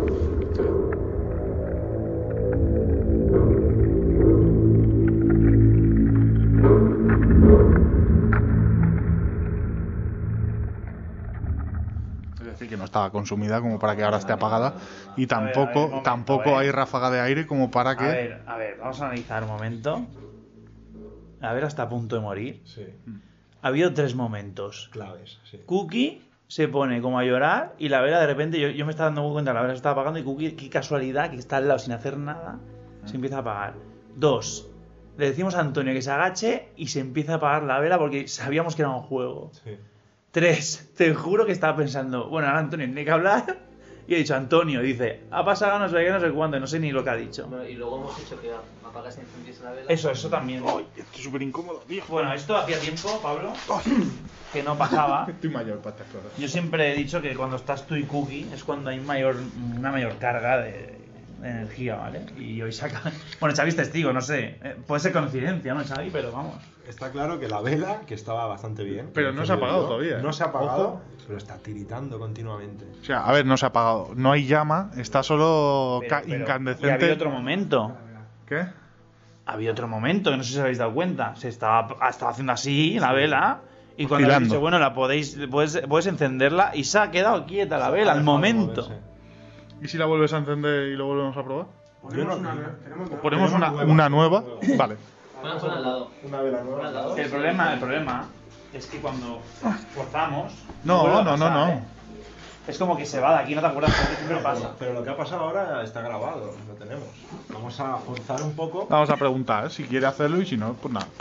Es decir, que no estaba consumida como para que ahora esté apagada. Y A ver, tampoco, a ver, un momento, tampoco a ver. hay ráfaga de aire como para que... A ver, a ver, vamos a analizar un momento. A ver, hasta a punto de morir. Sí. Ha habido tres momentos. Claves, sí. Cookie se pone como a llorar y la vela de repente, yo, yo me estaba dando cuenta, la vela se estaba apagando y Cookie, qué casualidad, que está al lado sin hacer nada, se empieza a apagar. Dos, le decimos a Antonio que se agache y se empieza a apagar la vela porque sabíamos que era un juego. Sí. Tres, te juro que estaba pensando, bueno, ahora Antonio tiene que hablar y he dicho, Antonio, dice, ha pasado no sé qué, no sé cuándo, no sé ni lo que ha dicho. Bueno, y luego hemos dicho que apagas y encendiese la vela. Eso, eso también. Ay, estoy súper incómodo, tío. Bueno, esto hacía tiempo, Pablo, que no pasaba. Estoy mayor para estas cosas. Yo siempre he dicho que cuando estás tú y Cookie es cuando hay mayor, una mayor carga de, de energía, ¿vale? Y hoy saca... Bueno, Xavi es testigo, no sé. Eh, puede ser coincidencia, ¿no, Xavi? Pero vamos. Está claro que la vela, que estaba bastante bien. Pero no se ha apagado yo, todavía, ¿eh? No se ha apagado, Ojo. pero está tiritando continuamente. O sea, a ver, no se ha apagado. No hay llama, está solo Pero- ca- pero- incandescente. Y había otro momento. ¿Qué? Había otro momento, que no sé si os habéis dado cuenta. Se estaba, estaba haciendo así la vela. Y cuando le he Oscilando. dicho, bueno, la podéis, puedes, puedes encenderla y se ha quedado quieta la vela al momento. ¿Y si la vuelves a encender y lo volvemos a probar? Yo no, Ponemos una, una nueva. Vale. Pon pon al lado. Una vela Pon al lado. El problema, el problema es que cuando forzamos. No, vuelve a no, no, pasar, no. ¿eh? Es como que se va de aquí, no te acuerdas, porque siempre pasa. Pero lo que ha pasado ahora está grabado, lo tenemos. Vamos a forzar un poco. Vamos a preguntar si quiere hacerlo y si no, pues nada.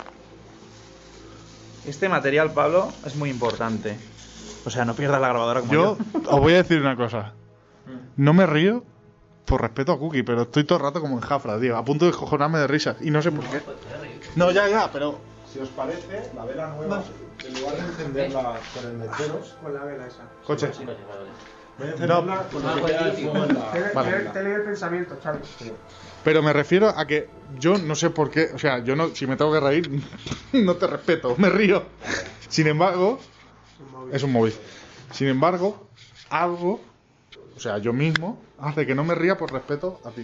Este material, Pablo, es muy importante. O sea, no pierdas la grabadora como yo. Yo os voy a decir una cosa. No me río por respeto a Cookie, pero estoy todo el rato como en jafra, tío. A punto de cojonarme de risas. Y no sé por qué. No, ya, ya, pero... Si os parece, la vela nueva, en lugar de encenderla con el mechero, Con la vela esa. Coche. Sí, vale, vale. voy a encenderla con Ah, lo que queda de fuego en la... Te, te- Vale. te leí el pensamiento, Xavi. Pero me refiero a que yo no sé por qué... O sea, yo no... Si me tengo que reír, no te respeto. Me río. Sin embargo... Es un móvil. Sin embargo, algo... O sea, yo mismo hace que no me ría por respeto a ti.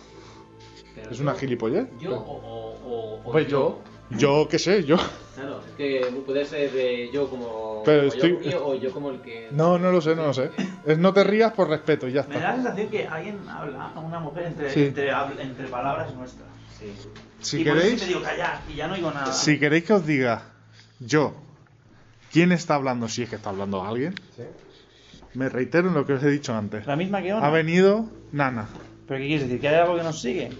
Pero Es una yo- gilipollez. Yo o, o, o, o Pues yo... Yo qué sé, yo... Claro, es que puede ser de yo como, Pero como estoy- yo, o yo como el que... No, no lo sé, no lo sé. Es no te rías por respeto y ya Me da la está. sensación que alguien habla a una mujer entre, Sí. entre, hab- entre palabras nuestras. Sí. Si y por eso queréis... te digo callar y ya no oigo nada. Si queréis que os diga yo quién está hablando, si es que está hablando alguien, ¿Sí? me reitero en lo que os he dicho antes. La misma que Ona. Ha venido Nana. ¿Pero qué quieres decir? ¿Que hay algo que nos sigue?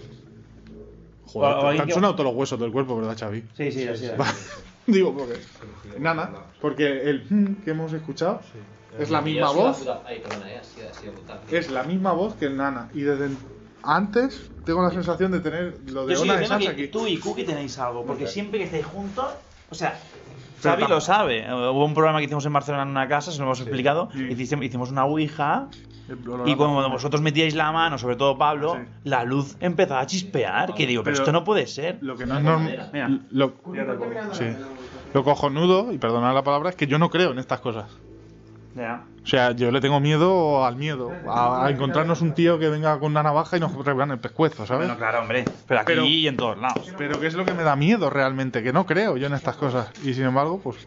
Joder, O- o te alguien han que- sonado todos los huesos del cuerpo, ¿verdad, Xavi? Sí, sí, así. Va, Digo, porque... Nana, porque el hmm que hemos escuchado es la Y misma ha sido voz. puta- Ay, perdona, eh, ha sido, ha sido brutal. Es la misma voz que el Nana. Y desde antes tengo la sensación de tener lo de Yo sigo Ona de diciendo Sans que aquí. tú y Cookie tenéis algo, porque Ok. siempre que estáis juntos, o sea, Pero Xavi tam- lo sabe. Eh, Hubo un programa que hicimos en Barcelona en una casa, se lo hemos explicado, Sí. hicimos, hicimos una ouija El- y cuando vosotros metíais la mano, sobre todo Pablo, Sí. la luz empezaba a chispear, que digo, pero, Pero- esto no puede ser. Lo que no es normal. Mira. Lo, sí. Lo cojonudo, y perdonad la palabra, es que yo no creo en estas cosas. Ya. O sea, yo le tengo miedo al miedo. A, a encontrarnos un tío que venga con una navaja y nos revela el pescuezo, ¿sabes? Bueno, claro, hombre, pero aquí Pero- y en todos lados. Pero ¿qué es lo que me da miedo realmente? Que no creo yo en estas cosas. Y sin embargo, pues...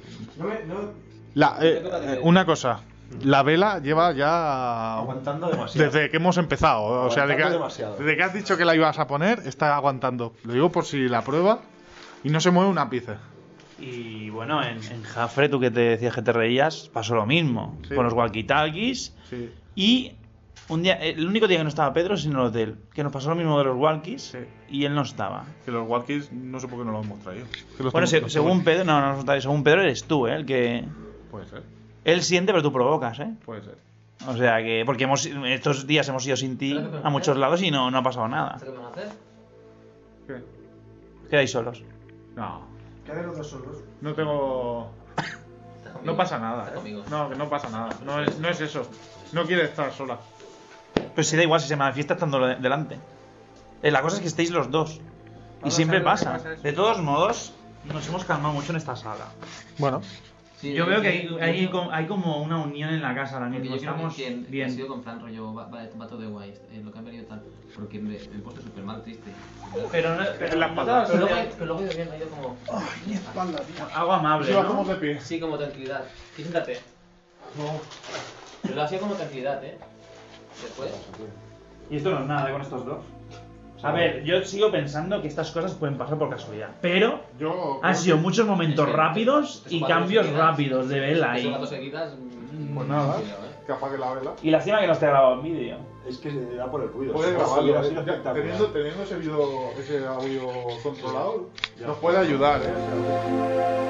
La, eh, eh, una cosa. La vela lleva ya... Aguantando demasiado. Desde que hemos empezado. O sea, de que, Aguantando demasiado. desde que has dicho que la ibas a poner, está aguantando. Lo digo por si la prueba y no se mueve un ápice. Y bueno, en, en Jafre, tú que te decías que te reías, pasó lo mismo. Sí. Con los walkie-talkies. Sí. Y un día, el único día que no estaba Pedro es en el hotel. Que nos pasó lo mismo de los walkies Sí. y él no estaba. Que los walkies no sé por qué no los hemos traído. Que los Bueno, tengo- se- los según tengo- Pedro, no, no, no, según Pedro eres tú, ¿eh? El que. Puede ser, Él siente, pero tú provocas, ¿eh? puede ser. O sea que. Porque hemos, estos días hemos ido sin ti a muchos lados y no, no ha pasado nada. ¿Sabes qué van a hacer? ¿Qué? Quedáis solos. No. Quedan los dos solos. No tengo... Está No conmigo. pasa nada, Está ¿eh? conmigo. No, que no pasa nada. No es, no es eso. No quiere estar sola. Pero si da igual, si se manifiesta estando de- delante. Eh, La cosa es que estéis los dos. Y Vamos siempre a ver lo que pasa. pasa es- De todos modos, Nos hemos calmado mucho en esta sala. Bueno, Sí, Yo veo que hay, yo- hay, yo- com- hay como una unión en la casa ahora Porque mismo. yo creo Estamos que quien ha bien. sido con plan rollo, va, va, va todo de guay, eh, lo que han venido tal, porque me, me he puesto súper mal, triste. Pero no, pero la no espalda. te Pero vas a luego, hacer pero luego he ido bien, ha ido como... mi espalda, tío. algo amable, Si ¿no? bajamos de pie. Sí, como tranquilidad. Sí, siéntate. Pero lo ha sido como tranquilidad, ¿eh? Después... Y esto no es nada con estos dos. A ver, yo sigo pensando que estas cosas pueden pasar por casualidad. Pero Yo. han sido muchos momentos Es que- rápidos tres y o cuatro cambios seguidas, rápidos de vela. tres o Y, cuatro seguidas... mm, Pues nada, cuidado, ¿eh? que apague la vela. y lástima que no esté grabado en vídeo. Es que se da por el ruido. Puede Si no, grabarlo. hubiera eh. sido Ya, espectacular. Teniendo, teniendo ese, video, ese audio controlado, nos puede ayudar, ¿eh?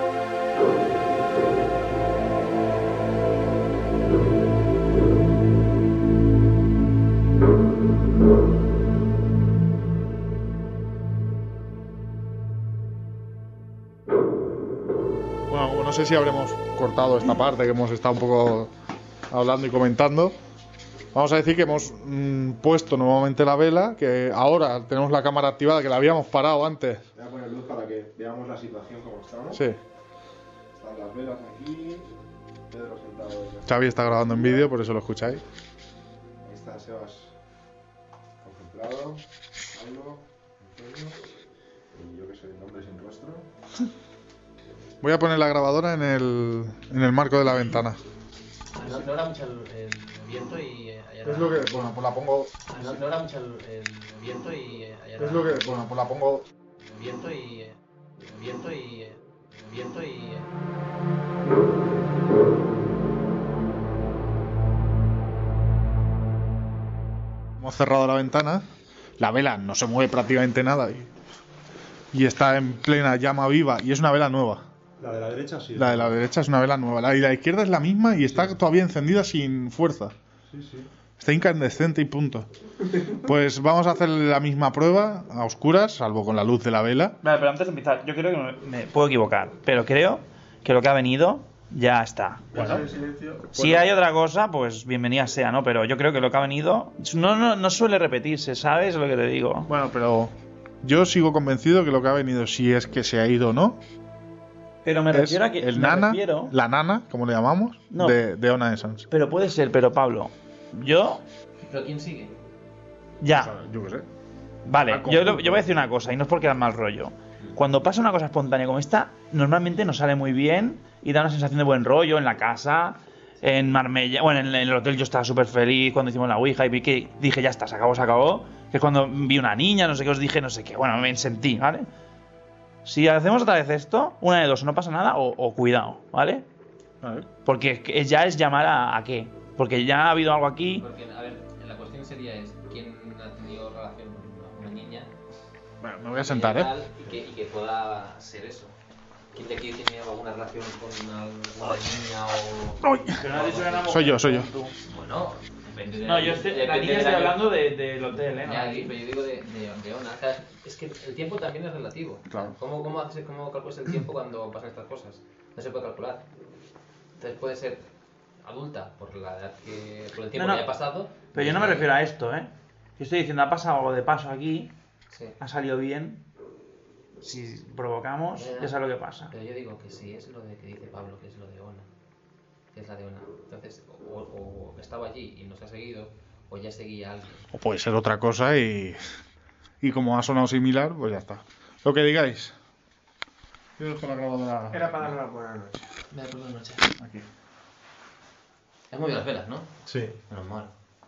Bueno, como no sé si habremos cortado esta parte que hemos estado un poco hablando y comentando. Vamos a decir que hemos mm, puesto nuevamente la vela, que ahora tenemos la cámara activada, que la habíamos parado antes. Voy a poner luz para que veamos la situación como estamos. Sí, Están las velas aquí. Pedro sentado. desde- Xavi está grabando en vídeo, por eso lo escucháis. Ahí está Sebas concentrado. Pablo, Antonio. Y yo que soy el hombre sin rostro. Voy a poner la grabadora en el, en el marco de la ventana. No, no era mucho el, el viento y... eh, ayer Es era- lo que, bueno, pues la pongo. No, no era mucho el, el viento y... eh, ayer Es era- lo que, bueno, pues la pongo. El viento y... eh, el viento y... eh, el viento y... eh, Hemos cerrado la ventana. La vela no se mueve prácticamente nada y, y está en plena llama viva. Y es una vela nueva. La de la derecha sí. La de la derecha es una vela nueva. La de la izquierda es la misma y está todavía encendida sin fuerza. Sí, sí. Está incandescente y punto. Pues vamos a hacer la misma prueba a oscuras, salvo con la luz de la vela. Vale, pero antes de empezar, yo creo que me, me puedo equivocar, pero creo que lo que ha venido ya está. Bueno, Si hay otra cosa, pues bienvenida sea, ¿no? Pero yo creo que lo que ha venido no, no, no suele repetirse, ¿sabes lo que te digo? bueno, pero yo sigo convencido que lo que ha venido, si es que se ha ido o no, Pero me es refiero a que el me nana, refiero- la nana, como le llamamos, No. de, de Ona Essence. Pero puede ser, pero Pablo, yo ¿Pero quién sigue? ya. Yo qué sé. Vale, Al yo, conjunto. lo- yo voy a decir una cosa, y no es porque da mal rollo. Cuando pasa una cosa espontánea como esta, normalmente nos sale muy bien y da una sensación de buen rollo en la casa, en Marbella. Bueno, en el- en el hotel yo estaba súper feliz cuando hicimos la Ouija y vi que dije, ya está, se acabó, se acabó. Que es cuando vi una niña, no sé qué os dije, no sé qué. Bueno, me sentí, ¿vale? Si hacemos otra vez esto, una de dos, no pasa nada o, o cuidado, ¿vale? A ver. Porque es que ya es llamar a, a qué. Porque ya ha habido algo aquí. Porque, a ver, la cuestión sería es quién ha tenido relación con una niña Bueno, me voy a sentar, y ¿eh? tal, y, que, y que pueda ser eso. ¿Quién de aquí tiene alguna relación con alguna niña o...? Pero no has dicho que era Soy yo, soy yo. Bueno, depende de No, yo estoy, la depende niña del estoy año. hablando de, del hotel, ¿eh? No Ya, aquí. pero yo digo de, de, de Ona. O sea, es que el tiempo también es relativo. Claro. ¿Cómo, cómo, haces, ¿Cómo calculas el tiempo cuando pasan estas cosas? No se puede calcular. Entonces puede ser adulta por la edad que, por el tiempo No, no. que haya pasado. Pero yo no me refiero a esto, ¿eh? Yo estoy diciendo, ha pasado algo de paso aquí, Sí. ha salido bien. Si provocamos, ya sabes lo que pasa. Pero yo digo que si es lo de que dice Pablo, que es lo de Ona, que es la de Ona. Entonces, o, o estaba allí y nos ha seguido, o ya seguía a alguien. O puede ser otra cosa y. Y como ha sonado similar, pues ya está. Lo que digáis. Yo dejo la grabadora. Era para darle la buena noche. Me por la noche. Aquí. Has movido las velas, ¿no? Sí. Menos mal.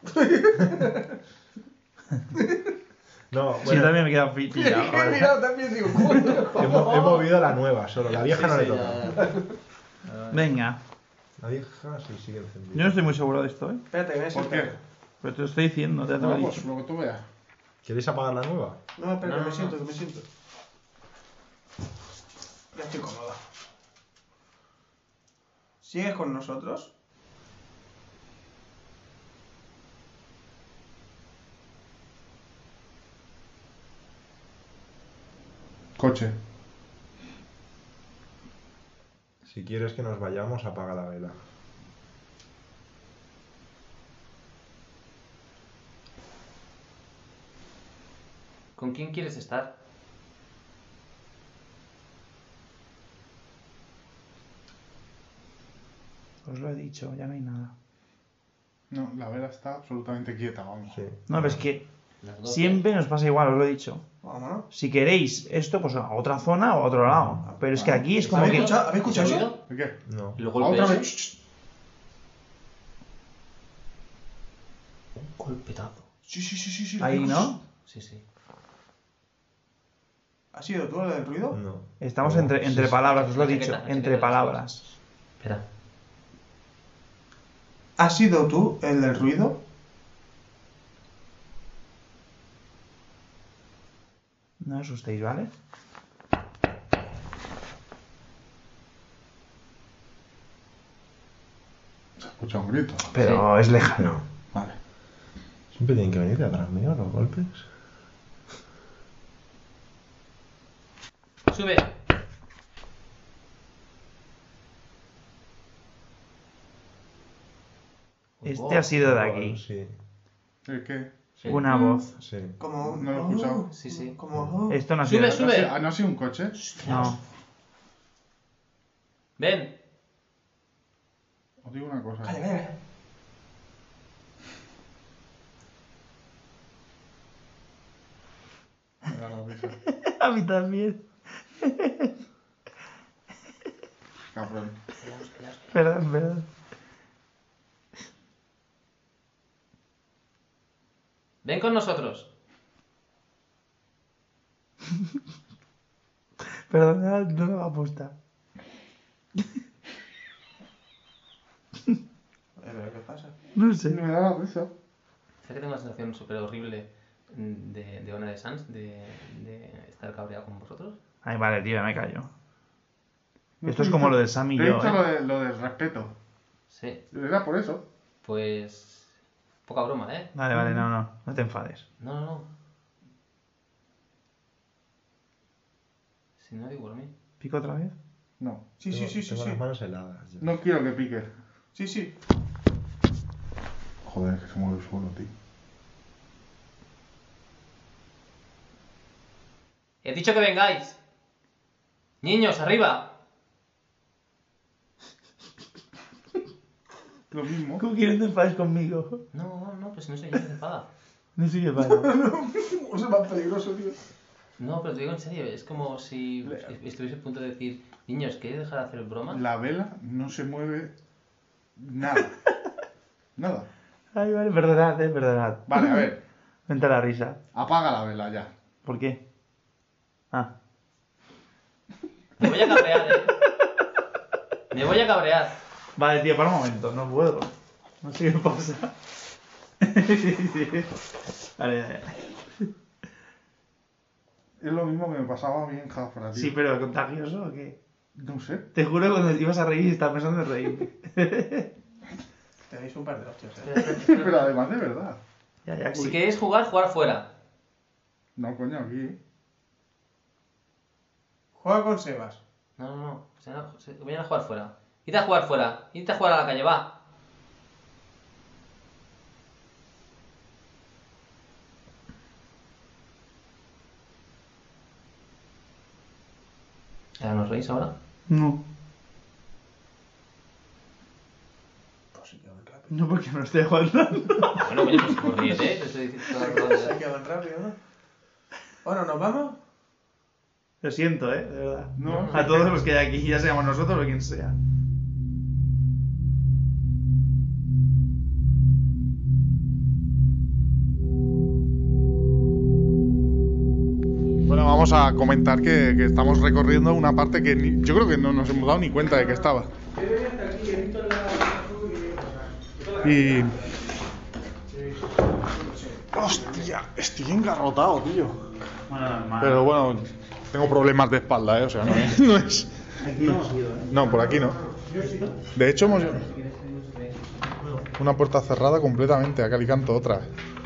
No, Sí, bueno, también me he quedado pi- pillado. He mirado también digo, coño. he, mo- he movido la nueva solo. La vieja no le Sí, toca. ya, ya. Venga, La vieja sí sigue encendida. yo no estoy muy seguro de esto, ¿eh? Espérate, me voy a ¿Por sentar. qué? Pero te lo estoy diciendo, ya te lo he Vamos, dicho. lo que tú veas. ¿Queréis apagar la nueva? No, espérate, No, no, me no. siento, que me siento. Ya estoy cómodo. ¿Sigues con nosotros? Coche. Si quieres que nos vayamos, apaga la vela. ¿Con quién quieres estar? os lo he dicho, ya no hay nada. No, la vela está absolutamente quieta, vamos. Sí. No, pero es que Las doce. siempre nos pasa igual, os lo he dicho. Vámonos. Si queréis esto, pues a otra zona o a otro lado. Pero es que aquí es como ¿Habéis que... escuchado, ¿habéis escuchado ¿Has eso? oído? ¿De qué? No. ¿El Ah, golpe otra ese? vez. Shh, shh. Un golpetazo. Sí, sí, sí, sí, sí. Ahí, ¿habéis ¿no? escuchado? Sí, sí. ¿Has sido tú el del ruido? No. Estamos No, entre, sí, entre sí. palabras, os lo he Una dicho. chaqueta, una Entre chaqueta de las palabras. Espera. ¿Has sido tú el del ruido? No os asustéis, ¿vale? Se escucha un grito. Pero es lejano. Vale. Siempre tienen que venir de atrás mío los golpes. Sube. Este ha sido de aquí. Sí. ¿El qué? Sí. Una voz. Sí. Como... No lo he escuchado. Sí, sí. Como... Esto no ha Sube, sido... sube. ¿Ah, no ha sido un coche? No. Ven. Os digo una cosa. Calla, calla. Me da la risa. A mí también. Cabrón. Perdón, perdón. Ven con nosotros. Perdón, no, no me va a apostar. ¿Pero qué pasa? No sé. Me da la risa. Es que tengo una sensación súper horrible de, de Ona de Sans, de, de estar cabreado con vosotros. Ay, vale, tío, ya me callo. No Esto te es he como dicho- lo del Sam y te he yo, dicho ¿eh? lo, de- lo del respeto. Sí. Era por eso. Pues... Poca broma, ¿eh? Vale, vale, no, no. No te enfades. No, no, no. Si no digo por mí. ¿Pico otra vez? No. Sí, sí, Tengo- sí, sí, Tengo sí. las manos heladas. ya. No quiero que pique. Sí, sí. Joder, que se mueve solo, tío. He dicho que vengáis. Niños, arriba. Lo mismo. ¿Cómo quieres que te enfades conmigo? No, no, no, pues no soy yo que se enfada. No sé qué pasa. O sea, más peligroso, tío. No, pero te digo en serio, es como si estuviese a punto de decir, niños, ¿queréis dejar de hacer bromas? La vela no se mueve nada. Nada. Ay, vale, perdonad, eh, perdonad. Vale, a ver. Vente a la risa. Apaga la vela ya. ¿Por qué? Ah. Me voy a cabrear, eh. Me voy a cabrear. Vale, tío, para un momento, no puedo. No sé qué pasa. Vale, vale. Es lo mismo que me pasaba a mí en Jafra, tío. Sí, pero ¿contagioso o qué? No sé. Te juro que cuando ibas a reír estaba pensando en reír. Tenéis un par de hostias, eh. Pero además de verdad. Ya, ya, Si uy. queréis jugar, jugar fuera. No, coño, aquí. Juega con Sebas. No, no, no. Se van a, se- vayan a jugar fuera. Id a jugar fuera. Id a jugar a la calle, va. ¿Ahora nos reís ahora? No. Pues sí que van rápido. No, porque no estoy aguantando. Bueno, oye, pues por ríete, te estoy diciendo toda la Se verdad. que van rápido, ¿no? Bueno, ¿nos vamos? Lo siento, eh, de verdad. No. A todos los que hay aquí, ya seamos nosotros o quien sea. Bueno, vamos a comentar que, que estamos recorriendo una parte que ni- yo creo que no nos hemos dado ni cuenta de que estaba. Y... Hostia, estoy engarrotado, tío. Bueno, normal. Pero bueno, tengo problemas de espalda, ¿eh? O sea, no es... No, es- Aquí no hemos ido, eh. no, por aquí no. De hecho, hemos... Una puerta cerrada completamente, a Calicanto otra.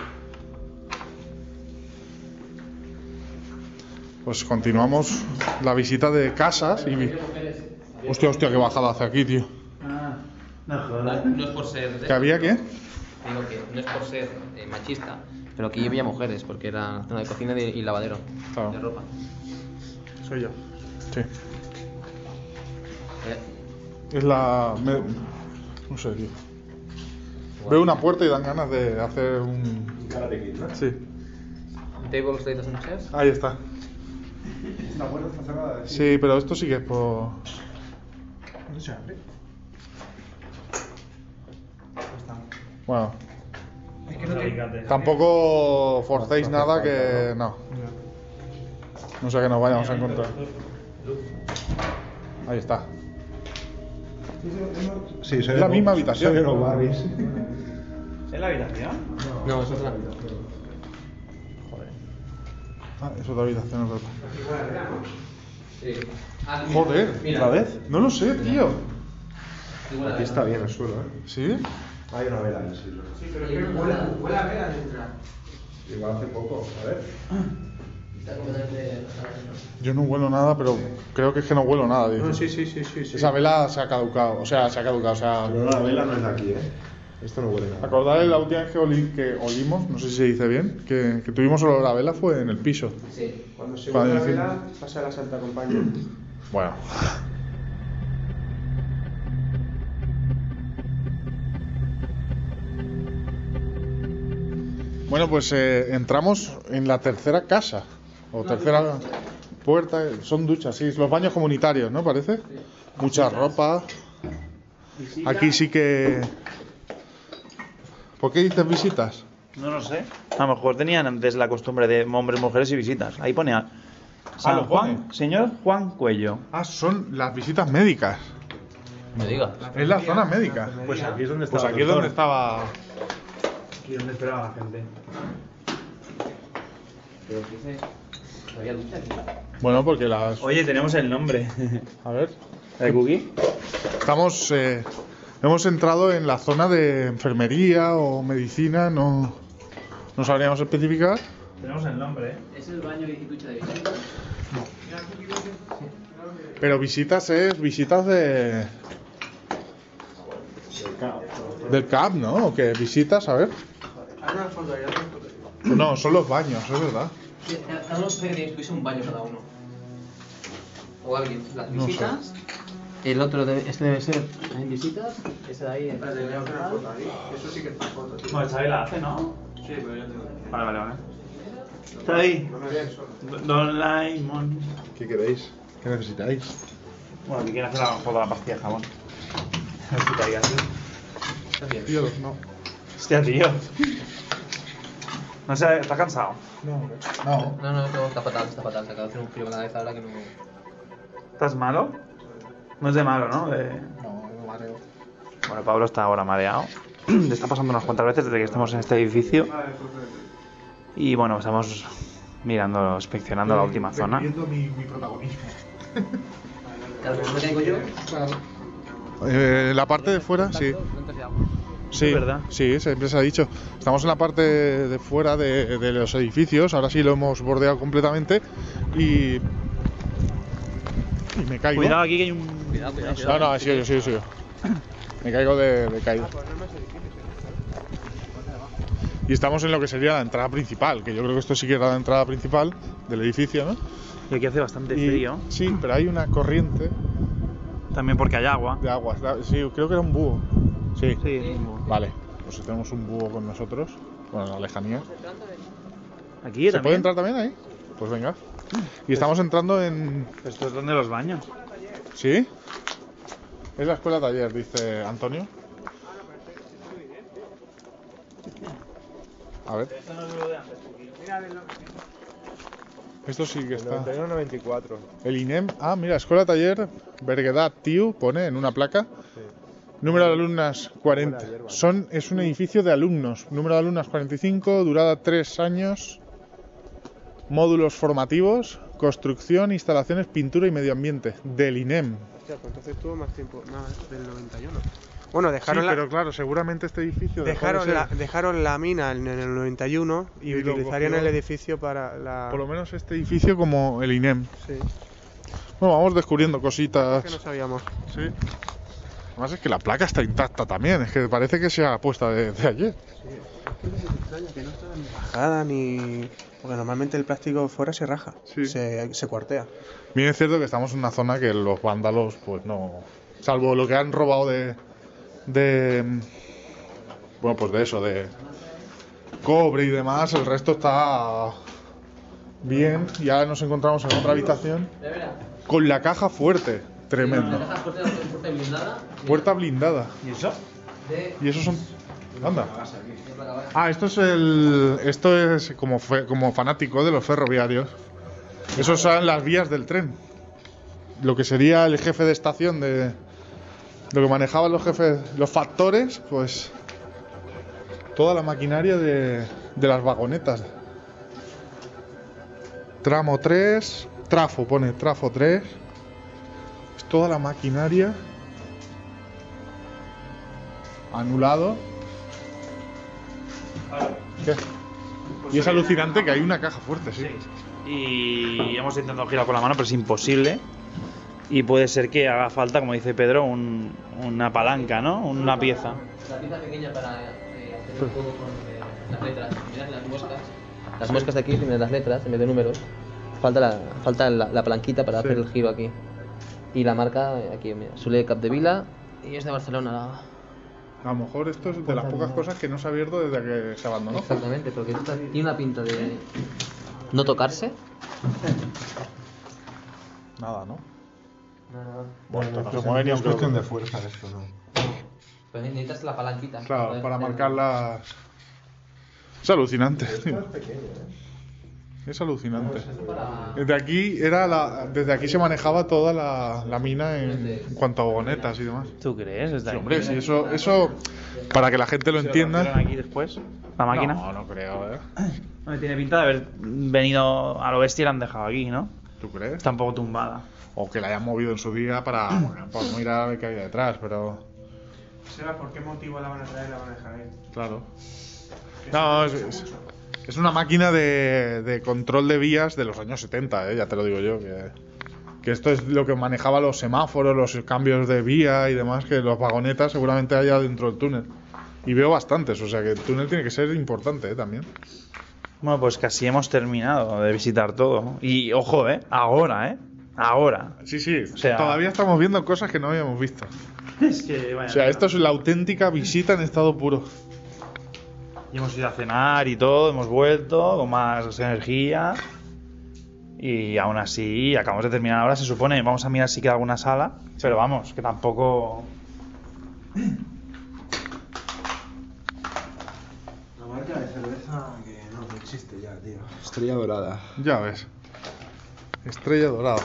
Pues continuamos la visita de casas y... Hostia, hostia, qué bajada hace aquí, tío. Ah, no No, jodas. no es por ser... ¿Que había qué? Digo que no es por ser eh, machista, pero aquí había mujeres, porque era zona de cocina y, y lavadero Claro. de ropa. Soy yo. Sí. Eh, Es la... me- No sé, tío. Veo una puerta y dan ganas de hacer un... Karate Kid, ¿no? Sí. Tables, tables and chairs. Ahí está. La puerta está cerrada. Sí, pero esto sí que es por... ¿No se abre? Bueno. Tampoco forcéis nada que... No. No sé que nos vayamos a encontrar. Ahí está. Sí, Es la misma habitación. Soy de los barrios. ¿Es la habitación? No, eso es la Ah, es otra habitación, es verdad. Sí. Ah, Joder, mira. ¿otra vez? No lo sé, tío. Aquí está bien el suelo, ¿eh? ¿Sí? Hay una vela ahí, sí. Sí, pero es que huele, huele a vela dentro. Igual hace poco, a ver. Está completamente... Yo no huelo nada, pero creo que es que no huelo nada, dice. No, sí, sí, sí, sí, sí. Esa vela se ha caducado, o sea, se ha caducado, o sea... Pero la vela no es de aquí, ¿eh? Esto no huele nada. Acordaros la última vez que, oli- que olimos, no sé si se dice bien, que, que tuvimos olor a vela fue en el piso. Sí. Cuando se Vale, huele la sí. vela, pasa la Santa Compañía. Bueno. Bueno, pues eh, entramos en la tercera casa, o tercera puerta, son duchas, sí, los baños comunitarios, ¿no? Parece. Mucha ropa. Aquí sí que... ¿Por qué dices visitas? No lo sé. A lo mejor tenían antes la costumbre de hombres, mujeres y visitas. Ahí pone a San lo Juan, pone. señor Juan Cuello. Ah, son las visitas médicas. Me digas. Es la zona médica. Pues aquí es donde Pues estaba aquí el es donde doctor. estaba... Aquí donde esperaba la gente. Pero ¿qué se... ¿Había ducha aquí? Bueno, porque las... Oye, tenemos el nombre. A ver. ¿El cookie? Estamos... eh, hemos entrado en la zona de enfermería o medicina, no... No sabríamos especificar. Tenemos el nombre, ¿eh? ¿Es el baño y ducha de visita? Pero visitas es... Visitas de... Del C A P, ¿no? ¿O qué? Visitas, a ver. Hay una foto ahí, No, son los baños, es verdad. Sí, cada uno tiene que incluirse un baño cada uno. O alguien. Las No sé. visitas. El otro, debe, este debe ser en visitas. Ese de ahí. Espérate, voy a hacer una foto ahí. Eso sí que está foto, tío. Bueno, Xavi la hace, ¿no? Sí, pero yo tengo. Vale, vale, vale. Xavi. No me vean solo. Don Laimon. ¿Qué queréis? ¿Qué necesitáis? Bueno, aquí quieren hacer la foto de la pastilla de jabón. Necesitaría, tío. Tío, no. Hostia, tío. No sé, ¿estás cansado? No. No, no, no, está fatal, está fatal. Se acaba de hacer un frío en la cabeza ahora que no. ¿Estás malo? No es de malo, ¿no? De... No, me mareo. Bueno, Pablo está ahora mareado. Le está pasando unas cuantas veces desde que estamos en este edificio. Y bueno, estamos mirando, inspeccionando la última zona. Viendo mi, mi protagonismo. Claro, ¿dónde caigo yo? Eh, la parte de fuera, sí. Fuentes de agua. Sí, Es verdad. sí, siempre se ha dicho. Estamos en la parte de fuera de, de los edificios, ahora sí lo hemos bordeado completamente y... Y me caigo. Cuidado aquí que hay un... Cuidado, cuidado, No, cuidado. no, he sido yo, he sido yo. Me caigo de, de caída. Y estamos en lo que sería la entrada principal, que yo creo que esto sí que era la entrada principal del edificio, ¿no? Y aquí hace bastante Y- frío. Sí, pero hay una corriente También porque hay agua. de agua. Sí, creo que era un búho. Sí. Sí. Vale, pues tenemos un búho con nosotros, bueno, en la lejanía. Aquí ¿Se también. puede entrar también ahí? Pues venga. Y estamos entrando en... Esto es donde los baños. ¿Sí? Es la escuela taller, dice Antonio. A ver. Esto sí que está. noventa y uno noventa y cuatro. El I N E M. Ah, mira, escuela taller Berguedat Tiu, pone en una placa. Número de alumnas cuarenta. Son, es un edificio de alumnos. Número de alumnas cuarenta y cinco, durada tres años. Módulos formativos, construcción, instalaciones, pintura y medio ambiente. Del I N E M. Hostia, pues entonces tuvo más tiempo, más del noventa y uno. Bueno, dejaron, Sí, la, pero claro, seguramente este edificio dejó de dejaron, ser- la, dejaron la mina en el noventa y uno y, Y lo utilizarían cogió- el edificio para la... Por lo menos este edificio como el I N E M. Sí, Bueno, vamos descubriendo cositas. que no sabíamos. Sí. Además es que la placa está intacta también. Es que parece que sea puesta de, de ayer. Que no estaba ni rajada ni... Porque normalmente el plástico fuera se raja, Sí. se, se cuartea. Bien es cierto que estamos en una zona que los vándalos, pues no... Salvo lo que han robado de, de... Bueno, pues de eso, de cobre y demás. El resto está bien. Ya nos encontramos en otra habitación con la caja fuerte. Tremendo. Puerta blindada. ¿Y eso? Y esos son... Anda. Ah, esto es el... Esto es como, fe... como fanático de los ferroviarios. Esos son las vías del tren. Lo que sería el jefe de estación de... Lo que manejaban los jefes... Los factores, pues... Toda la maquinaria de, de las vagonetas. Tramo tres... Trafo, pone trafo tres. Es toda la maquinaria. Anulado. ¿Qué? Y es alucinante que hay una caja fuerte, sí. Y hemos intentado girar con la mano, pero es imposible. Y puede ser que haga falta, como dice Pedro, un, una palanca, ¿no? Una pieza. La pieza pequeña para eh, hacer un juego con eh, las letras. Mirad las muescas. Las muescas de aquí tienen las letras en vez de números. Falta la, falta la, la palanquita para Sí. hacer el giro aquí. Y la marca, eh, aquí, mira, Sule Capdevila. Y es de Barcelona. La... A lo mejor esto es de las pocas cosas que no se ha abierto desde que se abandonó. Exactamente, porque esto tiene una pinta de no tocarse. Nada, ¿no? No, Bueno, esto no pues se mueve ni es aunque... cuestión de fuerza esto, ¿no? Pues necesitas la palanquita. Claro, Joder, para joder. marcar las... Es alucinante, tío. Es pequeño, ¿eh? Es alucinante. Para... Desde aquí era la... Desde aquí se manejaba toda la, la mina en, en cuanto a vagonetas y demás. ¿Tú crees? Está Sí, ahí. hombre, sí, eso, eso para que la gente lo ¿Se entienda. rompieron aquí después? ¿La máquina? No, no creo, ¿eh? Hombre, tiene pinta de haber venido a lo bestia y la han dejado aquí, ¿no? ¿Tú crees? Está un poco tumbada. O que la hayan movido en su día para, bueno, para mirar a ver qué hay detrás, pero... Será por qué motivo la van a traer y la van a dejar ahí. Claro. No, es, es, es una máquina de, de control de vías de los años setenta, ¿eh? Ya te lo digo yo, que, que esto es lo que manejaba los semáforos, los cambios de vía y demás, que los vagonetas seguramente haya dentro del túnel. Y veo bastantes, o sea que el túnel tiene que ser importante, ¿eh? También. Bueno, pues casi hemos terminado de visitar todo. Y ojo, ¿eh? Ahora, ¿eh? Ahora. Sí, sí, O sea- todavía estamos viendo cosas que no habíamos visto. Es que, vaya, O sea, esto es la auténtica visita en estado puro. Y hemos ido a cenar y todo, hemos vuelto con más energía. Y aún así, acabamos de terminar ahora, se supone. Vamos a mirar si queda alguna sala. Pero vamos, que tampoco... La marca de cerveza que no, no existe ya, tío. Estrella dorada. Ya ves. Estrella dorada.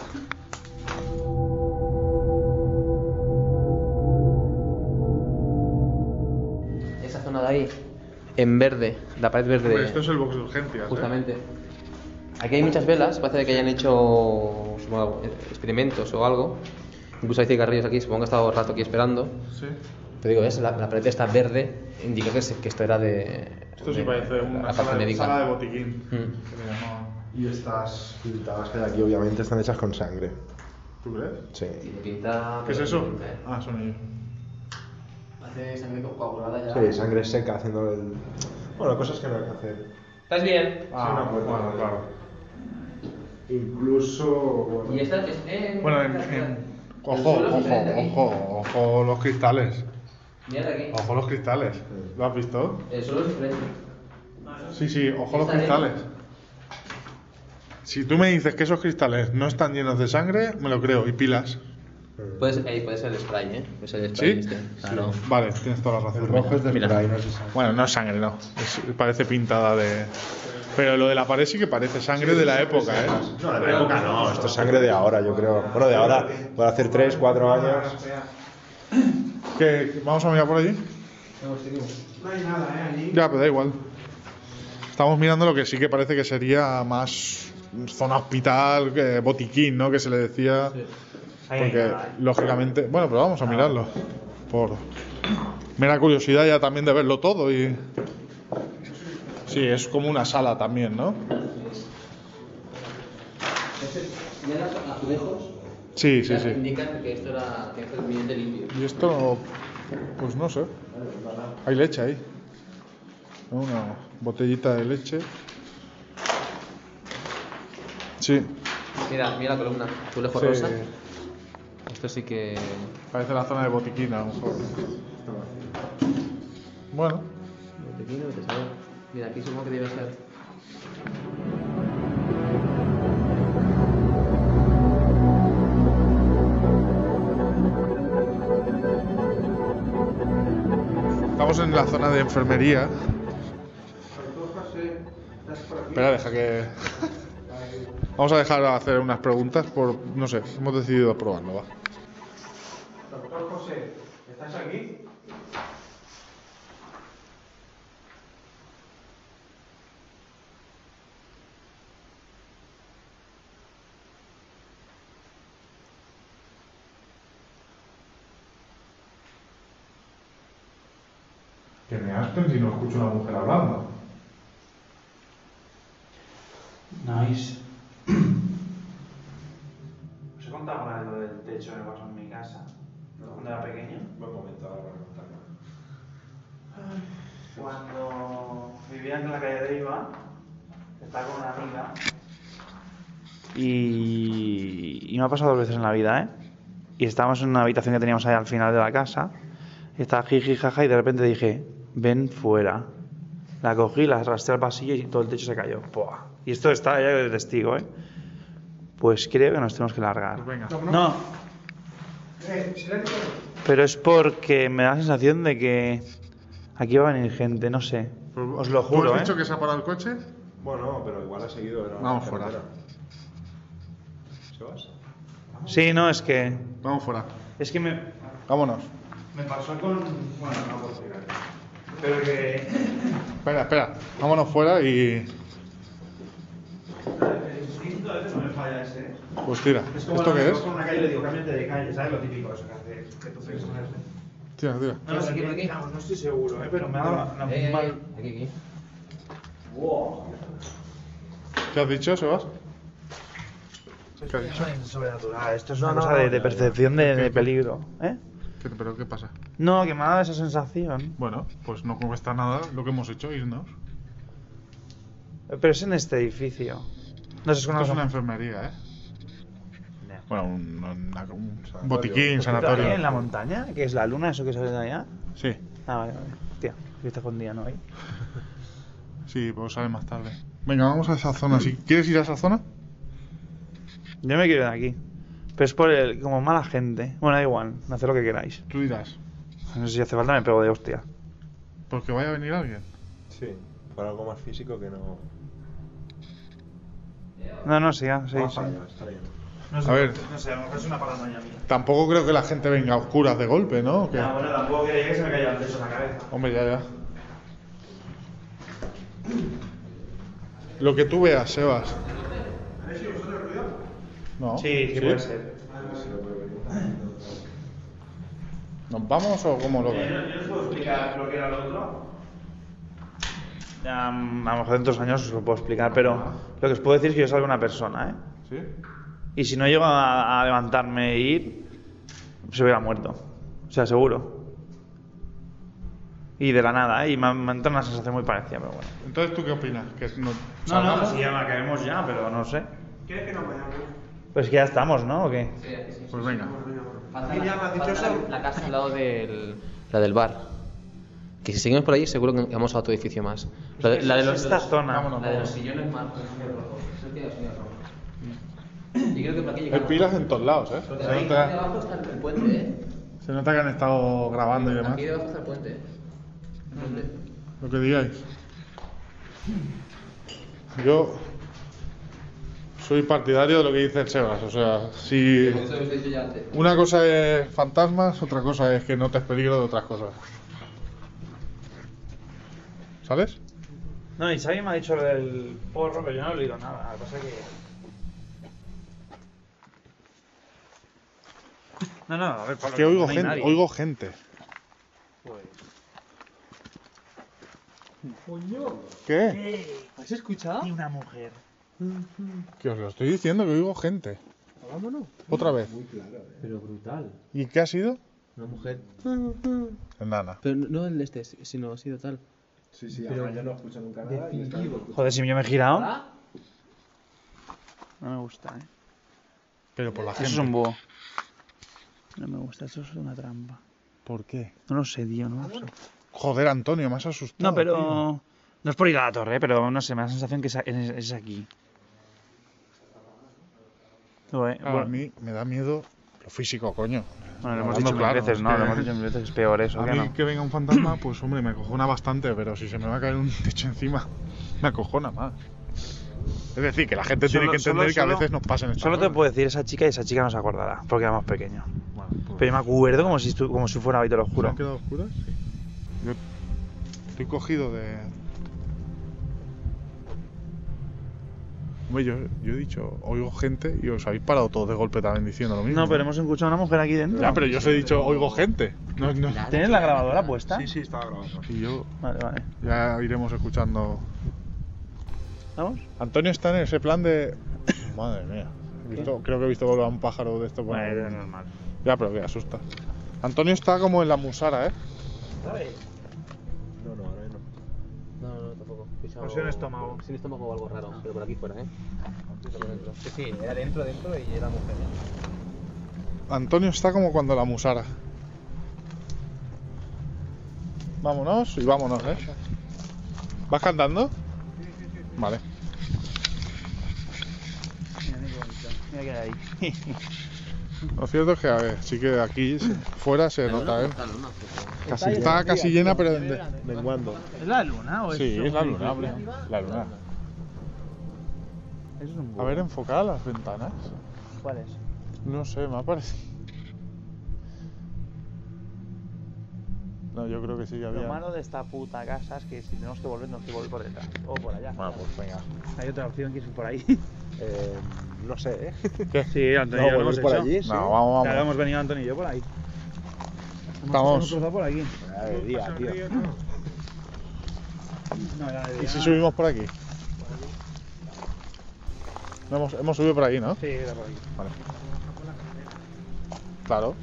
Esa zona de ahí, en verde, la pared verde. Pues esto es el box de urgencias, ¿eh? Justamente. Aquí hay muchas velas, parece que hayan hecho supongo, experimentos o algo. Incluso hay cigarrillos aquí, supongo que he estado rato aquí esperando. Sí. Te digo, ¿ves? La, la pared está verde, indica que, se- que esto era de. Esto sí de- parece una la sala, parte médica. sala de botiquín. Mm. Que le llamaban. Y estas pintadas que hay aquí obviamente están hechas con sangre. ¿Tú crees? Sí. Tiene pinta. ¿Qué es eso? pinta, ¿eh? Ah, son ellos. Hace sangre coagulada ya. Sí, sangre seca haciendo el... Bueno, cosas que no hay que hacer. ¿Estás bien? Ah, una puerta. bueno, claro. Incluso... Bueno, Y esta es. Eh, Bueno, en, en- ojo, suelo es ojo, diferente aquí. ojo, ojo los cristales. Mira aquí. Ojo los cristales. ¿Lo has visto? El suelo es diferente. Sí, sí, ojo los Está bien. cristales. Si tú me dices que esos cristales no están llenos de sangre, me lo creo. Y pilas. Puede ser, eh, puede ser el spray, ¿eh? Puede ser el spray ¿Sí? este. Claro. Vale, tienes toda la razón. el rojo es de Mira. spray, no es de sangre. Bueno, no es sangre, no. Es- parece pintada de... Pero lo de la pared sí que parece sangre de la época, ¿eh? No, de la época no, esto es sangre de ahora, yo creo. Bueno, de ahora, puede hacer tres, cuatro años. ¿Qué? ¿Vamos a mirar por allí? No hay nada, ¿eh? Allí. Ya, pero da igual. Estamos mirando lo que sí que parece que sería más zona hospital, que botiquín, ¿no? Que se le decía. Porque, lógicamente... Bueno, pero vamos a mirarlo. Por mera curiosidad ya también de verlo todo y... Sí, es como una sala también, ¿no? Ya los azulejos Sí, sí, ya sí. indican que esto era que esto es ambiente limpio. Y esto, pues no sé. Hay leche ahí. Una botellita de leche. Sí, Mira, mira la columna, azulejo Sí. rosa. Esto sí que. parece la zona de botiquín a lo mejor. Bueno, Botiquín, vete a saber. Mira, aquí supongo que debe ser. estamos en la zona de enfermería. Espera, deja que... Vamos a dejar a hacer unas preguntas por... No sé, hemos decidido probarlo, va. Doctor José, ¿estás aquí? Que me aspen si no escucho a una mujer hablando. Nice. ¿Os he contado alguna vez lo del techo que me pasó en mi casa? Cuando era pequeño. Buen momento ahora para contarlo. Cuando vivía en la calle de Iba, estaba con una amiga. Y... y me ha pasado dos veces en la vida, ¿eh? Y estábamos en una habitación que teníamos ahí al final de la casa. Y estaba jiji, jaja, y de repente dije, ven fuera. La cogí, la arrastré al pasillo y todo el techo se cayó. ¡Puah! Y esto está ya de testigo, ¿eh? Pues creo que nos tenemos que largar. Pues venga. No. Pero es porque me da la sensación de que aquí va a venir gente, no sé. Os lo juro, ¿Tú has ¿eh? dicho que se ha parado el coche? Bueno, pero igual ha seguido. Era Vamos una fuera. carretera. ¿Se vas? Sí, no, es que... Vamos fuera. Es que me... Vámonos. Me pasó con... Bueno, no puedo explicar. Pero que... Espera, espera. Vámonos fuera y... El instinto a veces no me falla ese, ¿eh? Pues tira. Es como ¿Esto cuando qué me es? cojo en una calle y le digo, cámbiate de calle, ¿sabes? Lo típico, eso que hace... Que tú piensas en eso. Tira, tira. No, no, ¿Aquí, aquí, por aquí? no estoy seguro, ¿eh? Pero me ha dado una Eh, mal... eh, aquí, aquí. Wow. ¿Qué has dicho, Sebas? ¿Qué has dicho? Es sobrenatural, esto es una cosa de, de percepción de, de peligro, ¿eh? ¿Qué- ¿Pero qué pasa? No, que me ha dado esa sensación. Bueno, pues no cuesta nada lo que hemos hecho, irnos. Pero es en este edificio. No sé, es Esto una es cosa... una enfermería, ¿eh? Bueno, un, una- un Sanatorio. botiquín, ¿Ahí sanatorio. en la montaña? ¿Que es la luna, eso que sale de allá? Sí, Ah, vale, vale. Hostia, que está con día, ¿no? Ahí. sí, pues sale más tarde. Venga, vamos a esa zona. Si ¿Quieres ir a esa zona? Yo me quiero ir de aquí. Pero es por el... como mala gente. Bueno, da igual, haced lo que queráis. Tú dirás. No sé si hace falta, me pego de hostia. Porque vaya a venir alguien. Sí, por algo más físico que no. No, no, sí, ya, sí, Vamos sí. para allá, está bien. No sé, A ver. No sé, a lo mejor es una paranoia mía. Tampoco creo que la gente venga a oscuras de golpe, ¿no? ¿O qué? Ya, bueno, tampoco quería que se me caiga el techo en la cabeza. Hombre, ya, ya. Lo que tú veas, Sebas. No. Sí, sí, puede ser. ¿Nos vamos o cómo lo Yo, ves? yo os puedo explicar lo que era lo otro. Ya, mm, a lo mejor en dos años os lo puedo explicar, pero lo que os puedo decir es que yo soy una persona, ¿eh? ¿Sí? Y si no llego a, a levantarme e ir, se hubiera muerto. O sea, seguro. Y de la nada, ¿eh? Y me ha, me ha entrado una sensación muy parecida, pero bueno. Entonces, ¿tú qué opinas? ¿Que no, No, no, salgamos? si ya la caemos ya, pero no sé. ¿Quieres que nos vayamos? Pues que ya estamos, ¿no? ¿O qué? Sí, aquí sí. Pues venga. Falta, ¿Y la, ya me has dicho falta eso? la, la casa al lado del... La del bar. Que si seguimos por allí seguro que vamos a otro edificio más. La de, la de los, Esta zona. Vámonos. la de los sillones más... Es de los sillones rojos. Y creo que por aquí Hay llegamos. pilas en todos lados, ¿eh? Pero Se ahí, nota, debajo está el puente, ¿eh? se nota que han estado grabando y demás. Aquí debajo está el puente. El puente. Lo que digáis. Yo soy partidario de lo que dice el Sebas. O sea, si Eso lo he dicho ya antes. una cosa es fantasmas, otra cosa es que no te es peligro de otras cosas. ¿Sabes? No, y Xavi me ha dicho lo del porro, pero yo no he oído nada. Lo que pasa es que... No, no, a ver, por Es lo que oigo no hay gente, nadie. oigo gente. ¿Qué? ¿Has escuchado? Y una mujer. Que os lo estoy diciendo, que oigo gente. Vámonos. Otra vez. Pero brutal. ¿Y qué ha sido? Una mujer. Nana. Pero no no el de este, sino ha sido tal. Sí, sí, Pero- además yo no escucho nunca nada. y está- Definitivo. Joder, si yo me he girado. ¿Hola? No me gusta, ¿eh? Pero por la Eso gente. es un búho. No me gusta, eso es una trampa. ¿Por qué? No lo sé, tío, no lo sé. Joder, Antonio, me has asustado. No, pero... tío. No es por ir a la torre, pero no sé, me da la sensación que es, es, es aquí. Bueno, Claro, a mí me da miedo lo físico, coño. bueno, lo hemos Hablando dicho mil claro, veces, es ¿no? que- Lo hemos dicho mil veces, es peor eso, A que mí no. que venga un fantasma, pues hombre, me acojona bastante, pero si se me va a caer un techo encima, me acojona más. Es decir, que la gente tiene Solo- que entender solo- que a solo- veces nos pasen estas Solo te cosas. puedo decir esa chica y esa chica no se acordará, porque éramos pequeños. Bueno, pues, Pero yo me acuerdo como si, estu- como si fuera hoy, te lo ¿se juro. han quedado oscuras? Sí. Yo estoy cogido de... Hombre, yo, yo he dicho, oigo gente y os habéis parado todos de golpe también diciendo lo mismo. No, pero hemos escuchado a una mujer aquí dentro. Ya, pero yo os he dicho, oigo gente. No, no. ¿Tienes la grabadora puesta? Sí, sí, estaba grabando. Y yo Vale, vale. ya iremos escuchando. ¿Vamos? Antonio está en ese plan de... Madre mía. He visto- creo que he visto volar un pájaro de esto. por ahí. Vale, es normal. Ya, pero que asusta. Antonio está como en la musara, ¿eh? No, no, ahora no. No, no, tampoco. Por si un estómago. Sin estómago o algo raro, pero por aquí fuera, ¿eh? Por dentro. Sí, sí, era dentro, dentro y era mujer. Antonio está como cuando la musara. Vámonos y vámonos, ¿eh? ¿Vas cantando? Vale. Mira, mira qué bonito. Mira que hay ahí. Lo cierto es que, a ver, sí que aquí se- fuera se nota, ¿eh? Casi Está casi llena, pero... de- menguando. ¿Es la luna o es Sí, un es la luna, edificio? hombre. La luna. Eso es un A ver, enfocada las ventanas. ¿Cuál es? No sé, me ha parecido. No, yo creo que sí que había. Lo malo de esta puta casa es que si tenemos que volver, tenemos que volver por detrás. O por allá. Bueno, pues venga. Hay otra opción que es ir por ahí. Eh, no sé, ¿eh? ¿Qué? Sí, Antonio, No, y yo lo hemos volver por hecho. allí, sí. No, vamos, Claro, vamos. hemos venido Antonio y yo por ahí. Hemos Vamos. cruzado por aquí. Era de día, tío. No, era de ¿Y día. si subimos por aquí? No, hemos, hemos subido por aquí, ¿no? Sí, era por aquí. Vale. Claro.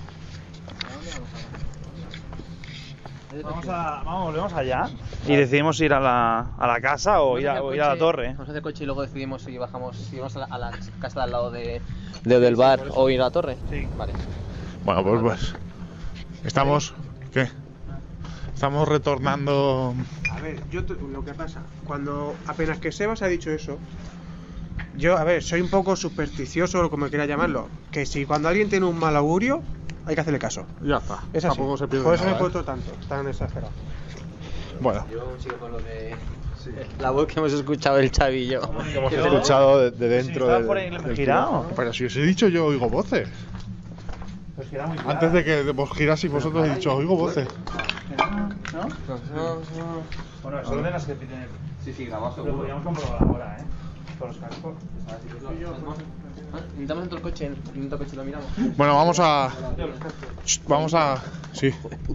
Vamos a, vamos, volvemos allá y decidimos ir a la, a la casa o ir a, o ir a la torre. Vamos a hacer coche y luego decidimos si bajamos, si vamos a la, a la casa de al lado de, de del bar o ir a la torre. Sí. Vale. Bueno, pues pues. Estamos. ¿Qué? Estamos retornando. A ver, yo te- lo que pasa, cuando apenas que Sebas ha dicho eso, yo, a ver, soy un poco supersticioso o como quiera llamarlo, que si cuando alguien tiene un mal augurio, hay que hacerle caso. Ya está. Es así. Tampoco se pierde Por eso me he nada, ¿eh? puesto tanto, tan exagerado. Bueno, Yo sigo con lo de la voz que hemos escuchado el chavillo. Que hemos escuchado de, de dentro estaba del, por ahí del girado. pero si os he dicho yo oigo voces. Pues queda muy Antes de que vos giraseis vosotros he dicho oigo voces. ¿No? Bueno, eso de las que piden. Sí, sí, grabado Lo seguro. podríamos comprobar ahora, ¿eh? Con los cascos. Intentamos dentro del coche, dentro del coche lo miramos. Bueno, vamos a. Shh, Vamos a. Sí.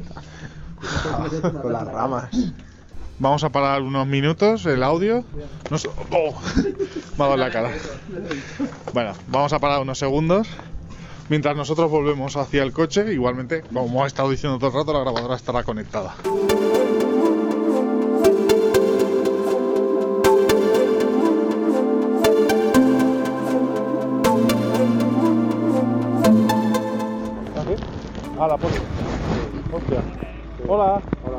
con las ramas. Vamos a parar unos minutos el audio. No sé- ¡Oh! Me ha dado en la cara. Bueno, vamos a parar unos segundos. Mientras nosotros volvemos hacia el coche, igualmente, como he estado diciendo todo el rato, la grabadora estará conectada. Ah, la poli. Hostia. Hola.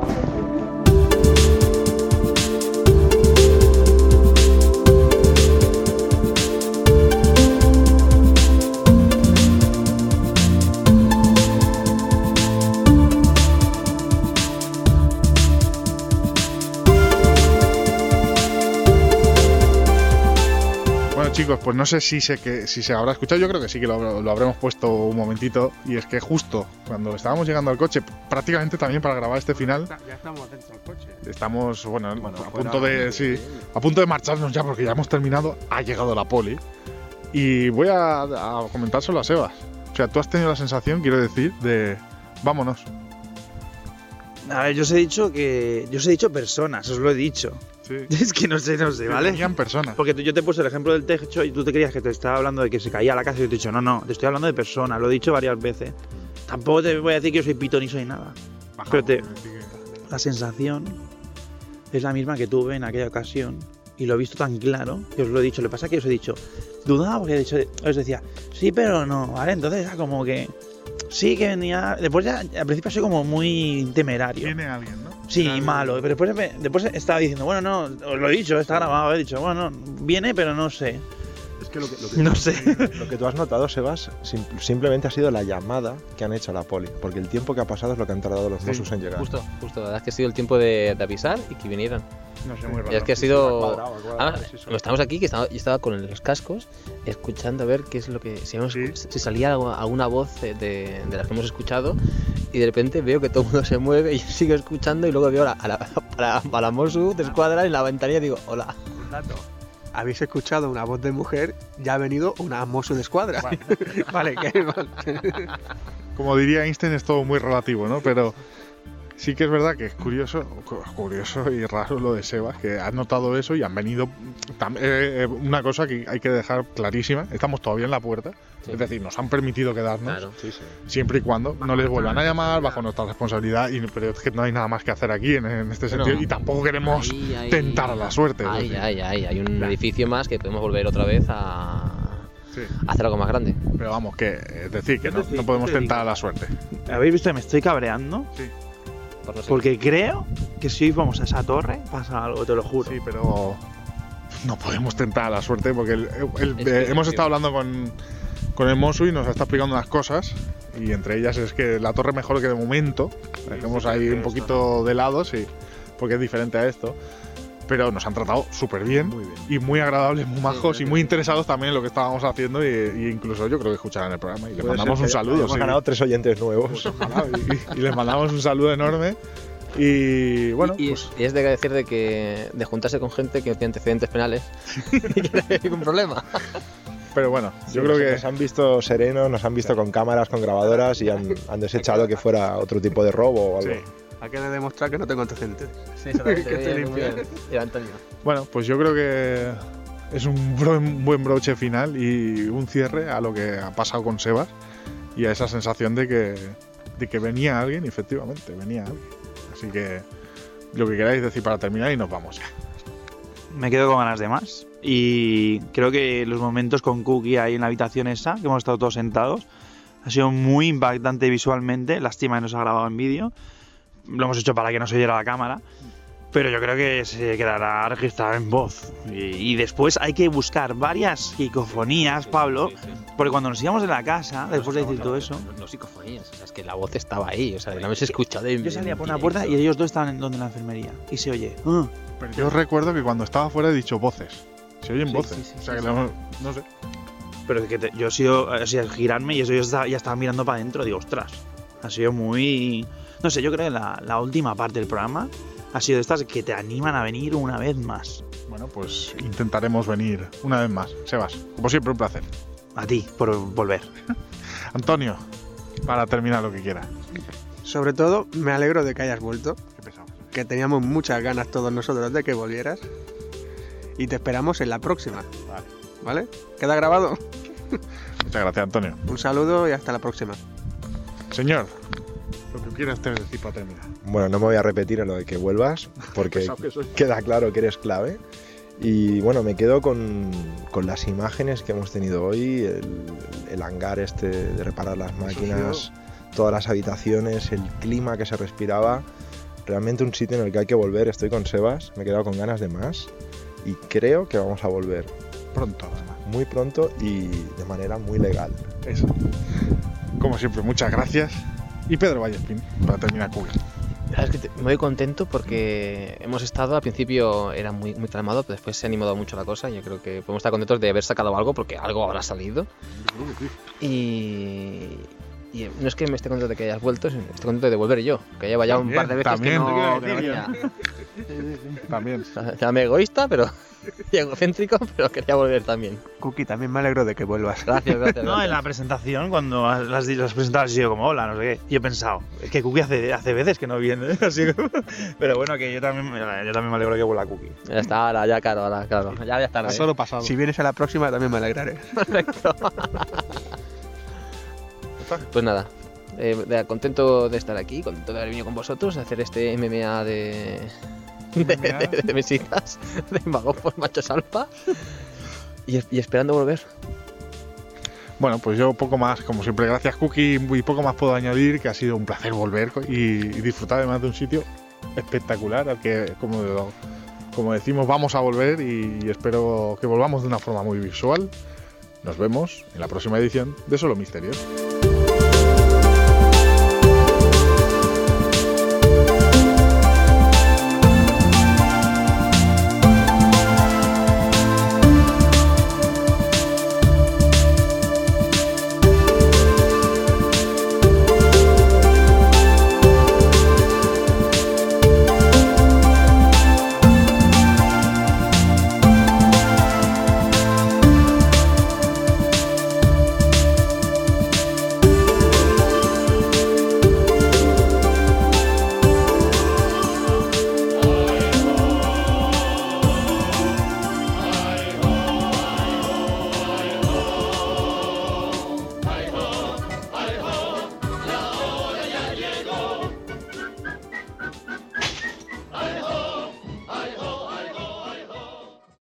Bueno, chicos, pues no sé si se, que, si se habrá escuchado, yo creo que sí que lo, lo habremos puesto un momentito, y es que justo cuando estábamos llegando al coche, prácticamente también para grabar este final, Ya estamos dentro del coche. estamos, bueno, Bueno, a fuera, punto de, sí, a punto de marcharnos ya porque ya hemos terminado, ha llegado la poli, y voy a, a comentárselo a Sebas. O sea, tú has tenido la sensación, quiero decir, de vámonos. A ver, yo os he dicho que. Yo os he dicho personas, os lo he dicho. Sí. Es que no sé, no sé, ¿vale? Venían personas. Porque tú- yo te he puesto el ejemplo del techo y tú te creías que te estaba hablando de que se caía la casa y yo te he dicho, no, no, te estoy hablando de personas, lo he dicho varias veces. Tampoco te voy a decir que yo soy pito ni soy nada. Bajamos, pero te- quiero decir que- La sensación es la misma que tuve en aquella ocasión y lo he visto tan claro que os lo he dicho. Lo que pasa es que os he dicho, dudaba porque he dicho, os decía, sí, pero no, ¿vale? Entonces era como que Sí, que venía. Después ya, al principio soy como muy temerario. Viene alguien, ¿no? Sí, Claro. malo. Pero después, me- después estaba diciendo, bueno, no, os lo he dicho, está grabado, he dicho, bueno, no, viene, pero no sé. Es que lo que, lo que, No sé. lo que tú has notado, Sebas, sim- simplemente ha sido la llamada que han hecho a la poli. Porque el tiempo que ha pasado es lo que han tardado los Sí, Mossos en llegar. Justo, justo. La verdad es que ha sido el tiempo de, de avisar y que vinieran. No sé, muy raro. Y es que ha Ha sido. cuadrado, ha cuadrado, Ahora, sí, sí. estamos aquí, que estaba, yo estaba con los cascos, escuchando a ver qué es lo que. Si, hemos- Sí. si salía algo- alguna voz de, de, de las que hemos escuchado, y de repente veo que todo el mundo se mueve y yo sigo escuchando, y luego veo a la, a la, a la, a la Mosu de escuadra en la ventanilla y digo, hola. Habéis escuchado una voz de mujer, ya ha venido una Mosu de escuadra. Vale, que vale. Como diría Einstein, es todo muy relativo, ¿no? Pero sí que es verdad que es curioso, cu- curioso y raro lo de Sebas, que han notado eso y han venido. tam- eh, eh, una cosa que hay que dejar clarísima: estamos todavía en la puerta, Sí. es decir, nos han permitido quedarnos. Claro. Sí, sí. Siempre y cuando no les vuelvan a llamar bajo nuestra responsabilidad, y, pero es que no hay nada más que hacer aquí en, en este sentido, No. y tampoco queremos Ahí, ahí, tentar a la suerte. es Ahí, decir, ahí, ahí. Hay un Ya. edificio más que podemos volver otra vez a, sí. a hacer algo más grande. Pero vamos, que es decir, que no, no podemos tentar a la suerte. ¿Habéis visto que me estoy cabreando? Sí, Por no ser- Porque creo que si hoy vamos a esa torre, pasa algo, te lo juro. sí, pero no podemos tentar a la suerte porque el- el- Es que- eh, hemos estado hablando con, con el Mosu y nos está explicando unas cosas, y entre ellas es que la torre mejor que de momento, dejemos ahí un poquito de lado, sí, porque es diferente a esto, pero nos han tratado súper bien, Muy bien. y muy agradables, muy majos, gracias. y muy interesados también en lo que estábamos haciendo, y, y incluso yo creo que escucharán el programa, y les Puede mandamos ser un que saludo. Hemos sí. ganado tres oyentes nuevos. Ojalá, y, y les mandamos un saludo enorme. Y bueno, y, y pues es, y es de decir de que de juntarse con gente que no tiene antecedentes penales y que no hay ningún problema. pero bueno, yo Sí, creo nos, que nos han visto serenos, nos han visto con cámaras, con grabadoras y han, han desechado que fuera otro tipo de robo o algo. sí. Hay que demostrar que no tengo antecedentes. Sí, Que estoy limpio. Y Antonio. Bueno, pues yo creo que es un bro- un buen broche final y un cierre a lo que ha pasado con Sebas y a esa sensación de que, de que venía alguien, y efectivamente, venía alguien. Así que lo que queráis decir para terminar y nos vamos ya. Me quedo con ganas de más. Y creo que los momentos con Cookie ahí en la habitación esa, que hemos estado todos sentados, ha sido muy impactante visualmente. Lástima que no se ha grabado en vídeo. Lo hemos hecho para que no se oyera la cámara. Pero yo creo que se quedará registrado en voz. Y, y después hay que buscar varias psicofonías, Pablo, porque cuando nos íbamos de la casa, después de decir todo eso, No, no psicofonías, o sea, es que la voz estaba ahí, o sea, la hemos escuchado en yo salía por una directo. puerta y ellos dos estaban en donde en la enfermería. Y se oye. "Ah". Pero yo recuerdo que cuando estaba fuera he dicho voces. Se oyen Sí, voces. sí, sí, o sea, sí, que sí. no, no sé. Pero es que te- yo he sido, o sea, girarme y eso yo estaba, ya estaba mirando para adentro, digo, ostras, ha sido muy... No sé, yo creo que la, la última parte del programa ha sido de estas que te animan a venir una vez más. Bueno, pues intentaremos venir una vez más. Sebas, como siempre, un placer. A ti, por volver. Antonio, para terminar lo que quieras. Sobre todo, me alegro de que hayas vuelto, Qué pesado. que teníamos muchas ganas todos nosotros de que volvieras. Y te esperamos en la próxima. Vale. ¿Vale? ¿Queda grabado? Muchas gracias, Antonio. Un saludo y hasta la próxima. Señor, lo que quieras te decir para terminar. Bueno, no me voy a repetir en lo de que vuelvas, porque Pesado que soy. queda claro que eres clave. Y bueno, me quedo con, con las imágenes que hemos tenido hoy, el, el hangar este de reparar las máquinas, todas las habitaciones, el clima que se respiraba. Realmente un sitio en el que hay que volver. Estoy con Sebas, me he quedado con ganas de más y creo que vamos a volver Pronto, además. muy pronto y de manera muy legal. Eso. Como siempre, muchas gracias. Y Pedro Vallespín, para terminar Google. La verdad es que te- me voy contento porque hemos estado, al principio era muy, muy calmado, pero después se ha animado mucho la cosa. Yo creo que podemos estar contentos de haber sacado algo porque algo habrá salido. Y, y no es que me esté contento de que hayas vuelto, sino que estoy contento de volver yo. Que lleva ya un También, par de veces también. que no, que no venía. También. Llámame egoísta, pero y egocéntrico, pero quería volver también. Cookie, también me alegro de que vuelvas. Gracias, gracias. No, en la presentación, cuando las, las presentabas, he sido como, hola, no sé qué. Y he pensado, que Cookie hace, hace veces que no viene. Así que- pero bueno, que yo también, yo también me alegro que vuelva Cookie. Ya está, ahora, ya claro, ahora, claro. Ya, ya está. Ha solo pasado. Si vienes a la próxima también me alegraré. Perfecto. Pues nada, eh, de- contento de estar aquí, contento de haber venido con vosotros, de hacer este M M A de. de, M M A. de, de mesitas, de Magofos Machos Alfa. Y, es- y esperando volver. Bueno, pues yo poco más, como siempre, gracias Cookie, y poco más puedo añadir, que ha sido un placer volver y, y disfrutar además de un sitio espectacular al que, como, como decimos, vamos a volver y, y espero que volvamos de una forma muy visual. Nos vemos en la próxima edición de Solo Misterios.